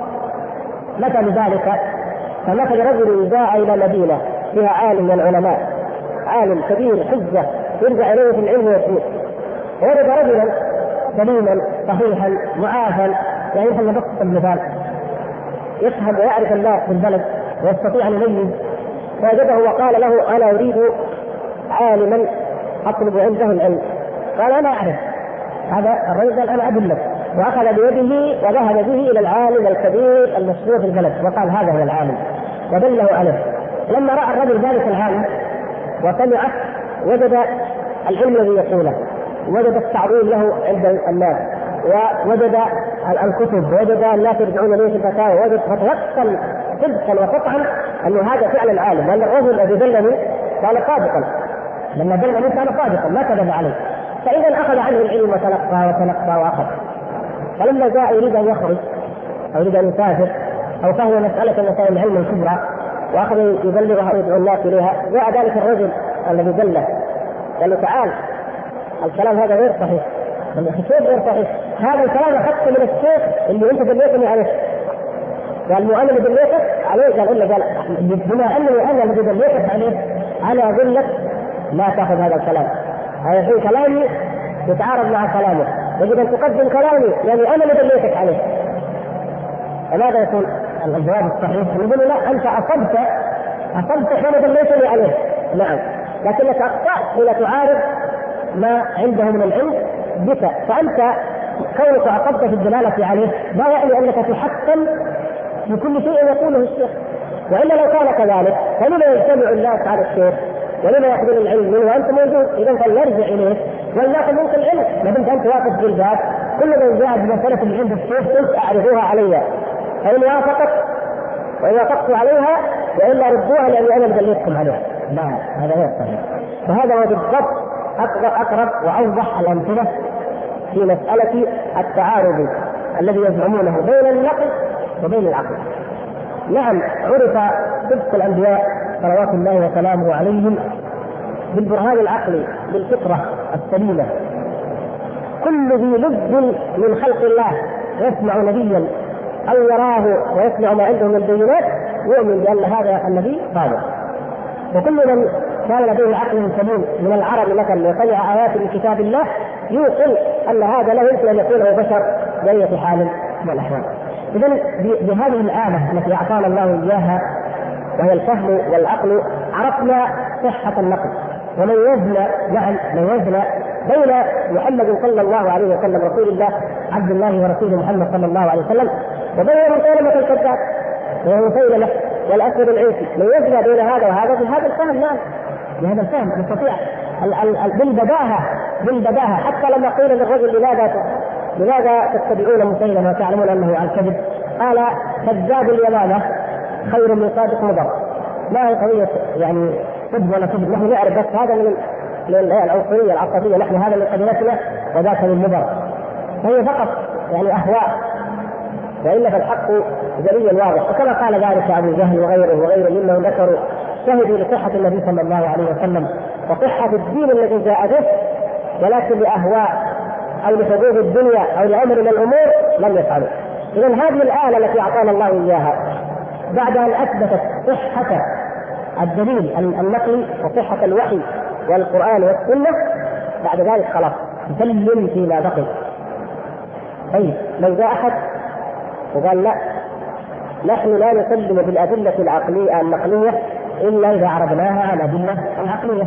مثل ذلك فمثل رجل جاء إلى مدينة فيها عالم من العلماء، عالم كبير حجة يرجع إليه في العلم والدين، ووجد رجلا سليما صحيحا معافا، يعني مثل نبسط المثال يفهم ويعرف الناس في البلد ويستطيع أن يميز، فوجده وقال له أنا أريد عالما أطلب عنده العلم. قال أنا أعرف هذا الرجل، أنا أدلك، وأخذ بيده وذهب به إلى العالم الكبير المشهور في البلد وقال هذا هو العالم ودله عليه. لما رأى الرجل ذلك العالم وسمعه وجد العلم الذي يقوله، وجد التعظيم له عند الناس، ووجد الكتب، وجد الناس يرجعون اليه في الفتاوى، وجد فتيقن صدقا وقطعا انه هذا فعلا عالم، لان الرجل الذي دلني كان صادقا، لما دلني كان صادقا ما كذب عليه. فاذا اخذ عنه العلم وتلقى واخذ. فلما جاء يريد ان يخرج او يريد ان يسافر او فهم مساله من مسائل العلم الكبرى واخذ يبلغها ويدعو الناس اليها، جاء ذلك الرجل الذي دله قال له تعال الكلام هذا غير صحيح. كيف غير صحيح؟ هذا الكلام اخذته من الشيخ اللي انت دليتني عليه. قال مو انا اللي دليتك عليه؟ قال الا، قال بما انني انا الذي دليتك عليه انا اقول لك لا تاخذ هذا الكلام، هذا الحين كلامي يتعارض مع كلامه، يجب ان تقدم كلامي يعني انا اللي دليتك عليه. فماذا يكون الجواب الصحيح؟ نقول لا، انت اصبت أصبت حين دليتني عليه، نعم، لكنك أخطأت حين تعارض ما عنده من العلم بك. فأنت كونك أصبت في الدلالة عليه لا يعني أنك تحكم في كل شيء يقوله الشيخ، وإلا لو كان كذلك فلما يجتمع الناس على الشيخ ولما يأخذون العلم منه وأنت موجود؟ إذا فلنرجع إليه ولنأخذ منك العلم. ما دمت أنت واقف في الباب كل من جاء بمسألة من عند الشيخ قلت أعرضوها علي، فإن وافقت وإن وافقت عليها وإلا ردوها لأني أنا مدلتكم عليها. لا، هذا غير صحيح. فهذا هو بالضبط أقرب وأوضح الأمثلة في مسألة التعارض الذي يزعمونه بين النقل وبين العقل. نعم، عرف صدق الأنبياء صلوات الله وسلامه عليهم بالبرهان العقلي بالفطرة السليمة. كل ذي لب من خلق الله يسمع نبيا أو يراه ويسمع ما عنده من البينات يؤمن بأن هذا النبي صادق. وكل من كان لديه عقل سليم من العرب مثلا وسمع آيات من كتاب الله يوقن أن هذا لا يمكن أن يكون هو بشر بأي حال من الأحوال. إذن بهذه الآلة التي أعطانا الله إياها وهي الفهم والعقل عرفنا صحة النقل وميزنا بين محمد صلى الله عليه وسلم رسول الله عبد الله ورسوله محمد صلى الله عليه وسلم وبين مسيلمة الكذاب ومسيلمة والأسود العيسي. ميزنا بين هذا وهذا بهذا الفهم. نعم، بهذا الفهم نستطيع بالبداهة حتى لما قيل للرجل لماذا تتبعون مسيلمة وتعلمون أنه عن كذب؟ قال كذاب اليمامة خير من صادق مضر. ما هي قضية يعني كذب ولا كذب، نحن نعرف بس هذا من العنصرية العصبية، نحن هذا من قبيلتنا وذاك من مضر، فهي فقط يعني أهواء، وإلا فالحق جلي واضح. وكما قال ذلك أبو جهل وغيره ممن ذكروا شهدوا لصحة النبي صلى الله عليه وسلم وصحة الدين الذي جاء به، ولكن لأهواء أو لحظوظ الدنيا أو لأمر من الأمور لم يفعلوا. إذن هذه الآلة التي أعطانا الله إياها بعد أن أثبتت صحة الدليل النقلي وصحة الوحي والقرآن والسنة، بعد ذلك خلاص سلم فيما بقي. طيب لو جاء أحد وقال لا، نحن لا نسلم بالأدلة العقلية النقلية إلا إذا عرضناها على الأدلة العقلية،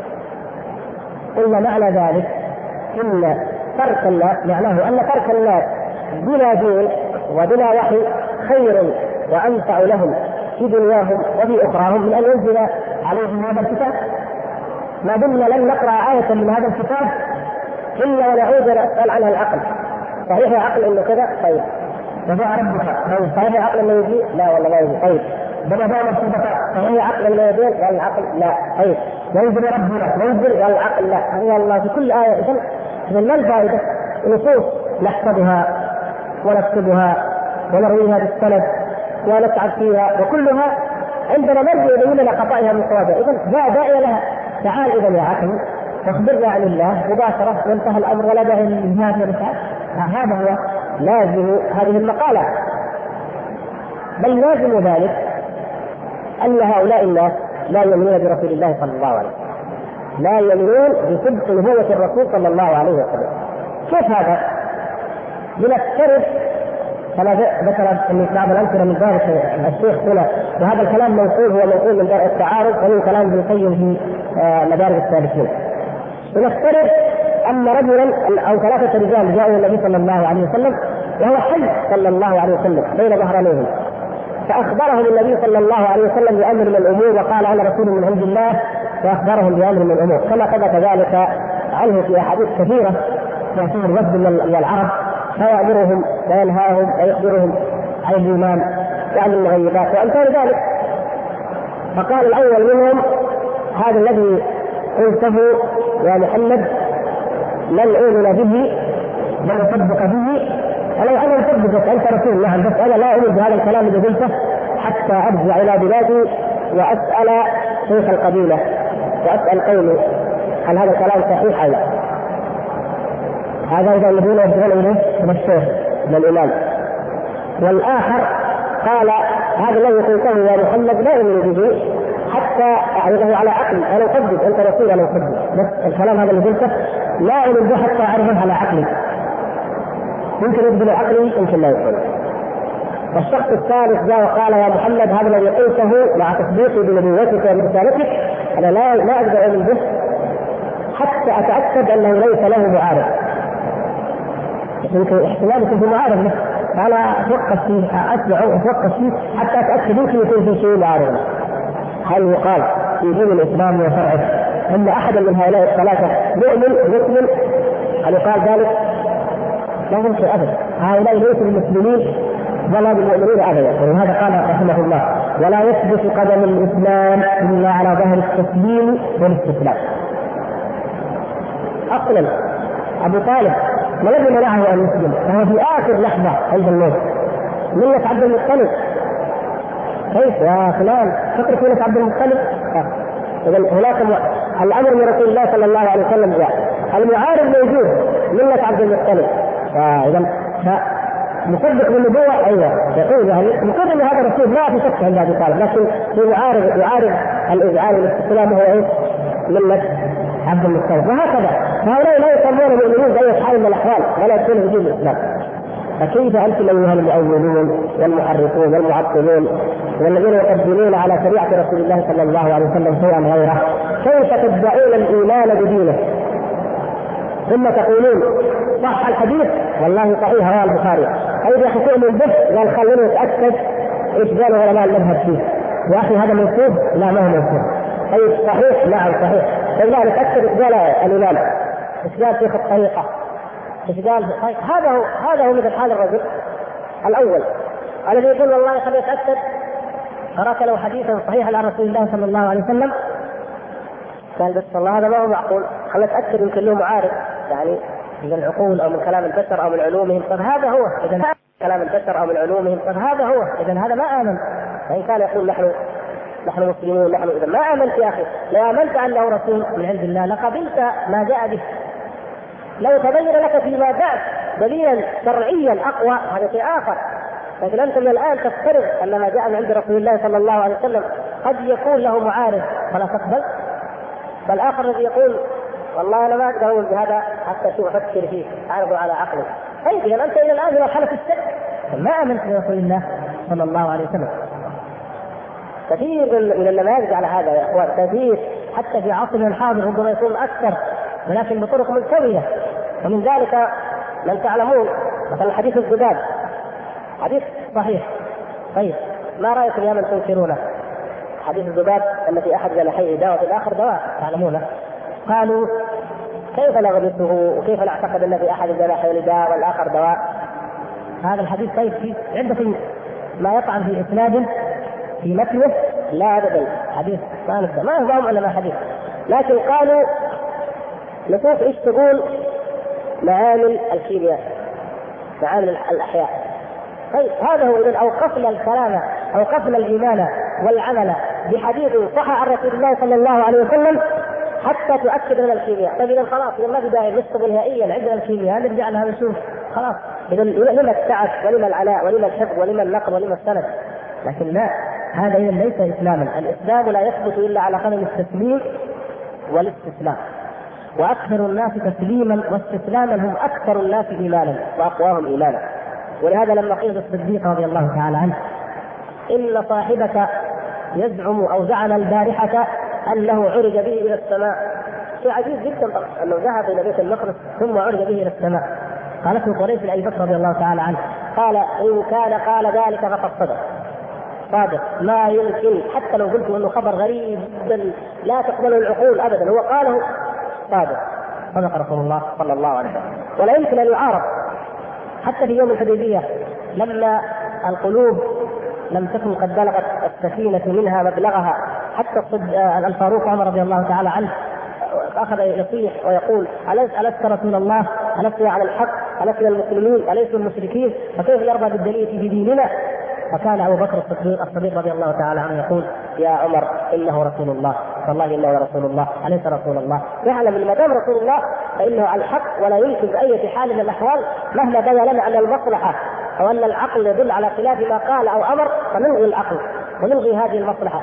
قلنا معنى ذلك إن ترك الناس معناه أن ترك الناس بلا دين وبلا وحي خير وأنفع لهم في دنياهم وفي أخراهم من أن ينزل عليهم هذا الكتاب. ما دمنا لن نقرأ آية من هذا الكتاب إلا ونعود نسأل عنها العقل، صحيح عقل إنه كذا؟ طيب وجاء ربك، طيب صحيح عقل إنه يجي؟ لا والله ما يجي. طيب بما دام الصفتاء صحيح عقل إنه يجي؟ قال العقل لا. طيب ينزل ربنا ينزل؟ قال العقل لا. هي الله في كل آية. إذن ما الفائدة؟ نصوص نحفظها ونكتبها ونرويها بالسند ونتعب فيها وكلها عندنا مرجع يبين لنا خطأها من صوابها. إذن جاء داعي لها، تعال إذا يا عقل واخبرنا عن الله مباشرة وانتهى الأمر ولا داعي للجهاد والإسعاف. هذا هو لازم هذه المقالة. بل لازم ذلك أن هؤلاء الناس لا يؤمنون برسول الله صلى الله عليه وسلم، لا يؤمنون بصدق نبوة الرسول صلى الله عليه وسلم. كيف هذا؟ لنفترض كما ذكر بعض الأمثلة من ذلك الشيخ هنا، وهذا الكلام منقول، هو منقول من دار التعارض ومن كلام ابن القيم في مدارج السالكين. لنفترض أن رجلا أو ثلاثة رجال جاءوا النبي صلى الله عليه وسلم وهو حي صلى الله عليه وسلم بين ظهرانيهم، فأخبرهم النبي صلى الله عليه وسلم بأمر من الأمور وقال أنا رسول من عند الله، وأخبرهم بأمر من الأمور كما ثبت ذلك عنه في أحاديث كثيرة يأتيه الرد من العرب فيأمرهم وينهاهم ويخبرهم عن الإيمان وعن المغيبات وأمثال ذلك. فقال الأول منهم هذا الذي قلته يا محمد لن أؤمن به بل أصدق به، ولو أنا أصدقك أنت رسول نعم، بس أنا لا أؤمن بهذا الكلام الذي قلته حتى أرجع إلى بلادي وأسأل شيخ القبيلة وأسأل قومي هل هذا الكلام صحيح أو لا. هذا إذا الذين يرجعون إليه من الشيخ من الإمام. والآخر قال هذا الذي قلته يا محمد لا أؤمن به حتى أعرضه على عقلي، أنا أصدق أنت رسول أنا أصدق، بس الكلام هذا اللي قلته لا أؤمن به حتى أعرضه على عقلي، يمكن يبدل عقلي يمكن لا يكون. والشخص الثالث جاء وقال يا محمد هذا الذي قلته مع تصديقي بنبوتك وبرسالتك انا لا اقدر اؤمن به حتى اتاكد انه ليس له معارض. يمكن احتمال يكون في معارض له، فانا اتوقف فيه، اسمع واتوقف فيه حتى اتاكد يمكن يكون في شيء معارض. هل يقال في دين الاسلام وشرعه ان احدا من هؤلاء الثلاثه مؤمن مسلم؟ هل يقال ذلك؟ لا يمكن ابدا. هؤلاء ليسوا المسلمين ولا بالمؤمنين ابدا. ولهذا قال رحمه الله ولا يثبت قدم الاسلام الا على ظهر التسليم والاستسلام. اصلا ابو طالب ما الذي منعه ان يسلم؟ فهو في اخر لحظه عند الموت ملة عبد المطلب. كيف يا فلان فكر ملة عبد المطلب؟ اذا هناك الامر من رسول الله صلى الله عليه وسلم جاء، المعارض موجود ملة عبد المطلب. فاذا مصدق بالنبوة ايوه يقول يعني المفروض ان هذا الرسول ما في شك عند ابي طالب، لكن في يعارض الاذعان والاستسلام هو ايه؟ ملة عبد المطلب. وهكذا هؤلاء لا يسمون المؤمنين باي حال من الاحوال ولا يدخلون في دين الاسلام. فكيف انتم ايها المؤولون والمحرفون والمعطلون والذين يقدمون على شريعه رسول الله صلى الله عليه وسلم شيئا غيره، كيف تدعون الايمان بدينه ثم تقولون صح الحديث؟ والله صحيح رواه البخاري. ايضا يا اخي تؤمن به؟ قال خلينا نتاكد ايش قالوا علماء المذهب فيه. يا اخي هذا منسوب؟ لا ما هو منسوب. اي صحيح؟ نعم صحيح. لا نتاكد ايش قال الامام، ايش قال شيخ الطريقه، ايش قال. هذا هو مثل حال الرجل الاول الذي يقول والله خلينا نتاكد، قرات له حديثا صحيحا عن رسول الله صلى الله عليه وسلم، قال بس والله هذا ما هو معقول، خلينا نتاكد يمكن له معارض يعني من العقول او من كلام البشر او من علومهم. طب هذا هو اذا كلام البشر او من علومهم، طب هذا هو اذا هذا ما امن. فان كان يقول نحن مسلمون نحن، اذا ما امنت يا اخي، لو امنت انه رسول من عند الله لقبلت ما جاء به. لو تبين لك فيما بعد دليلا شرعيا اقوى هذا شيء اخر، لكن انت من الان تفترض ان ما جاء من عند رسول الله صلى الله عليه وسلم قد يكون له معارض فلا تقبل. فالاخر الذي يقول والله انا ما اقدر اقول بهذا حتى اشوف افكر فيه اعرض على عقلي. طيب اذا انت الى الان في مرحله الشك ما امنت برسول الله صلى الله عليه وسلم. كثير من النماذج على هذا يا اخوان، كثير حتى في عصرنا الحاضر ربما يكون اكثر ولكن بطرق ملتويه. ومن ذلك من تعلمون مثلا حديث الذباب، حديث صحيح. طيب ما رايكم يا من تنكرونه؟ حديث الذباب ان في احد جناحيه دواء وفي الاخر دواء تعلمونه. قالوا كيف نغلطه وكيف نعتقد ان في احد جناحيه دواء والاخر دواء؟ هذا الحديث طيب في عندكم ما يطعن في اسناد في متنه؟ لا ابدا، حديث ما هو علماء حديث. لكن قالوا نشوف ايش تقول معامل الكيمياء، معامل الاحياء. طيب هذا هو. اذا اوقفنا الكلام، اوقفنا الايمان والعمل بحديث صح عن رسول الله صلى الله عليه وسلم حتى تؤكد من الكيمياء. طيب اذا خلاص اذا ما في داعي نشتغل نهائيا عندنا الكيمياء نرجع لها نشوف خلاص. اذا لما التعب ولما العناء ولما الحفظ ولما النقل ولما السند؟ لكن لا، هذا إذن ليس إسلاما. الإسلام لا يثبت إلا على قدم التسليم والاستسلام، وأكثر الناس تسليما واستسلاما هم أكثر الناس إيمانا وأقواهم إيمانا. ولهذا لما قيل الصديق رضي الله تعالى عنه إن صاحبك يزعم أو زعم البارحة أنه عرج به إلى السماء، شيء عجيب جدا أنه ذهب إلى بيت المقدس ثم عرج به إلى السماء. قالته قريش لأبي بكر رضي الله تعالى عنه قال إن كان قال ذلك فقد صدق، صادق، ما يمكن حتى لو قلت انه خبر غريب لا تقبله العقول ابدا، هو قاله صادق، صدق رسول الله صلى الله عليه وسلم. ولا يمكن ان يعارض. حتى في يوم الحديبيه لما القلوب لم تكن قد بلغت السفينه منها مبلغها، حتى الفاروق عمر رضي الله تعالى عنه اخذ يصيح ويقول ألست رسول الله؟ ألست على الحق؟ ألست المسلمين؟ أليسوا المشركين؟ فكيف يرضى بالدليل في ديننا؟ فكان أبو بكر الصديق رضي الله تعالى عنه يقول يا عمر إنه رسول الله، والله إنه رسول الله، أليس رسول الله؟ يعلم أن ما دام رسول الله فإنه على الحق، ولا يمكن بأي حال من الأحوال مهما بدا لنا أن المصلحة أو أن العقل يدل على خلاف ما قال أو أمر فنلغي العقل ونلغي هذه المصلحة.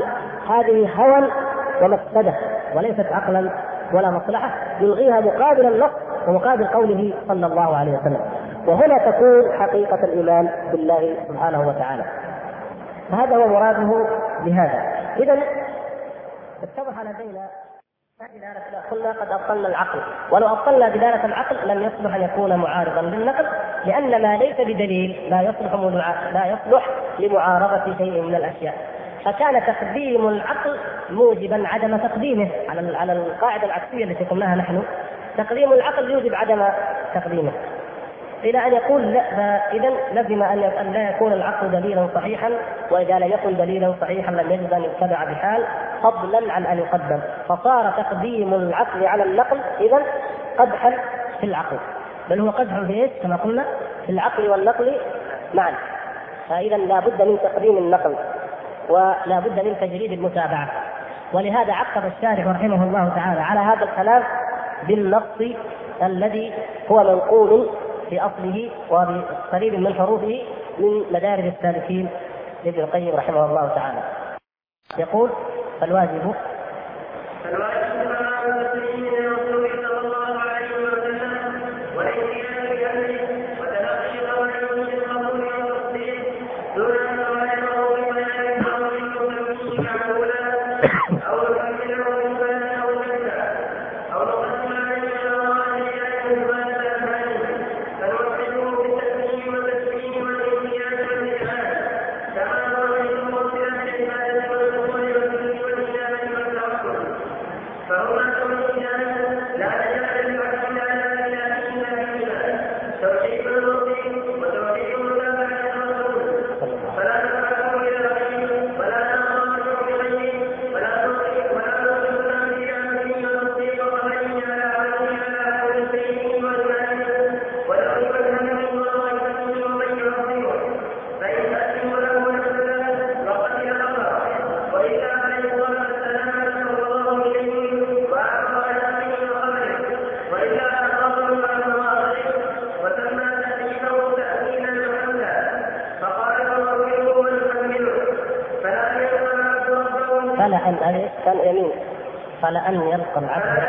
هذه هوى ومفسدة وليست عقلا ولا مصلحة، نلغيها مقابل النص ومقابل قوله صلى الله عليه وسلم. وهنا تكون حقيقة الإيمان بالله سبحانه وتعالى. فهذا هو مراده بهذا. إذن اتضح لدينا دلالة، قلنا قد أبطلنا العقل، ولو أبطلنا دلالة العقل لم يصلح أن يكون معارضا للنقل، لأن ما ليس بدليل لا يصلح لمعارضة شيء من الأشياء. فكان تقديم العقل موجبا عدم تقديمه على القاعدة العكسية التي قلناها نحن، تقديم العقل يوجب عدم تقديمه، إلى أن يقول لا، إذن لزم أن لا يكون العقل دليلا صحيحا، وإذا لم يكن دليلا صحيحا لم يجب أن يتبع بحال فضلا عن أن يقدم، فصار تقديم العقل على النقل إذن قدحا في العقل، بل هو قدح في إيش كما قلنا في العقل والنقل معا. فإذا لا بد من تقديم النقل ولا بد من تجريد المتابعة. ولهذا عقب الشارح رحمه الله تعالى على هذا الكلام بالنص الذي هو منقول في أصله وبقريب من حروفه من مدارج السالكين لابن القيم رحمه الله تعالى. يقول فالواجب فلأن يلقى العبد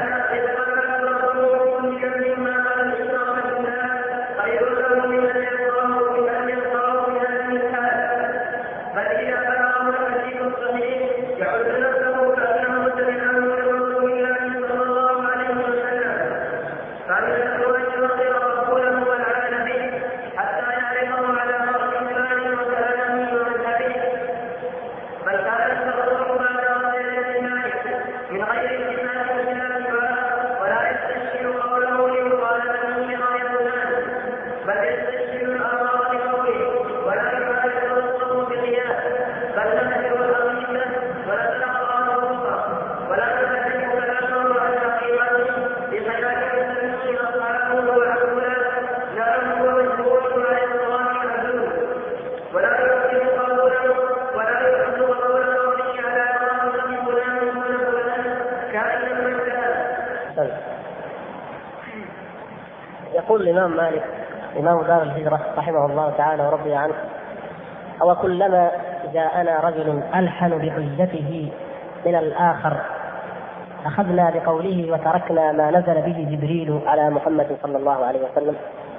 يقول الإمام مالك إمام دار الهجرة رحمه الله تعالى ورضي عنه: أو كلما جاءنا رجل ألحن بحجته من الآخر أخذنا بقوله وتركنا ما نزل به جبريل على محمد صلى الله عليه وسلم.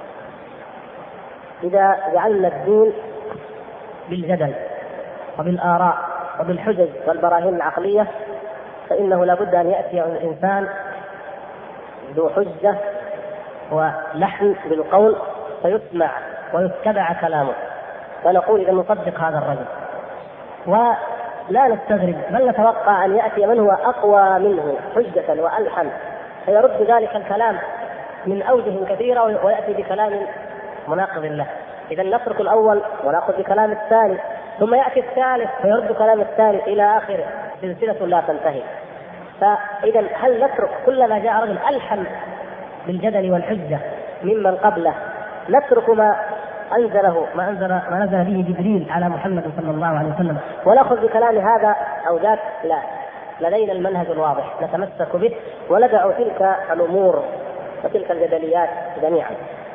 إذا جعلنا الدين بالجدل وبالآراء وبالحجج والبراهين العقلية فإنه لا بد أن يأتي الإنسان ذو حجة ولحن بالقول فيسمع ويتبع كلامه، فنقول إذا نصدق هذا الرجل ولا نستغرب، بل نتوقع أن يأتي من هو أقوى منه حجة وألحن فيرد ذلك الكلام من أوجه كثيرة ويأتي بكلام مناقض له. إذا نترك الأول ونأخذ بكلام الثاني، ثم يأتي الثالث فيرد كلام الثالث إلى آخره، سلسلة لا تنتهي. فإذا هل نترك كلما جاء رجل ألحن بالجدل والحجة ممن قبله نترك ما نزل به جبريل على محمد صلى الله عليه وسلم ونأخذ بكلام هذا أو ذاك؟ لا، لدينا المنهج الواضح نتمسك به وندع تلك الأمور وتلك الجدليات جميعا.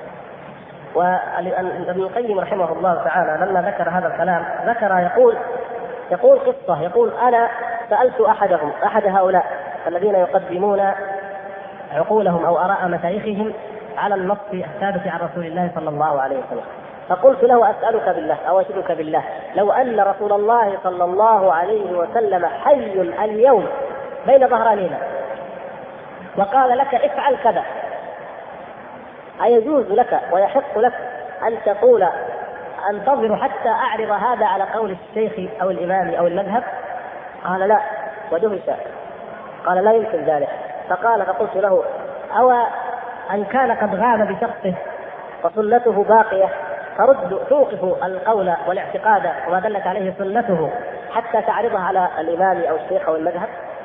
وابن القيم رحمه الله تعالى لما ذكر هذا الكلام يقول قصة، يقول: أنا سألت أحد هؤلاء الذين يقدمون عقولهم أو آراء مشايخهم على النص الثابت عن رسول الله صلى الله عليه وسلم. فقلت له: أسألك بالله أو أشهدك بالله لو أن رسول الله صلى الله عليه وسلم حي اليوم بين ظهرانينا وقال لك افعل كذا، أيجوز لك ويحق لك أن تقول أنتظر حتى أعرض هذا على قول الشيخ أو الإمام أو المذهب؟ قال: لا. ودهش، قال: لا يمكن ذلك. فقلت له: أو أن كان قد غاب بشخصه وسنته باقية توقف القول والاعتقاد وما دلت عليه سنته حتى تعرضها على الإمام أو الشيخ أو المذهب؟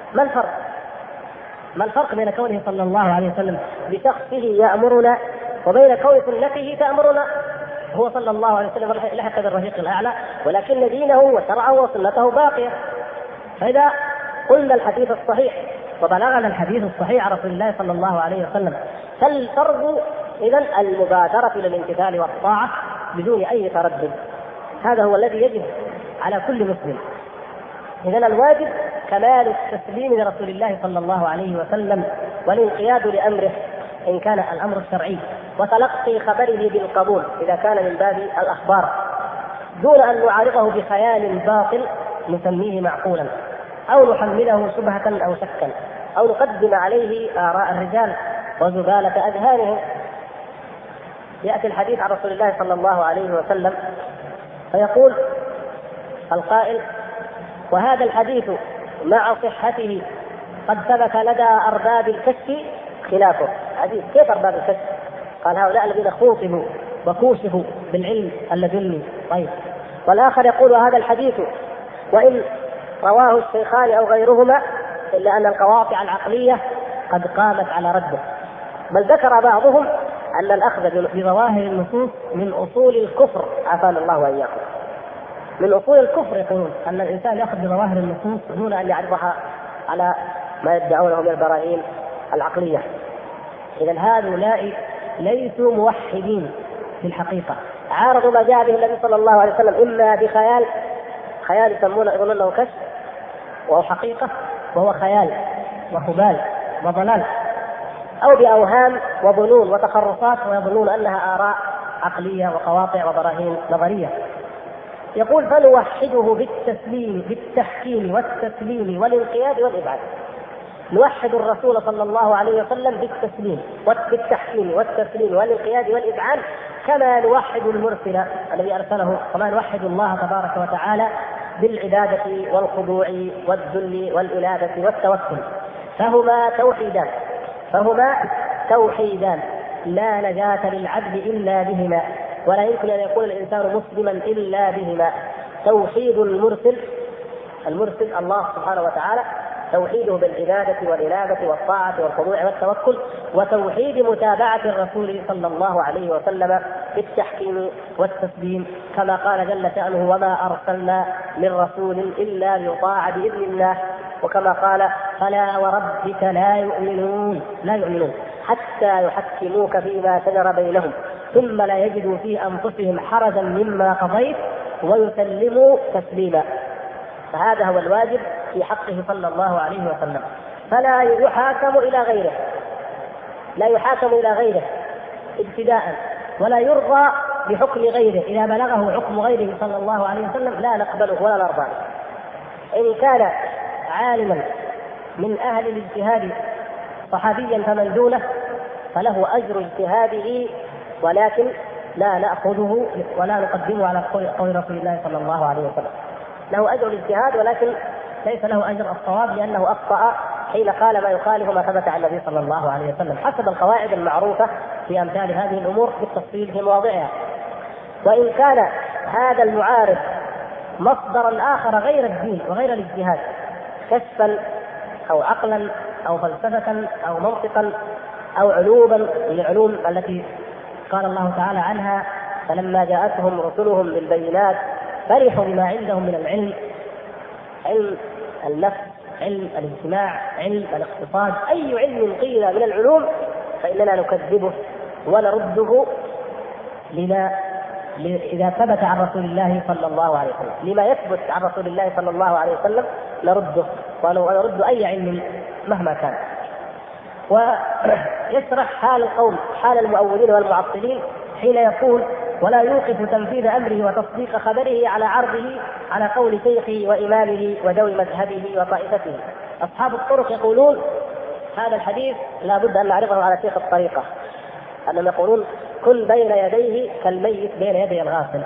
ما الفرق بين كونه صلى الله عليه وسلم بشخصه يأمرنا وبين كون سنته تأمرنا؟ هو صلى الله عليه وسلم لحق بالرفيق الأعلى، ولكن دينه وشرعه وسنته باقية. فإذا قلنا الحديث الصحيح وبلغنا الحديث الصحيح عن رسول الله صلى الله عليه وسلم، فالفرض إذن المبادرة إلى الامتثال والطاعة بدون أي تردد. هذا هو الذي يجب على كل مسلم. إذن الواجب كمال التسليم لرسول الله صلى الله عليه وسلم والانقياد لأمره إن كان الأمر الشرعي، وتلقي خبره بالقبول إذا كان من باب الأخبار، دون أن نعارضه بخيال باطل نسميه معقولا، أو نحمله شبهة أو شكا، أو نقدم عليه آراء الرجال وزبالة أذهانهم. يأتي الحديث عن رسول الله صلى الله عليه وسلم فيقول القائل: وهذا الحديث مع صحته قد ثبت لدى أرباب الكشف خلافه. حديث كيف أرباب الكشف؟ قال: هؤلاء الذين خوطبوا وكوشفوا بالعلم اللدني. طيب. والآخر يقول: وهذا الحديث وإن رواه الشيخان أو غيرهما إلا أن القواطع العقلية قد قامت على رده. بل ذكر بعضهم أن الأخذ بظواهر النصوص من أصول الكفر، عافانا الله وإياكم. من أصول الكفر يقولون أن الإنسان يأخذ بظواهر النصوص دون أن يعرضها على ما يدعونه من البراهين العقلية. إذن هؤلاء ليسوا موحدين في الحقيقة، عارضوا ما جاء به النبي صلى الله عليه وسلم إما بخيال، خيال يظنون له كشف وهو حقيقة وهو خيال وخبال وضلال، أو بأوهام وظنون وتخرصات ويظنون أنها آراء عقلية وقواطع وبراهين نظرية. يقول: فنوحده بالتحكيم والتسليم والانقياد والإبعاد. نوحد الرسول صلى الله عليه وسلم بالتحكيم والتسليم والانقياد والإبعاد، كما نوحد المرسل الذي أرسله، كما نوحد الله تبارك وتعالى بالعبادة والخضوع والذل والإنابة والتوكل. فهما توحيدان لا نجاة للعبد إلا بهما، ولا يمكن أن يكون الإنسان مسلما إلا بهما. توحيد المرسل الله سبحانه وتعالى، توحيده بالعبادة والإنابة والطاعة والخضوع والتوكل، وتوحيد متابعة الرسول صلى الله عليه وسلم بالتحكيم والتسليم، كما قال جل شأنه: وما أرسلنا من رسول إلا ليطاع بإذن الله. وكما قال: فلا وربك لا يؤمنون حتى يحكموك فيما شجر بينهم ثم لا يجدوا في أنفسهم حرجا مما قضيت ويسلموا تسليما. فهذا هو الواجب في حقه صلى الله عليه وسلم. فلا يحاكم إلى غيره ابتداء، ولا يرضى بحكم غيره. إذا بلغه حكم غيره صلى الله عليه وسلم لا نقبله ولا نرضى. إن كان عالما من أهل الاجتهاد صحابيا فمن دونه فله أجر اجتهاده، ولكن لا نأخذه ولا نقدمه على قول رسول الله صلى الله عليه وسلم. له أجر الاجتهاد ولكن ليس له أجر الصواب، لأنه أخطأ حين قال ما يخالف ما ثبت عن النبي صلى الله عليه وسلم، حسب القواعد المعروفة في أمثال هذه الأمور بالتفصيل في مواضعها. وإن كان هذا المعارض مصدرا آخر غير الدين وغير الاجتهاد، كشفا أو عقلا أو فلسفة أو منطقا أو علوما من العلوم التي قال الله تعالى عنها: فلما جاءتهم رسلهم بالبينات فرحوا بما عندهم من العلم، علم النفس، علم الاجتماع، علم الاقتصاد، أي علم قيل من العلوم فإننا نكذبه ونرده إذا ثبت عن رسول الله صلى الله عليه وسلم. لما يثبت عن رسول الله صلى الله عليه وسلم نرده، ونرد أي علم مهما كان. ويشرح حال القوم، حال المؤولين والمعطلين حين يقول: ولا يوقف تنفيذ أمره وتصديق خبره على عرضه على قول شيخه وإمامه وذوي مذهبه وطائفته. أصحاب الطرق يقولون هذا الحديث لا بد أن نعرضه على شيخ الطريقة، أنهم يقولون: كن بين يديه كالميت بين يدي الغاسل،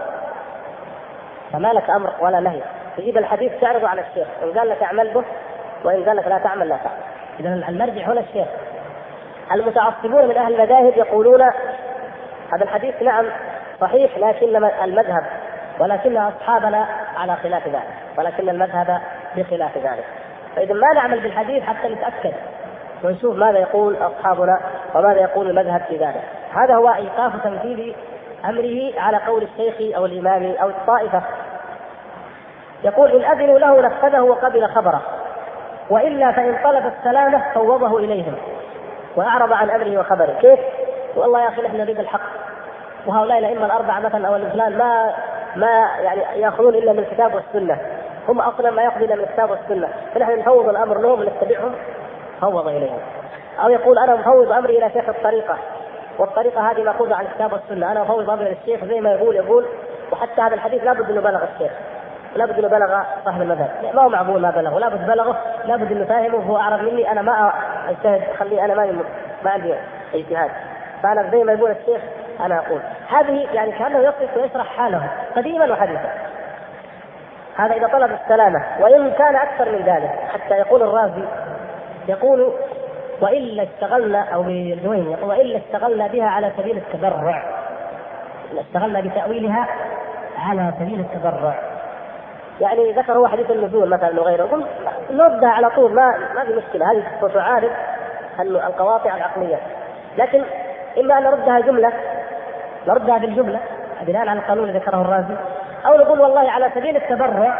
فما لك أمر ولا نهي، تجيب الحديث تعرضه على الشيخ، إن قال لك اعمل به وإن قال لك لا تعمل لا تعمل. إذن المرجع هنا الشيخ. المتعصبون من أهل المذاهب يقولون هذا الحديث نعم صحيح لكن المذهب، ولكن أصحابنا على خلاف ذلك، ولكن المذهب بخلاف ذلك. فإذا ما نعمل بالحديث حتى نتأكد ونشوف ماذا يقول أصحابنا وماذا يقول المذهب في ذلك. هذا هو إيقاف تنفيذ أمره على قول الشيخ أو الإمام أو الطائفة. يقول: إن أذنوا له نفذه وقبل خبره، وإلا فإن طلب السلامة فوضه إليهم وأعرض عن أمره وخبره. كيف؟ والله يا أخي نحن نريد الحق، وهؤلاء الأئمة الأربعة مثلا أو الفلان ما يعني يأخذون إلا من الكتاب والسنة، هم أصلا ما يأخذون إلا من الكتاب والسنة، فنحن نفوض الأمر لهم ونتبعهم، فوض إليهم. أو يقول: أنا مفوض أمري إلى شيخ الطريقة، والطريقة هذه مأخوذة عن الكتاب والسنة، أنا مفوض أمري للشيخ زي ما يقول. وحتى هذا الحديث لابد أنه بلغ الشيخ، لابد أنه بلغ صاحب المذهب، ما هو معقول ما بلغه، لابد بلغه، لابد أنه فاهمه، هو أعرف مني، أنا ما أجتهد، خليه أنا ما عندي اجتهاد، فأنا زي ما يقول الشيخ أنا أقول. هذه يعني كأنه يصف ويشرح حاله قديما وحديثا. هذا إذا طلب السلامة، وإن كان أكثر من ذلك. حتى يقول الرازي يقول: وإلا اشتغلنا، أو بالجوين يقول: وإلا اشتغلنا بها على سبيل التبرع، اشتغلنا بتأويلها على سبيل التبرع. يعني ذكر هو حديث النزول مثلا وغيره، يقول نردها على طول، ما في مشكلة، هذه تعارض القواطع العقلية، لكن إما أن نردها جملة، نردها بالجملة بناء على القانون الذي ذكره الرازي، أو نقول والله على سبيل التبرع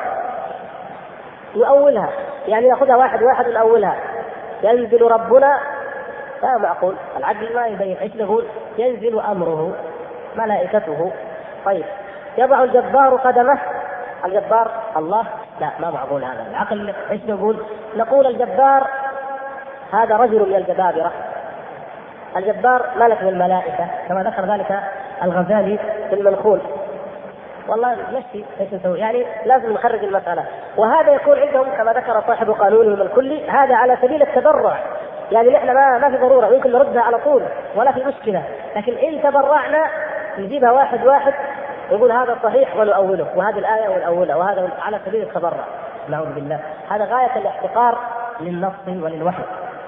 نؤولها، يعني نأخذها واحد واحد ونؤولها. ينزل ربنا، لا معقول، العدل ما يبين. ايش نقول؟ ينزل أمره ملائكته. طيب، يضع الجبار قدمه، الجبار الله، لا ما معقول هذا العقل. ايش نقول؟ نقول الجبار هذا رجل من الجبابرة، الجبار ملك من الملائكة، كما ذكر ذلك الغزالي في المنخول. والله مشي، ايش نسوي؟ يعني لازم نخرج المسألة. وهذا يكون عندهم كما ذكر صاحب قانونهم الكلي، هذا على سبيل التبرع، يعني نحن ما في ضرورة، يمكن نردها على طول ولا في مشكلة، لكن إن تبرعنا نجيبها واحد واحد ونقول هذا صحيح ونؤوله، وهذه الآية ونؤولها، وهذا على سبيل التبرع. نعوذ بالله، هذا غاية الاحتقار للنص وللوحي.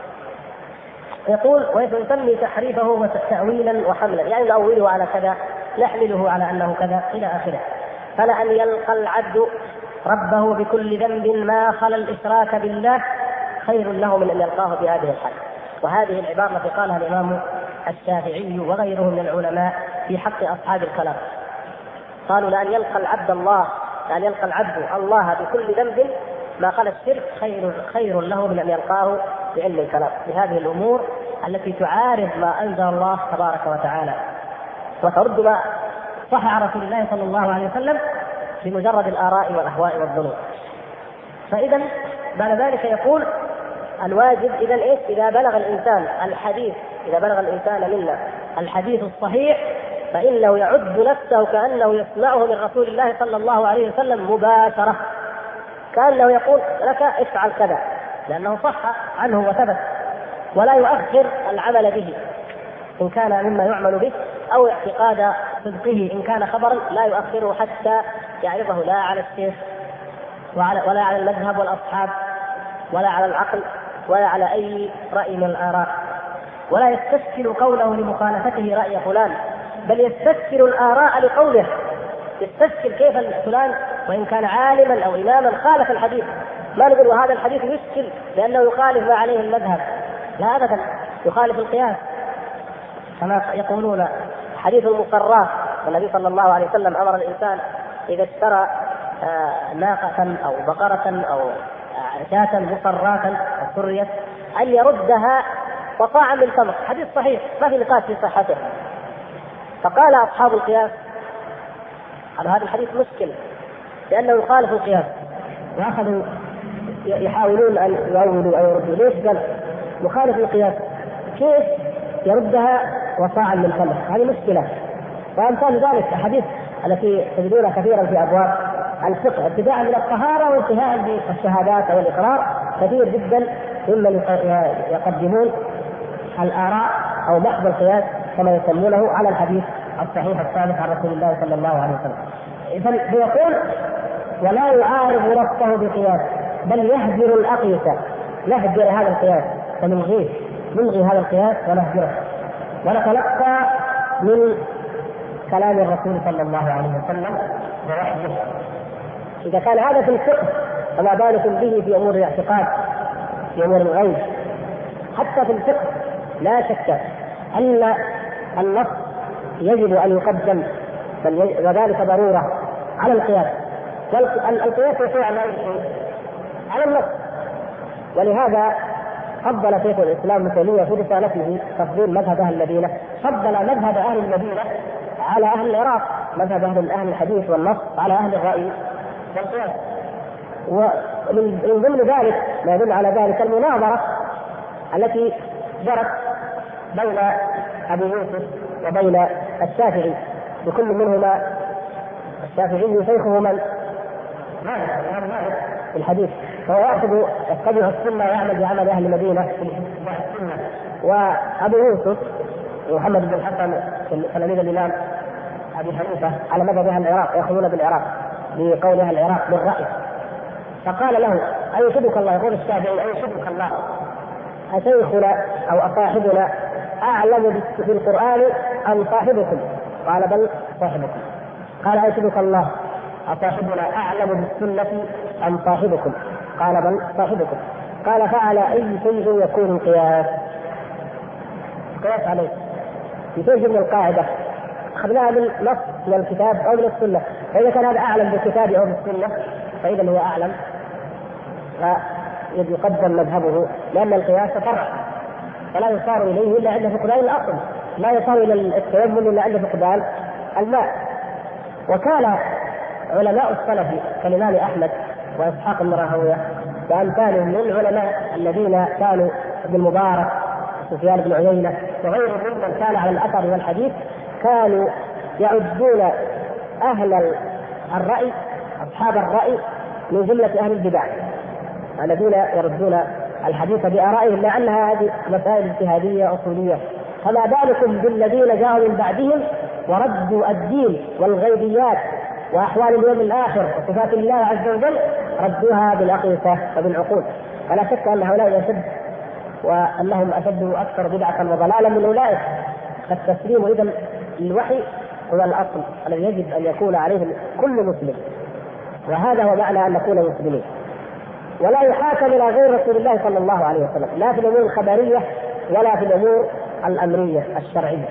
يقول: ويسمي تحريفه تأويلا وحملا، يعني نؤوله على كذا، نحمله على أنه كذا إلى آخره. فلأن يلقى العبد ربه بكل ذنب ما خلا الإشراك بالله خير له من أن يلقاه بهذه الحال. وهذه العبارة التي قالها الإمام الشافعي وغيره من العلماء في حق أصحاب الكلام، قالوا: لأن يلقى العبد الله، لأن يلقى العبد الله بكل ذنب ما خلا الشرك خير له من أن يلقاه بعلم الكلام، بهذه الأمور التي تعارض ما أنزل الله تبارك وتعالى وترد ما صح عن رسول الله صلى الله عليه وسلم بمجرد الآراء والأهواء والظنون. فإذا بعد ذلك يقول: الواجب إذا إيش؟ إذا بلغ الإنسان الحديث، إذا بلغ الإنسان منا الحديث الصحيح فإنه يعد نفسه كأنه يسمعه من رسول الله صلى الله عليه وسلم مباشرة، كأنه يقول لك افعل كذا، لأنه صح عنه وثبت، ولا يؤخر العمل به إن كان مما يعمل به، أو اعتقاد صدقه إن كان خبرا لا يؤخره حتى يعرضه لا على الشيخ ولا على المذهب والأصحاب ولا على العقل ولا على أي رأي من الآراء، ولا يستسهل قوله لمخالفته رأي فلان، بل يستسهل الآراء لقوله، يستسهل كيف فلان وإن كان عالما أو إماما خالف الحديث، ما نقول وهذا الحديث يشكل لأنه يخالف ما عليه المذهب، لا أبدا، يخالف القياس. كما يقولون حديث المصرات، والنبي صلى الله عليه وسلم أمر الإنسان إذا اشترى ناقة أو بقرة أو شاة مصراتا سريت أن يردها وصاعا من تمر، حديث صحيح ما في نقاش في صحته. فقال أصحاب القياس: هذا الحديث مشكل لأنه يخالف القياس، وأخذوا يحاولون أن يؤولوا أو يردوا. ليش؟ قال مخالف القياس، كيف يردها وصاعا من تمر؟ هذه مشكلة. وأمثال ذلك الحديث التي تجدونها كثيرا في أبواب الفقه ابتداء من الطهارة وانتهاء بالشهادات أو الإقرار، كثير جدا ممن يقدمون الآراء أو محض القياس كما يسمونه على الحديث الصحيح الثابت عن رسول الله صلى الله عليه وسلم. إذن فيقول ولا يعارض نفسه بقياس بل يهجر الأقيسة، نهجر هذا القياس فنلغيه، نلغي هذا القياس ونهجره ونتلقى من كلام الرسول صلى الله عليه وسلم ووحيه. إذا كان هذا في الفقه فما بالك به في أمور الاعتقاد، في أمور الغيب. حتى في الفقه لا شك أن النص يجب أن يقدم وذلك ضرورة على القياس، والقياس يقع على النص. ولهذا فضل شيخ الإسلام ابن تيمية في رسالته تفضيل مذهب أهل المدينة، فضل مذهب أهل المدينة على أهل العراق، مذهب أهل الحديث والنص على أهل الرأي والقياس. ومن ضمن ذلك ما يدل على ذلك المناظرة التي جرت بين أبي يوسف وبين الشافعي، بكل منهما الشافعي شيخه من؟ مالك في الحديث، فهو يتبع السنة ويعمل بعمل أهل المدينة في السنة. وأبو يوسف محمد بن الحسن تلميذ الإمام أبي حنيفة على مذهب أهل العراق، يأخذون بالعراق بقول أهل العراق بالرأي. فقال له أيشهدك الله، يقول الشافعي أيشهدك الله أشيخنا أو أصاحبنا أعلم بالقرآن أم صاحبكم؟ قال بل صاحبكم. قال أيشهدك الله أصاحبنا أعلم بالسنة أم صاحبكم؟ قال بل صاحبكم. قال فعلى أي شيء يكون القياس؟ قياس عليه يتوجه من القاعدة أخذناها بالنص من الكتاب أو من السنة، فإذا كان هذا أعلم بالكتاب أو بالسنة فإذا هو أعلم، فيقدم مذهبه، لأن القياس فرع فلا يصار إليه إلا عند فقدان الأصل، لا يصار إلى التيمم إلا عند فقدان الماء. وكان علماء السلف كالإمام أحمد وإسحاق بن راهويه وأمثالهم من العلماء الذين كانوا ابن المبارك سفيان بن عيينة وغيرهم ممن كان على الأثر والحديث، كانوا يعدون أهل الرأي أصحاب الرأي من جملة أهل البدع الذين يردون الحديث بآرائهم، لأنها هذه مسائل اجتهادية أصولية. فما بالكم بالذين جاءوا من بعدهم وردوا الدين والغيبيات وأحوال اليوم الآخر وصفات الله عز وجل، ردوها بالأقيسة وبالعقول. فلا شك أن هؤلاء أشد وأنهم أشد وأكثر بدعة وضلالا من أولئك. فالتسليم إذن للوحي هو الأصل الذي يجب أن يكون عليه كل مسلم، وهذا هو معنى أن نكون مسلمين، ولا يحاكم إلى غير رسول الله صلى الله عليه وسلم، لا في الأمور الخبرية ولا في الأمور الأمرية الشرعية.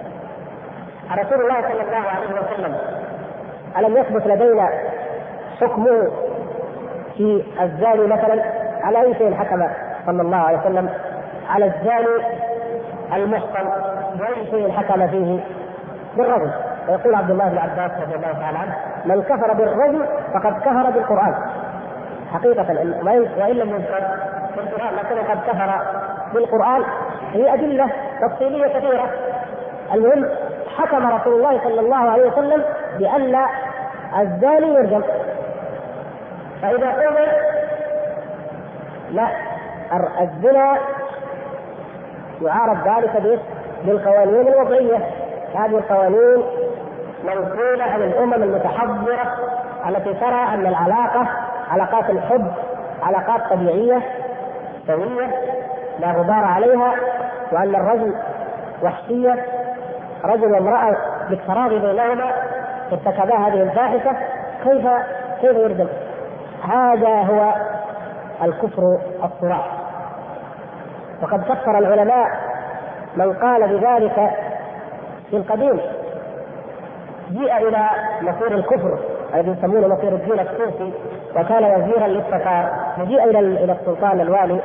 رسول الله صلى الله عليه وسلم ألم يثبت لدينا حكمه في الزاني مثلا؟ على أي شيء حكم صلى الله عليه وسلم؟ على الزاني المحصن بأي شيء حكم فيه؟ بالرجم. ويقول عبد الله بن عباس رضي الله تعالى عنه من كفر بالرجم فقد كفر بالقرآن حقيقة، وإن لم يذكر في القرآن لكنه قد كفر بالقرآن. هي أدلة تفصيلية كثيرة. المهم حكم رسول الله صلى الله عليه وسلم بأن الزاني يرجم. فإذا قلنا لا، الزنا يعارض ذلك بالقوانين الوضعية. هذه القوانين منقولة عن الأمم المتحضرة التي ترى أن العلاقة علاقات الحب علاقات طبيعية سوية لا غبار عليها، وأن الرجل وحشية، رجل وامرأة بالتراضي بينهما ارتكبا هذه الفاحشة، كيف يرجم؟ هذا هو الكفر الصراح. وقد كفر العلماء من قال بذلك في القديم. جيء إلى مصير الكفر الذي يسمونه مصير الدين السوسي، وكان وزيرا للتتار، وجيء إلى السلطان الوالي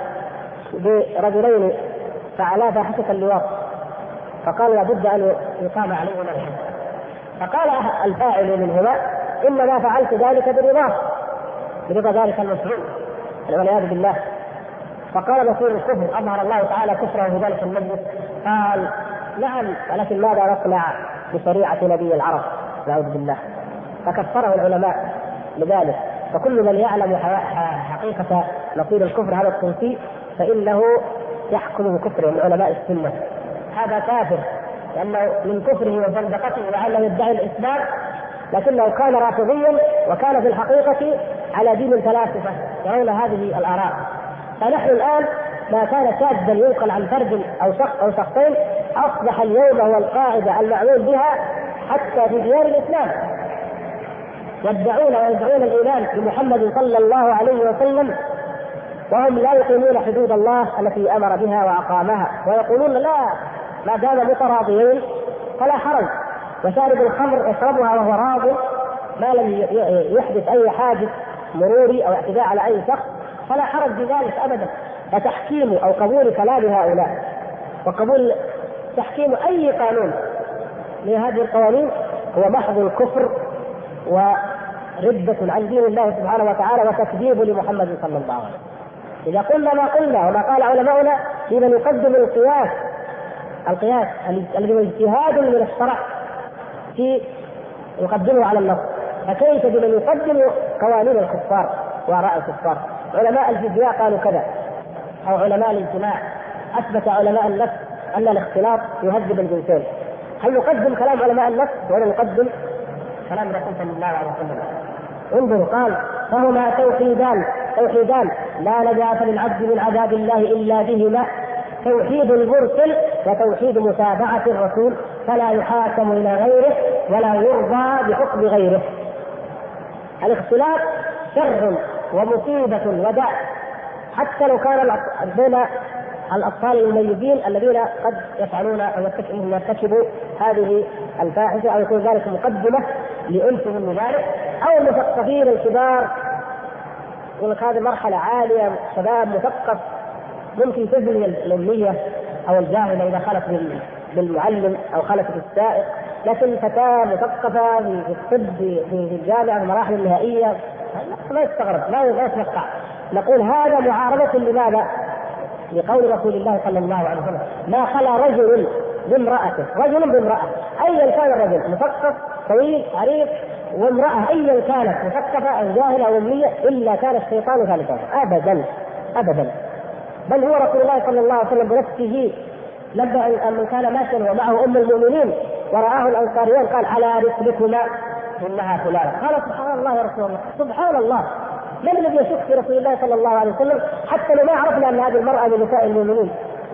برجلين فعلا فاحشة اللواط، فقال لابد أن يقام عليهما الحد. فقال الفاعل منهما إنما فعلت ذلك برضا ذلك المسعود والعياذ بالله. فقال نصير الكفر أظهر الله تعالى كفره في ذلك المجلس؟ قال نعم، ولكن ماذا نصنع بشريعة نبي العرب؟ نعوذ بالله. فكفره العلماء لذلك. فكل من يعلم حقيقة نصير الكفر هذا الصوفي فإنه يحكم بكفره من علماء السنة. هذا كافر لأنه من كفره وزندقته وعلى يدعي الإسلام، لكنه كان رافضيا وكان في الحقيقة على دين الفلاسفة يرون هذه الآراء. فنحن الآن ما كان شاذا ينقل عن فرد أو شخص أو شخصين أصبح اليوم هو القاعدة المعمول بها حتى في ديار الإسلام. يدعون ويدعون الإيمان بمحمد صلى الله عليه وسلم وهم لا يقيمون حدود الله التي أمر بها وأقامها، ويقولون لا، ما دام متراضيين فلا حرج، وشارب الخمر يشربها وهو راض ما لم يحدث أي حادث مروري أو اعتداء على أي شخص فلا حرج بذلك أبدا. فتحكيم أو قبول كلام هؤلاء وقبول تحكيم أي قانون لهذه القوانين هو محض الكفر وردة عن دين الله سبحانه وتعالى وتكذيب لمحمد صلى الله عليه وسلم. إذا قلنا ما قلنا وما قال علماؤنا في من يقدم القياس الذي هو اجتهاد من الشرع في يقدمه على النص، فكيف بمن يقدم قوانين الكفار وآراء الكفار؟ علماء الفيزياء قالوا كذا، أو علماء الاجتماع أثبت علماء النفس أن الاختلاط يهذب الجنسين. هل نقدم كلام علماء النفس ولا نقدم كلام الرسول صلى الله عليه وسلم؟ انظروا، قال فهما توحيدان لا نجاة للعبد من عذاب الله إلا بهما، توحيد المرسل وتوحيد متابعة الرسول، فلا يحاكم إلى غيره ولا يرضى بحكم غيره. الاختلاط شر ومصيبة وداء، حتى لو كان بين الأطفال المميزين الذين قد يفعلون أو يرتكبوا هذه الفاحشة أو يكون ذلك مقدمة لأنفهم من ذلك، أو المثقفين الكبار، وهذه مرحلة عالية، شباب مثقف ممكن تبني الأمية أو الجاهلة إذا خلت بالمعلم أو خلت بالسائق، لكن فتاة مثقفة في الطب في الجامعة المراحل النهائية لا يستغرب، لا يتوقع. نقول هذا معارضة لماذا؟ لقول رسول الله صلى الله عليه وسلم ما خلا رجل بامرأته، رجل بامرأة أيا كان الرجل، مثقف طويل عريض، وامرأة أيا كانت مثقفة أو جاهلة أو أمية، إلا كان الشيطان ثالثا. أبدا. بل هو رسول الله صلى الله عليه وسلم بنفسه لما أن كان ماشيا ومعه أم المؤمنين ورآه الأنصاريون قال على رسلكما إنها فلانة. قال سبحان الله يا رسول الله، سبحان الله، من الذي يشك في رسول الله صلى الله عليه وسلم؟ حتى لو ما عرفنا أن هذه المرأة من نساء المؤمنين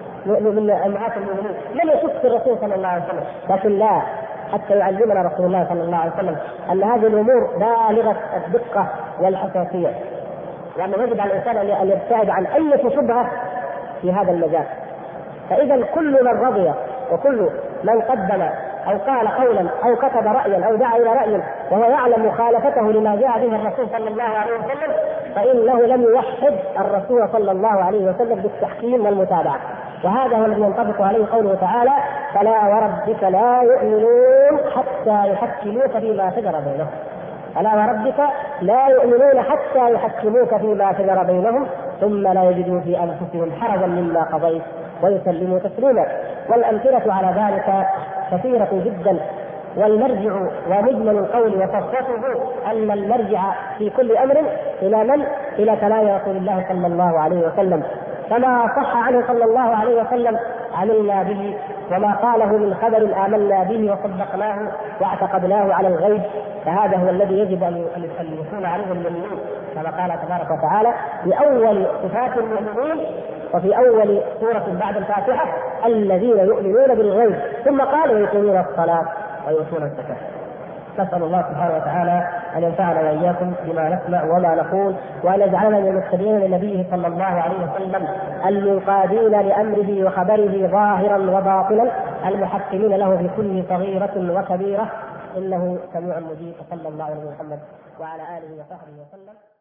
من أمهات المؤمنين، من يشك في الرسول صلى الله عليه وسلم؟ لكن لا، حتى يعلمنا رسول الله صلى الله عليه وسلم أن هذه الأمور بالغة الدقة والحساسية، وأن يجب على الإنسان أن يبتعد عن أي شبهة في هذا المجال. فإذا كل من رضي وكل من قدم أو قال قولا أو كتب رأيا أو دعا إلى رأي وهو يعلم مخالفته لما جاء به الرسول صلى الله عليه وسلم فإنه لم يوحد الرسول صلى الله عليه وسلم بالتحكيم والمتابعة. وهذا هو الذي ينطبق عليه قوله تعالى فلا وربك لا يؤمنون حتى يحكموك فيما شجر بينهم. فلا وربك لا يؤمنون حتى يحكموك فيما شجر بينهم ثم لا يجدوا في أنفسهم حرجا مما قضيت ويسلموا تسليما. والأمثلة على ذلك كثيرة جدا، والمرجع ومجمل القول وفصفته أن المرجع في كل أمر إلى من؟ إلى كلام رسول الله صلى الله عليه وسلم. فما صح عنه صلى الله عليه وسلم عملنا به، وما قاله من خبر آمنا به وصدقناه واعتقدناه على الغيب، فهذا هو الذي يجب أن يكون عليه المؤمنين، كما قال تبارك وتعالى في أول صفات المؤمنين وفي أول سورة بعد الفاتحة الذين يؤمنون بالغيب، ثم قال ويقيمون الصلاة ويؤتون الزكاة. نسأل الله سبحانه وتعالى أن ينفعنا وإياكم بما نسمع وما نقول، وأن يجعلنا من المتبعين لنبيه صلى الله عليه وسلم المنقادين لأمره وخبره ظاهرا وباطنا المحكمين له في كل صغيرة وكبيرة، إنه سميع مجيب. صلى الله عليه وسلم وعلى آله وصحبه وسلم.